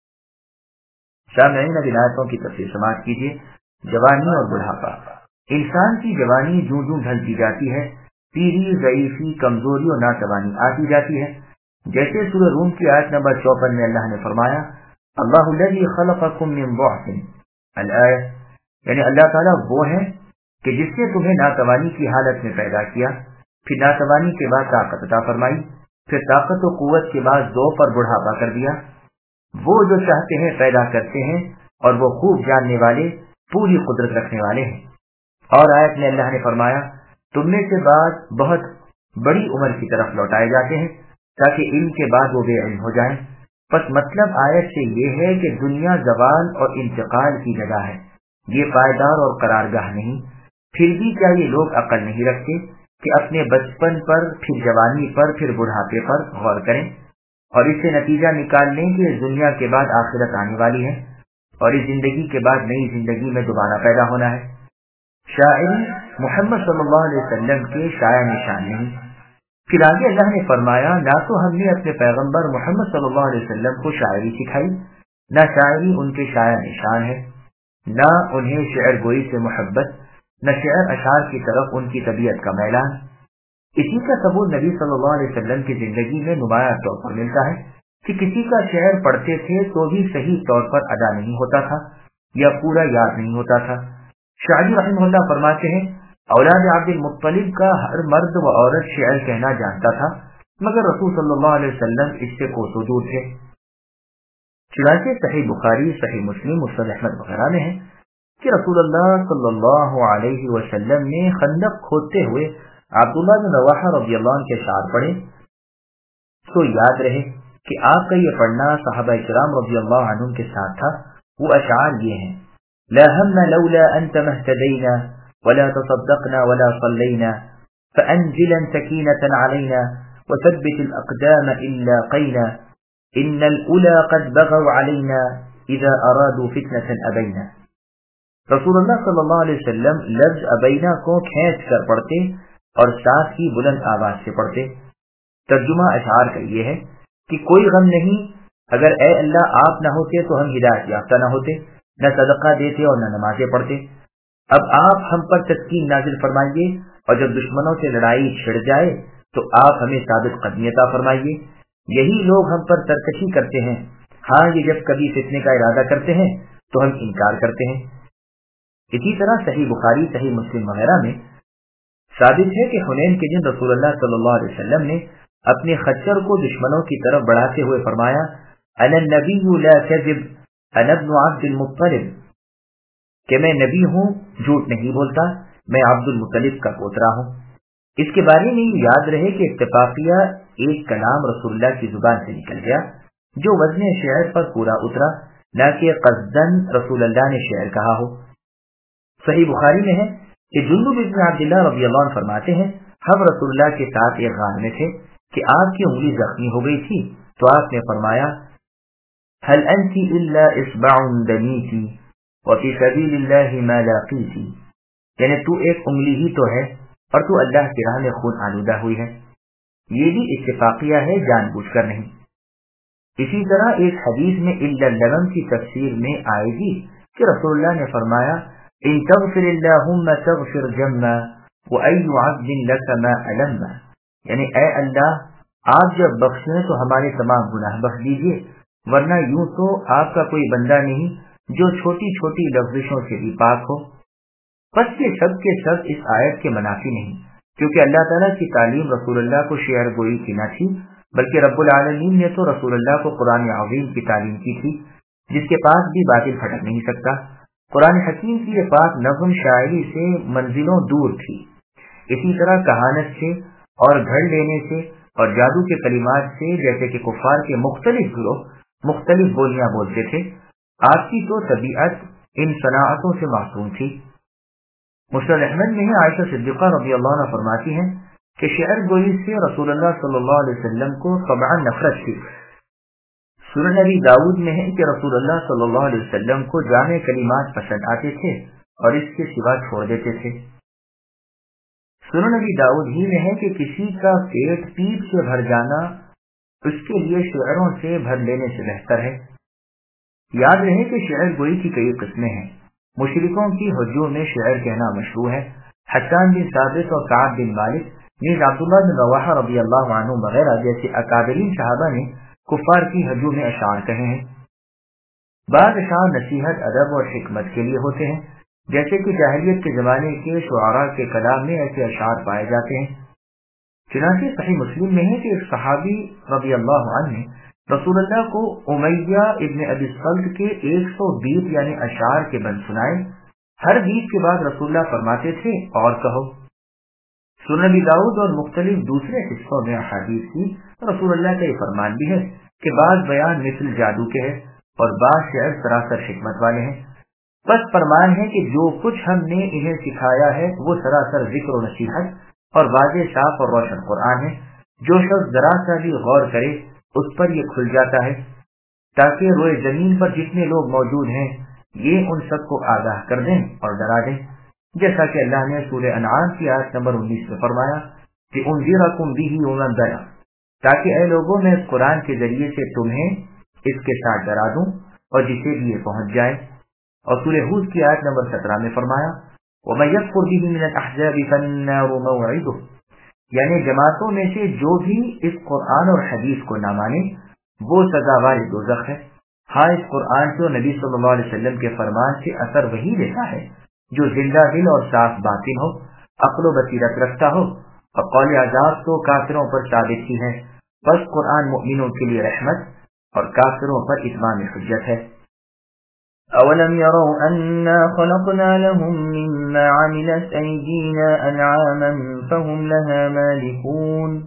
سامعین، اب آیتوں کی تفسیر سماعت کیجیے۔ جوانی اور بڑھاپا۔ انسان کی جوانی جوں جوں ڈھلتی جاتی ہے، پیری، ضعیفی، کمزوری اور ناتوانی آتی جاتی ہے۔ جیسے سورہ روم کی آیت نمبر 54 میں اللہ نے فرمایا، اللہ الذی خلقکم من ضعف الآیہ، یعنی اللہ تعالیٰ وہ ہے کہ جس نے تمہیں ناتوانی کی حالت میں پیدا کیا، پھر ناتوانی کے بعد طاقت عطا فرمائی، پھر طاقت و قوت کے بعد ذوق پر بڑھاپا کر دیا۔ وہ جو چاہتے ہیں پیدا کرتے ہیں اور وہ خوب جاننے والے، پوری قدرت رکھنے والے ہیں۔ اور آیت میں اللہ نے فرمایا، تم میں سے بعض بہت بڑی عمر کی طرف لوٹائے جاتے ہیں تاکہ ان کے بعد وہ بے علم ہو جائیں۔ پس مطلب آیت سے یہ ہے کہ دنیا زوال اور انتقال کی جگہ ہے، یہ پائیدار اور قرارگاہ نہیں۔ پھر بھی کیا یہ لوگ عقل نہیں رکھتے کہ اپنے بچپن پر، پھر جوانی پر، پھر بڑھاپے پر غور کریں اور اس سے نتیجہ نکال لیں کہ اس دنیا کے بعد آخرت آنے والی ہے اور اس زندگی کے بعد نئی زندگی میں دوبارہ پیدا ہونا ہے۔ شاعری محمد صلی اللہ علیہ وسلم کے شایع نشان نہیں۔ پھر آگے اللہ نے فرمایا، نہ تو ہم نے اپنے پیغمبر محمد صلی اللہ علیہ وسلم کو شاعری سکھائی، نہ شاعری ان کے شایع نشان ہے، نہ انہیں شعر گوئی سے محبت، نہ شعر اشعار کی طرف ان کی طبیعت کا میلان۔ اسی کا ثبوت نبی صلی اللہ علیہ وسلم کی زندگی میں نمایاں طور پر ملتا ہے کہ کسی کا شعر پڑھتے تھے تو بھی صحیح طور پر ادا نہیں ہوتا تھا یا پورا یاد نہیں ہوتا تھا۔ شاعری رحمہ اللہ فرماتے ہیں، اولاد عبد المطلب کا ہر مرد و عورت شعر کہنا جانتا تھا، مگر رسول صلی اللہ علیہ وسلم اس سے کوسوں دور تھے۔ چنانچہ صحیح بخاری، صحیح مسلم، مسند احمد وغیرہ میں ہے کہ رسول اللہ صلی اللہ علیہ وسلم نے خندق کھودتے ہوئے عبداللہ بن رواحہ رضی اللہ عنہ کے اشعار پڑھے تو یاد رہے کہ آپ کا یہ پڑھنا صحابہ کرام رضی اللہ عنہم کے ساتھ تھا۔ وہ اشعار یہ ہیں، لا هم لولا أنت ما اهتدينا ولا تصدقنا ولا صلينا فأنزلا سكينة علينا وثبت الأقدام إلا قينا إن الأولى قد بغوا علينا إذا أرادوا فتنة أبينا۔ رسول اللہ صلی اللہ علیہ وسلم لفظ ابینا کو کھینچ کر پڑھتے اور ساتھ ہی بلند آواز سے پڑھتے۔ ترجمہ اشعار کا یہ ہے کہ کوئی غم نہیں، اگر اے اللہ آپ نہ ہوتے تو ہم ہدایت یافتہ نہ ہوتے، نہ صدقہ دیتے اور نہ نمازیں پڑھتے۔ اب آپ ہم پر تسکین نازل فرمائیے اور جب دشمنوں سے لڑائی چھڑ جائے تو آپ ہمیں ثابت قدمی عطا فرمائیے۔ یہی لوگ ہم پر سرکشی کرتے ہیں، ہاں یہ جب کبھی فتنے کا ارادہ کرتے ہیں تو ہم انکار کرتے ہیں۔ اسی طرح صحیح بخاری، صحیح مسلم وغیرہ میں ثابت ہے کہ حنین کے دن رسول اللہ صلی اللہ علیہ وسلم نے اپنے خچر کو دشمنوں کی طرف بڑھاتے ہوئے فرمایا، انا النبی لا کذب انا ابن عبد المطلب، کہ میں نبی ہوں، جھوٹ نہیں بولتا، میں عبد المطلب کا پوترا ہوں۔ اس کے بارے میں یاد رہے کہ اتفاقیہ ایک کلام رسول اللہ کی زبان سے نکل گیا جو وزن شعر پر پورا اترا، نہ کہ قصدن رسول اللہ نے شعر کہا ہو۔ صحیح بخاری میں ہے کہ جندب بن عبداللہ رضی اللہ عنہ فرماتے ہیں، ہم رسول اللہ کے ساتھ ایک غار میں تھے کہ آپ کی انگلی زخمی ہو گئی تھی تو آپ نے فرمایا، هل انت الا اصبع دمیتی وفی سبیل اللہ ما لاقیتی، یعنی تو ایک انگلی ہی تو ہے اور تو اللہ کی راہ میں خون آلودہ ہوئی ہے۔ یہ بھی اتفاقیہ ہے، جان بوجھ کر نہیں۔ اسی طرح ایک حدیث میں الا اللغم کی تفسیر میں آئے گی کہ رسول اللہ نے فرمایا ان تغفر اللہم تغفر جما وای عبد لک ما علم، یعنی اے اللہ آپ جب بخشیں تو ہمارے تمام گناہ بخش دیجیے، ورنہ یوں تو آپ کا کوئی بندہ نہیں جو چھوٹی چھوٹی لفظشوں سے بھی پاک ہو۔ پس یہ سب کے سب اس آیت کے منافی نہیں، کیونکہ اللہ تعالیٰ کی تعلیم رسول اللہ کو شعر گوئی کی نہ تھی، بلکہ رب العالمین نے تو رسول اللہ کو قرآن عظیم کی تعلیم کی تھی، جس کے پاس بھی باطل پھٹک نہیں سکتا۔ قرآن حکیم کی یہ بات نظم شاعری سے منزلوں دور تھی۔ اسی طرح کہانت سے اور گھڑ لینے سے اور جادو کے کلمات سے، جیسے کہ کفار کے مختلف گروہ مختلف بولیاں بولتے تھے، آپ کی تو طبیعت ان صناعتوں سے معصوم تھی۔ مسند احمد میں عائشہ صدیقہ رضی اللہ عنہ فرماتی ہیں کہ شعر گوئی سے رسول اللہ صلی اللہ علیہ وسلم کو طبعا نفرت تھی۔ سنن نبی داؤد میں ہے کہ رسول اللہ صلی اللہ علیہ وسلم کو جامع کلمات پسند آتے تھے اور اس کے سوا چھوڑ دیتے تھے۔ سنن نبی داؤد ہی میں ہے کہ کسی کا پیٹ پیپ سے بھر جانا اس کے لیے شعروں سے بھر لینے سے بہتر ہے۔ یاد رہے کہ شعر گوئی کی کئی قسمیں ہیں۔ مشرکوں کی ہجوم میں شعر کہنا مشروع ہے۔ حسان بن ثابت اور کعب بن مالک نیز عبداللہ بن رواحہ رضی اللہ عنہ وغیرہ جیسے اکابرین صحابہ نے کفار کی ہجوم میں اشعار کہے ہیں۔ بعض اشعار نصیحت، ادب اور حکمت کے لیے ہوتے ہیں، جیسے کہ جاہلیت کے زمانے کے شعراء کے کلام میں ایسے اشعار پائے جاتے ہیں۔ چنانچہ صحیح مسلم میں ہے کہ ایک صحابی رضی اللہ عنہ نے رسول اللہ کو امیہ ابن ابی الصلت کے 120 یعنی اشعار کے بند سنائے۔ ہر بیت کے بعد رسول اللہ فرماتے تھے اور کہو۔ سنن نبی داؤد اور مختلف دوسرے حصوں میں احادیث کی رسول اللہ کا یہ فرمان بھی ہے کہ بعض بیان مثل جادو کے ہیں اور بعض شعر سراسر حکمت والے ہیں۔ بس فرمان ہے کہ جو کچھ ہم نے انہیں سکھایا ہے وہ سراسر ذکر و نصیحت اور واضح صاف اور روشن قرآن ہے۔ جو شخص ذرا سا بھی غور کرے اس پر یہ کھل جاتا ہے، تاکہ روئے زمین پر جتنے لوگ موجود ہیں یہ ان سب کو آگاہ کر دیں اور ڈرا دیں، جیسا کہ اللہ نے سورہ انعام کی آیت نمبر 19 میں فرمایا کہ انذرکم بہ ومن بلغ، تاکہ اے لوگوں میں اس قرآن کے ذریعے سے تمہیں اس کے ساتھ ڈرا دوں اور جسے بھی یہ پہنچ جائے۔ اور سورہ ہود کی آیت نمبر 17 میں فرمایا ومن یکفر بہ من الاحزاب فالنار موعدہ، یعنی جماعتوں میں سے جو بھی اس قرآن اور حدیث کو نہ مانے وہ سزاوار دوزخ ہے۔ ہاں، اس قرآن سے اور نبی صلی اللہ علیہ وسلم کے فرمان سے اثر وہی لیتا ہے جو زندہ دل اور صاف باطن ہو، عقل و بصیرت رکھتا ہو، اور قول عذاب تو کافروں پر ثابت ہی ہے۔ بس قرآن مؤمنوں کے لیے رحمت اور کافروں پر اتمام حجت ہے۔ أَوَلَمْ يَرَوْا أَنَّا خَلَقْنَا لَهُم مِّمَّا عَمِلَتْ أَيْدِينَا أَنْعَامًا فَهُمْ لَهَا مَالِكُونَ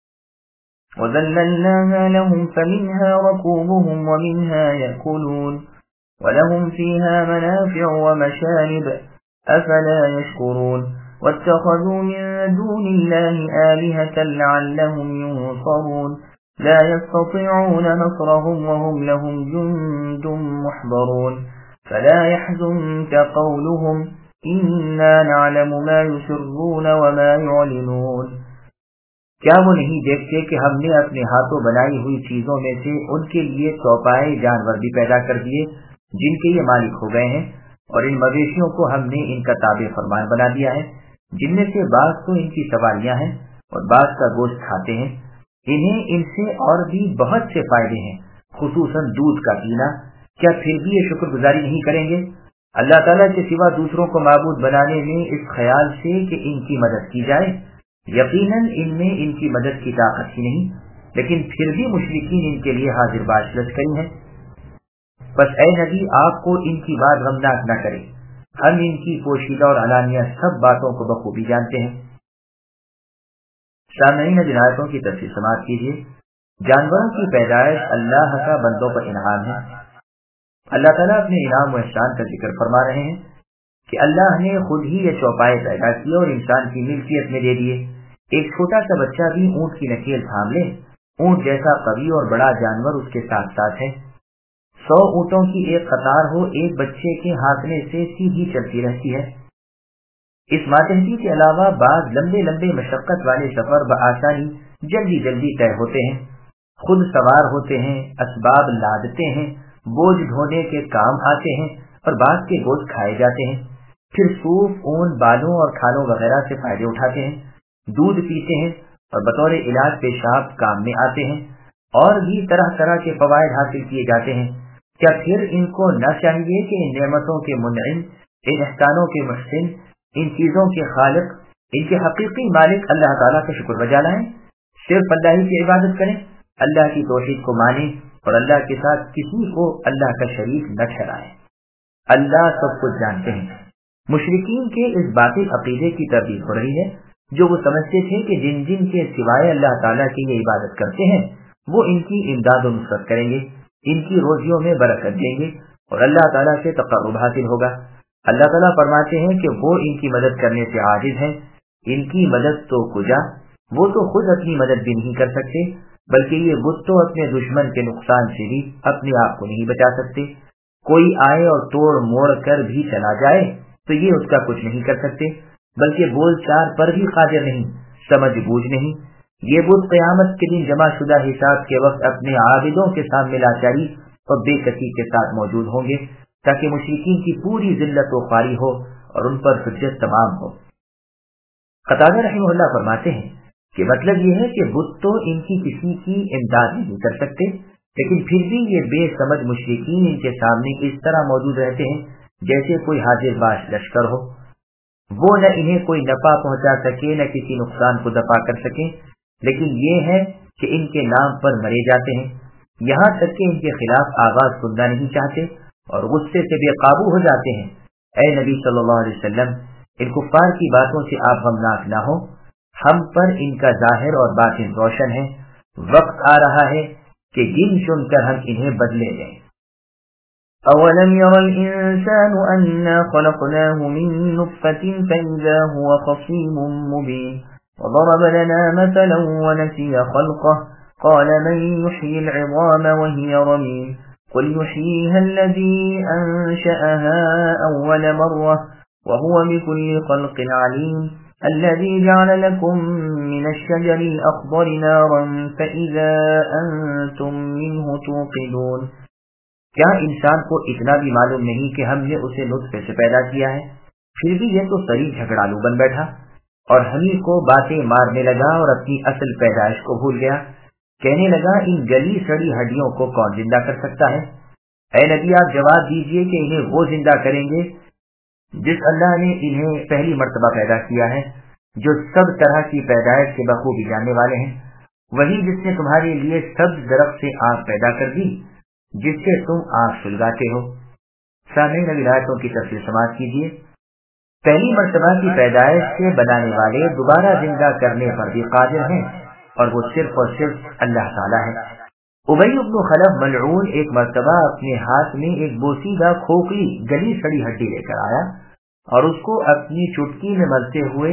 وَذَلَّلْنَاهَا لَهُمْ فَمِنْهَا رَكُوبُهُمْ وَمِنْهَا يَأْكُلُونَ وَلَهُمْ فِيهَا مَنَافِعُ وَمَشَارِبُ أَفَلَا يَشْكُرُونَ وَاتَّخَذُوا مِن دُونِ اللَّهِ آلِهَةً لَّعَلَّهُمْ يُنصَرُونَ لا يستطيعون نصرهم وهم لهم جند محضرون فلا يحزنك قولهم إنا نعلم ما يسرون وما يعلنون۔ کیا وہ نہیں دیکھتے کہ ہم نے اپنے ہاتھوں بنائی ہوئی چیزوں میں سے ان کے لیے چوپائے جانور بھی پیدا کر دیے جن کے یہ مالک ہو گئے ہیں، اور ان مویشیوں کو ہم نے ان کا تابع فرمان بنا دیا ہے، جن میں سے بعض تو ان کی سواریاں ہیں اور بعض کا گوشت کھاتے ہیں۔ انہیں ان سے اور بھی بہت سے فائدے ہیں، خصوصاً دودھ کا پینا۔ کیا پھر بھی یہ شکر گزاری نہیں کریں گے؟ اللہ تعالیٰ کے سوا دوسروں کو معبود بنانے میں اس خیال سے کہ ان کی مدد کی جائے، یقیناً ان میں ان کی مدد کی طاقت ہی نہیں، لیکن پھر بھی مشرکین ان کے لیے حاضر باش لشکری ہیں۔ بس اے نبی، آپ کو ان کی بات غمناک نہ کرے، ہم ان کی پوشیدہ اور علانیہ سب باتوں کو بخوبی جانتے ہیں۔ سامعین، جن آیتوں کی تفسیر سماعت کیجیے۔ جانوروں کی پیدائش اللہ کا بندوں پر انعام ہے۔ اللہ تعالیٰ اپنے انعام و احسان کا ذکر فرما رہے ہیں کہ اللہ نے خود ہی یہ چوپائے پیدا کیے اور انسان کی ملکیت میں دے دیے۔ ایک چھوٹا سا بچہ بھی اونٹ کی نکیل تھام لے، اونٹ جیسا قوی اور بڑا جانور اس کے ساتھ ساتھ ہے۔ 100 اونٹوں کی ایک قطار ہو، ایک بچے کے ہانکنے سے سیدھی چلتی رہتی ہے۔ اس ماتحتی کے علاوہ بعض لمبے لمبے مشقت والے سفر بآسانی جلدی جلدی طے ہوتے ہیں۔ خود سوار ہوتے ہیں، اسباب لادتے ہیں، بوجھ ڈھونے کے کام آتے ہیں اور بعض کے گوشت کھائے جاتے ہیں، پھر صوف، اون، بالوں اور کھالوں وغیرہ سے فائدے اٹھاتے ہیں، دودھ پیتے ہیں اور بطور علاج پیشاب کام میں آتے ہیں، اور بھی طرح طرح کے فوائد حاصل کیے جاتے ہیں۔ کیا پھر ان کو نہ چاہیے کہ ان نعمتوں کے منعم، ان احسانوں کے محسن، ان چیزوں کے خالق، ان کے حقیقی مالک اللہ تعالیٰ کا شکر بجا لائیں، صرف اللہ ہی کی عبادت کریں، اللہ کی توحید کو مانیں اور اللہ کے ساتھ کسی کو اللہ کا شریک نہ ٹھہرائیں۔ اللہ سب کچھ جانتے ہیں۔ مشرکین کے اس باطل عقیدے کی تردید ہو رہی ہے جو وہ سمجھتے تھے کہ جن جن کے سوائے اللہ تعالیٰ کی یہ عبادت کرتے ہیں وہ ان کی امداد و نصرت کریں گے، ان کی روزیوں میں برکت دیں گے اور اللہ تعالیٰ سے تقرب حاصل ہوگا۔ اللہ تعالیٰ فرماتے ہیں کہ وہ ان کی مدد کرنے سے عاجز ہیں، ان کی مدد تو کجا، وہ تو خود اپنی مدد بھی نہیں کر سکتے، بلکہ یہ بت تو اپنے دشمن کے نقصان سے بھی اپنے آپ کو نہیں بچا سکتے۔ کوئی آئے اور توڑ موڑ کر بھی چلا جائے تو یہ اس کا کچھ نہیں کر سکتے، بلکہ بول چار پر بھی قادر نہیں، سمجھ بوجھ نہیں۔ یہ بت قیامت کے دن جمع شدہ حساب کے وقت اپنے عابدوں کے سامنے لاچاری اور بے کسی کے ساتھ موجود ہوں گے تاکہ مشرکین کی پوری ذلت و خواری ہو اور ان پر حجت تمام ہو۔ قتادہ رحمہ اللہ فرماتے ہیں کہ مطلب یہ ہے کہ بت تو ان کی کسی کی امداد نہیں کر سکتے، لیکن پھر بھی یہ بے سمجھ مشرکین ان کے سامنے اس طرح موجود رہتے ہیں جیسے کوئی حاضر باش لشکر ہو۔ وہ نہ انہیں کوئی نفع پہنچا سکے نہ کسی نقصان کو دفع کر سکے، لیکن یہ ہے کہ ان کے نام پر مرے جاتے ہیں، یہاں تک کہ ان کے خلاف آواز سننا نہیں چاہتے اور غصے سے بے قابو ہو جاتے ہیں۔ اے نبی صلی اللہ علیہ وسلم، ان کفار کی باتوں سے آپ غمناک نہ ہو، ہم پر ان کا ظاہر اور باطن روشن ہے، وقت آ رہا ہے کہ گن چن کر ہم انہیں بدلے لیں۔ أَوَلَمْ يَرَ الْإِنسَانُ أَنَّا خَلَقْنَاهُ مِن نُّطْفَةٍ فَإِذَا هُوَ خَصِيمٌ مُّبِينٌ وَضَرَبَ لَنَا مَثَلًا وَنَسِيَ خَلْقَهُ قَالَ مَن يُحْيِي الْعِظَامَ وَهِيَ رَمِيمٌ قُلْ يُحْيِيهَا الَّذِي أَنشَأَهَا أَوَّلَ مَرَّةٍ وَهُوَ بِكُلِّ خَلْقٍ عَلِيمٌ الَّذِي جَعَلَ لَكُم مِّنَ الشَّجَرِ الْأَخْضَرِ نَارًا فَإِذَا أَنتُم مِّنْهُ تُوقِدُونَ۔ کیا انسان کو اتنا بھی معلوم نہیں کہ ہم نے اسے نطفے سے پیدا کیا ہے؟ پھر بھی یہ تو سری جھگڑالو بن بیٹھا اور ہمیں کو باتیں مارنے لگا اور اپنی اصل پیدائش کو بھول گیا۔ کہنے لگا ان گلی سڑی ہڈیوں کو کون زندہ کر سکتا ہے؟ اے نبی آپ جواب دیجئے کہ انہیں وہ زندہ کریں گے جس اللہ نے انہیں پہلی مرتبہ پیدا کیا ہے، جو سب طرح کی پیدائش کے بخوبی جاننے والے ہیں، وہی جس نے تمہارے لیے سبز درخت سے آگ پیدا کر دی جس سے تم آگ سلگاتے ہو۔ سامعین اب آیتوں کی تفصیل سماعت کیجیے۔ پہلی مرتبہ کی پیدائش سے بنانے والے دوبارہ زندہ کرنے پر بھی قادر ہیں اور وہ صرف اور صرف اللہ تعالیٰ ہے۔ ابی بن خلف ملعون ایک مرتبہ اپنے ہاتھ میں ایک بوسیدہ کھوکھلی گلی سڑی ہڈی لے کر آیا اور اس کو اپنی چٹکی میں ملتے ہوئے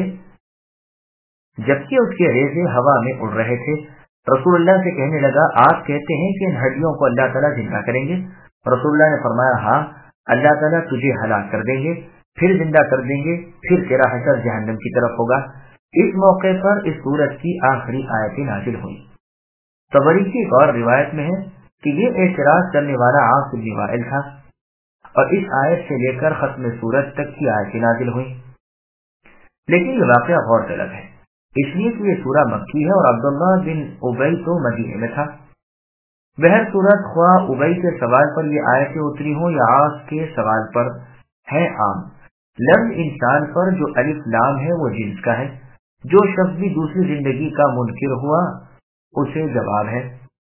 جبکہ اس کے ریزے ہوا میں اڑ رہے تھے رسول اللہ سے کہنے لگا آپ کہتے ہیں کہ ان ہڈیوں کو اللہ تعالیٰ زندہ کریں گے؟ رسول اللہ نے فرمایا ہاں، اللہ تعالیٰ تجھے ہلاک کر دیں گے، پھر زندہ کر دیں گے، پھر تیرا حشر جہنم کی طرف ہوگا۔ اس موقع پر اس سورت کی آخری آیتیں نازل ہوئی۔ طبری کی ایک اور روایت میں ہے کہ یہ اعتراض کرنے والا عاص بن وائل تھا اور اس آیت سے لے کر ختم سورت تک کی آیتیں نازل ہوئی۔ لیکن یہ واقعہ غور طلب ہے اس لیے کہ یہ سورہ مکی ہے اور عبداللہ بن ابی تو مدینے میں تھا۔ بہر صورت خواہ ابی کے سوال پر یہ آیتیں اتری ہوں یا عاص کے سوال پر ہے عام، لفظ انسان پر جو الف لام ہے وہ جنس کا ہے، جو شخص بھی دوسری زندگی کا منکر ہوا اسے جواب ہے۔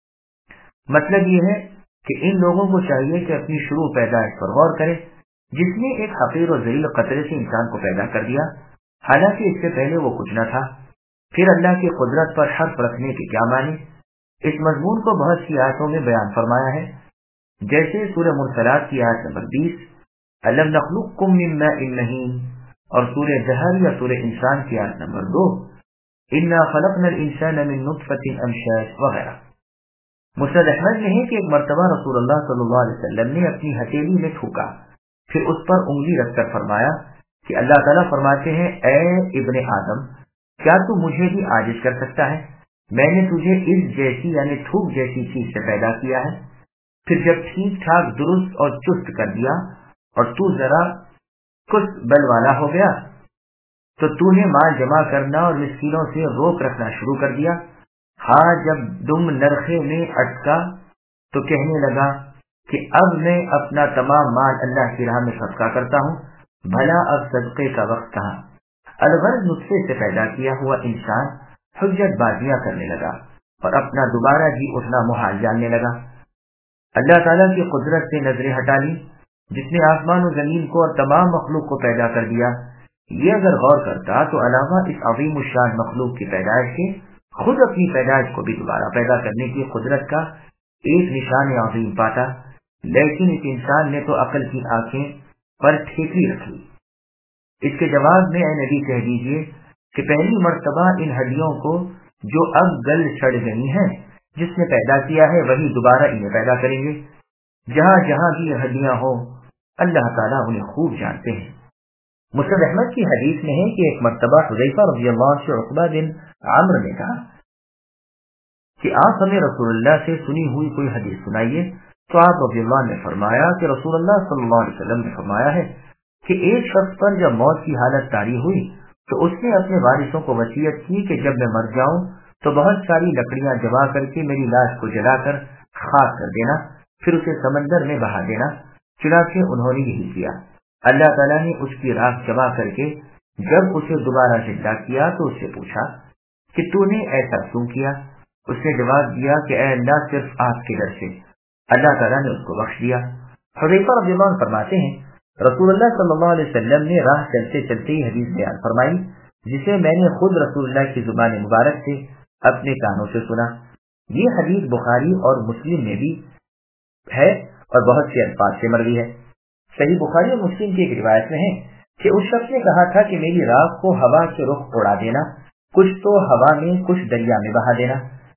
مطلب یہ ہے کہ ان لوگوں کو چاہیے کہ اپنی شروع پیدائش پر غور کرے جس نے ایک حقیر و ذلیل قطرے سے انسان کو پیدا کر دیا، حالانکہ اس سے پہلے وہ کچھ نہ تھا۔ پھر اللہ کی قدرت پر حرف رکھنے کے کیا معنی؟ اس مضمون کو بہت سی آیتوں میں بیان فرمایا ہے، جیسے سورہ مرسلات کی آیت نمبر 20 الم نخلقکم من ماء مہین اور سورہ دہر یا سورہ انسان کی آیت نمبر 2 انا خلقنا الانسان من نطفۃ امشاج وغیرہ۔ مسند احمد میں ہے کہ ایک مرتبہ رسول اللہ صلی اللہ علیہ وسلم نے اپنی ہتھیلی میں تھوکا، پھر اس پر انگلی رکھ کر فرمایا کہ اللہ تعالیٰ فرماتے ہیں اے ابن آدم کیا تو مجھے بھی عاجز کر سکتا ہے؟ میں نے تجھے اس جیسی یعنی تھوک جیسی چیز سے پیدا کیا ہے، پھر جب ٹھیک ٹھاک درست اور چست کر دیا اور تو ذرا کچھ بل والا ہو گیا تو تو نے مال جمع کرنا اور مسکینوں سے روک رکھنا شروع کر دیا۔ ہاں جب دم نرخے میں اٹکا تو کہنے لگا کہ اب میں اپنا تمام مال اللہ کی راہ میں صدقہ کرتا ہوں، بھلا اب صدقے کا وقت کہاں۔ الغرض نطفے سے پیدا کیا ہوا انسان حجت بازیاں کرنے لگا اور اپنا دوبارہ جی اٹھنا محال جاننے لگا۔ اللہ تعالیٰ کی قدرت سے نظریں ہٹا لی، جس نے آسمان و زمین کو اور تمام مخلوق کو پیدا کر دیا۔ یہ اگر غور کرتا تو علاوہ اس عظیم الشان مخلوق کی پیدائش کے خود اپنی پیدائش کو بھی دوبارہ پیدا کرنے کی قدرت کا ایک نشان عظیم پاتا، لیکن اس انسان نے تو عقل کی آنکھیں پر ٹھیکری رکھی۔ اس کے جواب میں اے نبی کہہ دیجئے کہ پہلی مرتبہ ان ہڈیوں کو جو اب گل سڑ گئی ہیں جس نے پیدا کیا ہے وہی دوبارہ انہیں پیدا کریں گے۔ جہاں جہاں بھی یہ ہڈیاں ہوں اللہ تعالیٰ انہیں خوب جانتے ہیں۔ مسند احمد کی حدیث میں ہے کہ ایک مرتبہ حذیفہ رضی اللہ عنہ سے عقبہ بن عامر نے کہا کہ آپ ہمیں رسول اللہ سے سنی ہوئی کوئی حدیث سنائیے، تو آپ رضی اللہ عنہ نے فرمایا کہ رسول اللہ صلی اللہ علیہ وسلم نے فرمایا ہے کہ ایک شخص پر جب موت کی حالت طاری ہوئی تو اس نے اپنے وارثوں کو وصیت کی کہ جب میں مر جاؤں تو بہت ساری لکڑیاں جمع کر کے میری لاش کو جلا کر خاک کر دینا، پھر اسے سمندر میں بہا دینا۔ چنانچہ انہوں نے یہی کیا۔ اللہ تعالیٰ نے اس کی راکھ جمع کر کے جب اسے دوبارہ زندہ کیا تو اس سے پوچھا کہ تو نے ایسا کیوں کیا؟ اس نے جواب دیا کہ اے اللہ صرف آپ کے ڈر سے۔ اللہ تعالیٰ نے اس کو بخش دیا۔ حذیفہ رضی اللہ عنہ فرماتے ہیں رسول اللہ صلی اللہ علیہ وسلم نے راہ چلتے چلتے ہی حدیث بیان فرمائی جسے میں نے خود رسول اللہ کی زبان مبارک سے اپنے کانوں سے سنا۔ یہ حدیث بخاری اور مسلم میں بھی ہے اور بہت سے الفاظ سے مروی ہے۔ صحیح بخاری اور مسلم کی ایک روایت میں ہے کہ اس شخص نے کہا تھا کہ میری راہ کو ہوا کے رخ اڑا دینا، کچھ تو ہوا میں کچھ دریا میں بہا دینا۔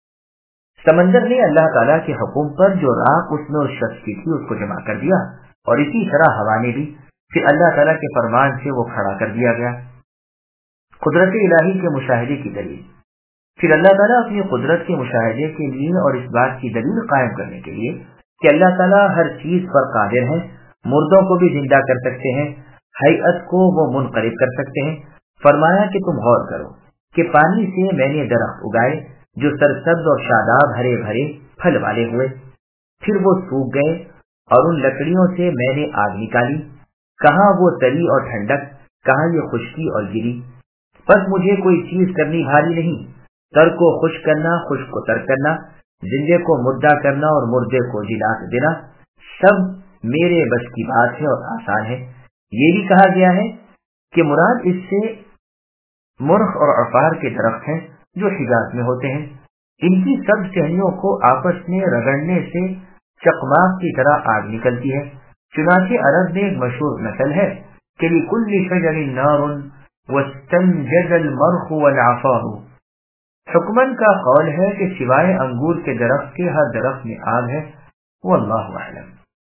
سمندر نے اللہ تعالیٰ کے حکم پر جو راہ اس میں اس شخص کی تھی اس کو جمع کر دیا، اور اسی طرح ہوا نے بھی پھر اللہ تعالیٰ کے فرمان سے وہ کھڑا کر دیا گیا۔ قدرت الہی کے مشاہدے کی دلیل۔ پھر اللہ تعالیٰ اپنی قدرت کے مشاہدے کے لیے اور اس بات کی دلیل قائم کرنے کے لیے کہ اللہ تعالیٰ ہر چیز پر قادر ہیں، مردوں کو بھی زندہ کر سکتے ہیں، ہیئت کو وہ منقلب کر سکتے ہیں، فرمایا کہ تم غور کرو کہ پانی سے میں نے درخت اگائے جو سرسبز اور شاداب ہرے بھرے پھل والے ہوئے، پھر وہ سوکھ گئے اور ان لکڑیوں سے میں نے آگ نکالی، کہاں وہ تری اور ٹھنڈک، کہاں یہ خشکی اور گری۔ بس مجھے کوئی چیز کرنی بھاری نہیں، تر کو خشک کرنا، خشک کو تر کرنا، زندے کو مردہ کرنا اور مردے کو جلا دینا، سب میرے بس کی بات ہے اور آسان ہے۔ یہ بھی کہا گیا ہے کہ مراد اس سے مرخ اور عفار کے درخت ہیں جو حجاز میں ہوتے ہیں، ان کی سب ٹہنیوں کو آپس میں رگڑنے سے چقماق کی طرح آگ نکلتی ہے۔ چنانچہ عرب میں ایک مشہور نسل ہے کہ لِكُلِّ شَجَرٍ نَارٌ وَاسْتَنْجَدَ الْمَرْخُ وَالْعَفَارُ۔ حکمن کا قول ہے کہ سوائے انگور کے درخت کے ہر درخت میں آگ ہے۔ واللہ اعلم۔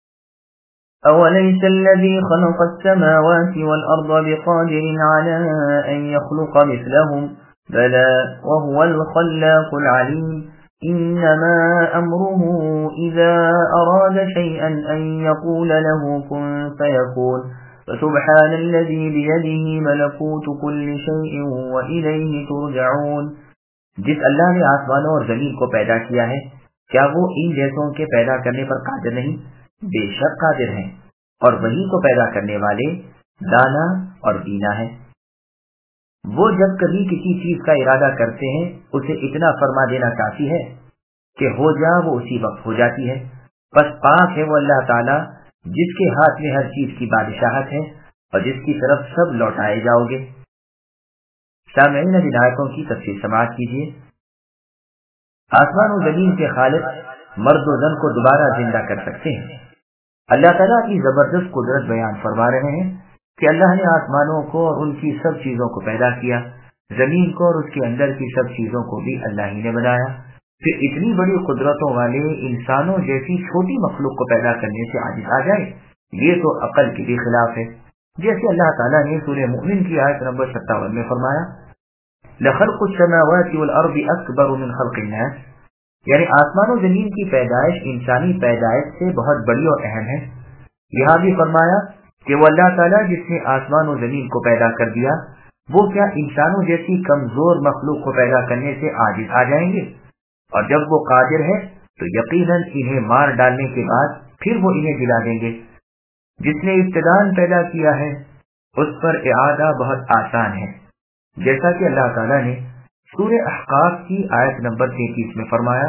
أوليس الذي خلق السماوات والأرض بقادر على أن يخلق مثلهم بلى وهو الخلاق العليم إنما أمره إذا أراد شيئا أن يقول له كن فيكون فسبحان الذي بيده ملكوت كل شيء وإليه ترجعون۔ جس اللہ نے آسمانوں اور زمین کو پیدا کیا ہے کیا وہ ان جیسوں کے پیدا کرنے پر قادر نہیں؟ بے شک قادر ہیں، اور وہی کو پیدا کرنے والے دانا اور بینا ہے۔ وہ جب کبھی کسی چیز کا ارادہ کرتے ہیں اسے اتنا فرما دینا کافی ہے کہ ہو جا، وہ اسی وقت ہو جاتی ہے۔ بس پاک ہے وہ اللہ تعالیٰ جس کے ہاتھ میں ہر چیز کی بادشاہت ہے اور جس کی طرف سب لوٹائے جاؤ گے۔ سامعین اب آیتوں کی تفصیل سماعت کیجیے۔ آسمان و زمین کے خالق مرد و زن کو دوبارہ زندہ کر سکتے ہیں۔ اللہ تعالیٰ کی زبردست قدرت بیان فرما رہے ہیں کہ اللہ نے آسمانوں کو اور ان کی سب چیزوں کو پیدا کیا، زمین کو اور اس کے اندر کی سب چیزوں کو بھی اللہ ہی نے بنایا۔ پھر اتنی بڑی قدرتوں والے انسانوں جیسی چھوٹی مخلوق کو پیدا کرنے سے عاجز آ جائے، یہ تو عقل کے بھی خلاف ہے۔ جیسے اللہ تعالیٰ نے سورہ مومن کی آیت نمبر 57 میں فرمایا لخلق السماوات والارض اکبر من خلق الناس، یعنی آسمان و زمین کی پیدائش انسانی پیدائش سے بہت بڑی اور اہم ہے۔ یہاں بھی فرمایا کہ وہ اللہ تعالیٰ جس نے آسمان و زمین کو پیدا کر دیا، وہ کیا انسانوں جیسی کمزور مخلوق کو پیدا کرنے سے عاجز آ جائیں گے؟ اور جب وہ قادر ہے تو یقیناً انہیں مار ڈالنے کے بعد پھر وہ انہیں جلا دیں گے۔ جس نے ابتداءً پیدا کیا ہے اس پر اعادہ بہت آسان ہے، جیسا کہ اللہ تعالیٰ نے سورہ احقاف کی آیت نمبر 33 میں فرمایا،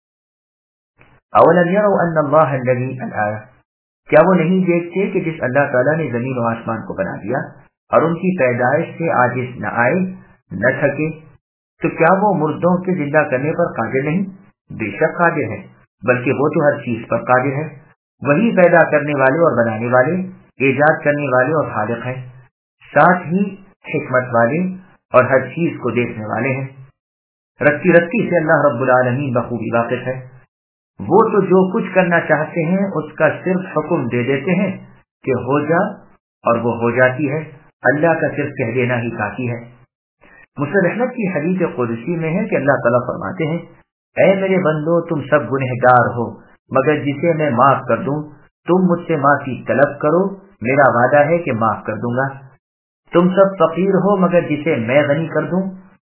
اولم یروا ان اللہ الذی الآیہ، کیا وہ نہیں دیکھتے کہ جس اللہ تعالیٰ نے زمین و آسمان کو بنا دیا اور ان کی پیدائش سے عاجز نہ آئے نہ تھکے، تو کیا وہ مردوں کے زندہ کرنے پر قادر نہیں؟ بے شک قادر ہے، بلکہ وہ تو ہر چیز پر قادر ہے۔ وہی پیدا کرنے والے اور بنانے والے، ایجاد کرنے والے اور خالق ہیں، ساتھ ہی حکمت والے اور ہر چیز کو دیکھنے والے ہیں۔ رتی رتی سے اللہ رب العالمین بخوبی واقف ہے۔ وہ تو جو کچھ کرنا چاہتے ہیں اس کا صرف حکم دے دیتے ہیں کہ ہو جا، اور وہ ہو جاتی ہے۔ اللہ کا صرف کہہ دینا ہی کافی ہے۔ مسلم احمد کی حدیث قدسی میں ہے کہ اللہ تعالیٰ فرماتے ہیں، اے میرے بندو، تم سب گنہگار ہو مگر جسے میں معاف کر دوں، تم مجھ سے معافی طلب کرو، میرا وعدہ ہے کہ معاف کر دوں گا۔ تم سب فقیر ہو مگر جسے میں غنی کر دوں،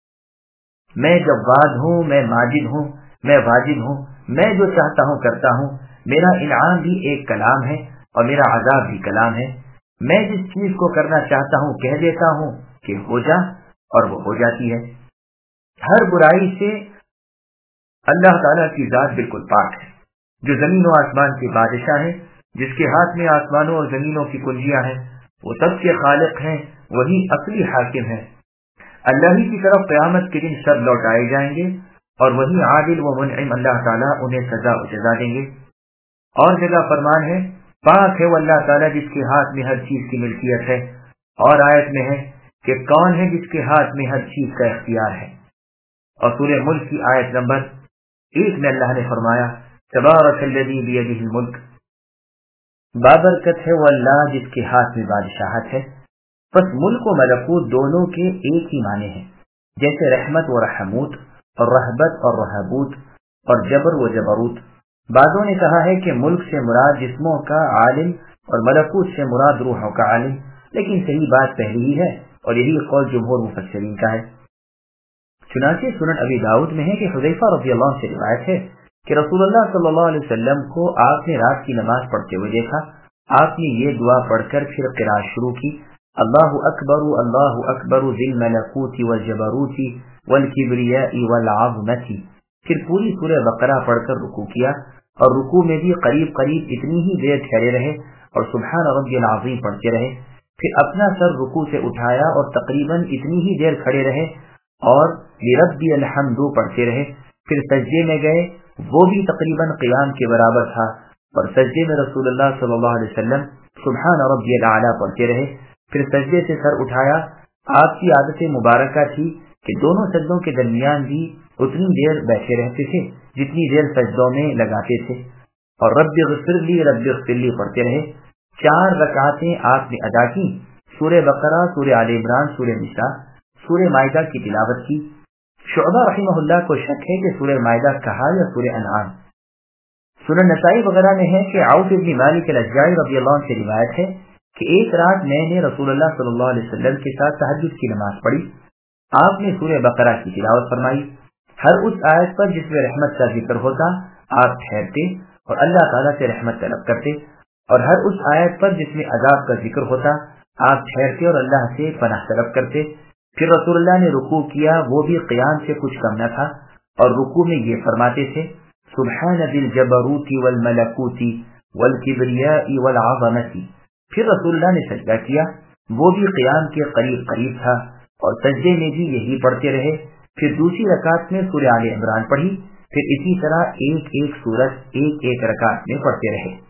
میں جواد ہوں، میں ماجد ہوں، میں واجد ہوں، میں جو چاہتا ہوں کرتا ہوں، میرا انعام بھی ایک کلام ہے اور میرا عذاب بھی کلام ہے۔ میں جس چیز کو کرنا چاہتا ہوں کہہ دیتا ہوں کہ ہو جا، اور وہ ہو جاتی ہے۔ ہر برائی سے اللہ تعالیٰ کی ذات بالکل پاک ہے، جو زمین و آسمان کے بادشاہ ہیں، جس کے ہاتھ میں آسمانوں اور زمینوں کی کنجیاں ہیں، وہ سب کے خالق ہیں، وہی اصلی حاکم ہے۔ اللہ ہی کی طرف قیامت کے دن سب لوٹائے جائیں گے، اور وہی عادل و منعم اللہ تعالیٰ انہیں سزا و جزا دیں گے۔ اور جگہ فرمان ہے، پاک ہے وہ اللہ تعالیٰ جس کے ہاتھ میں ہر چیز کی ملکیت ہے، اور آیت میں ہے کہ کون ہے جس کے ہاتھ میں ہر چیز کا اختیار ہے۔ اور سورہ ملک کی آیت نمبر 1 میں اللہ نے فرمایا، تبارک الذی بیدہ الملک، بابرکت ہے وہ اللہ جس کے ہاتھ میں بادشاہت ہے۔ بس ملک و ملکوت دونوں کے ایک ہی معنی ہیں، جیسے رحمت و رحموت اور رحبت اور رہبوت اور جبر و جبروت۔ بعضوں نے کہا ہے کہ ملک سے مراد جسموں کا عالم اور ملکوت سے مراد روحوں کا عالم، لیکن صحیح بات پہلی ہی ہے، اور یہی قول جمہور مفسرین کا ہے۔ چنانچہ سنن ابی داؤد میں ہے کہ حذیفہ رضی اللہ عنہ سے روایت ہے کہ رسول اللہ صلی اللہ علیہ وسلم کو آپ نے رات کی نماز پڑھتے ہوئے دیکھا۔ آپ نے یہ دعا پڑھ کر پھر قرات شروع کی، اللہ اکبر ذی الملکوت والجبروت والکبریاء والعظمت۔ پھر پوری سورہ بقرہ پڑھ کر رکوع کیا، اور رکوع میں بھی قریب قریب اتنی ہی دیر ٹھہرے رہے اور سبحان ربی العظیم پڑھتے رہے۔ پھر اپنا سر رکوع سے اٹھایا اور تقریباً اتنی ہی دیر کھڑے رہے اور لربی الحمد پڑھتے رہے۔ پھر سجدے میں گئے، وہ بھی تقریباً قیام کے برابر تھا، اور سجدے میں رسول اللہ صلی اللہ علیہ وسلم سبحان ربی الاعلیٰ پڑھتے رہے۔ پھر سجدے سے سر اٹھایا۔ آپ کی عادت مبارکہ تھی کہ دونوں سجدوں کے درمیان بھی اتنی دیر بیٹھے رہتے تھے جتنی دیر سجدوں میں لگاتے تھے، اور رب اغفر لی پڑھتے رہے۔ 4 رکعتیں آپ نے ادا کی، سورہ بقرہ، سورہ آل عمران، سورہ نساء، سورہ مائدہ کی تلاوت کی۔ شعبہ رحمہ اللہ کو شک ہے کہ سورہ مائدہ کہا یا سورہ انعام۔ سنن نسائی وغیرہ میں ہے کہ عوف بن مالک الاشجعی رضی اللہ عنہ سے روایت ہے کہ ایک رات میں نے رسول اللہ صلی اللہ علیہ وسلم کے ساتھ تہجد کی نماز پڑھی۔ آپ نے سورہ بقرہ کی تلاوت فرمائی۔ ہر اس آیت پر جس میں رحمت کا ذکر ہوتا آپ ٹھہرتے اور اللہ تعالیٰ سے رحمت طلب کرتے، اور ہر اس آیت پر جس میں عذاب کا ذکر ہوتا آپ ٹھہرتے اور اللہ سے پناہ طلب کرتے۔ پھر رسول اللہ نے رکوع کیا، وہ بھی قیام سے کچھ کم نہ تھا، اور رکوع میں یہ فرماتے تھے، سبحان ذی الجبروت والملکوت والکبریاء والعظمت۔ پھر رسول اللہ نے سجدہ کیا، وہ بھی قیام کے قریب قریب تھا، اور سجدے میں بھی یہی پڑھتے رہے۔ پھر دوسری رکعت میں سورہ آل عمران پڑھی، پھر اسی طرح ایک ایک سورت ایک ایک رکعت میں پڑھتے رہے۔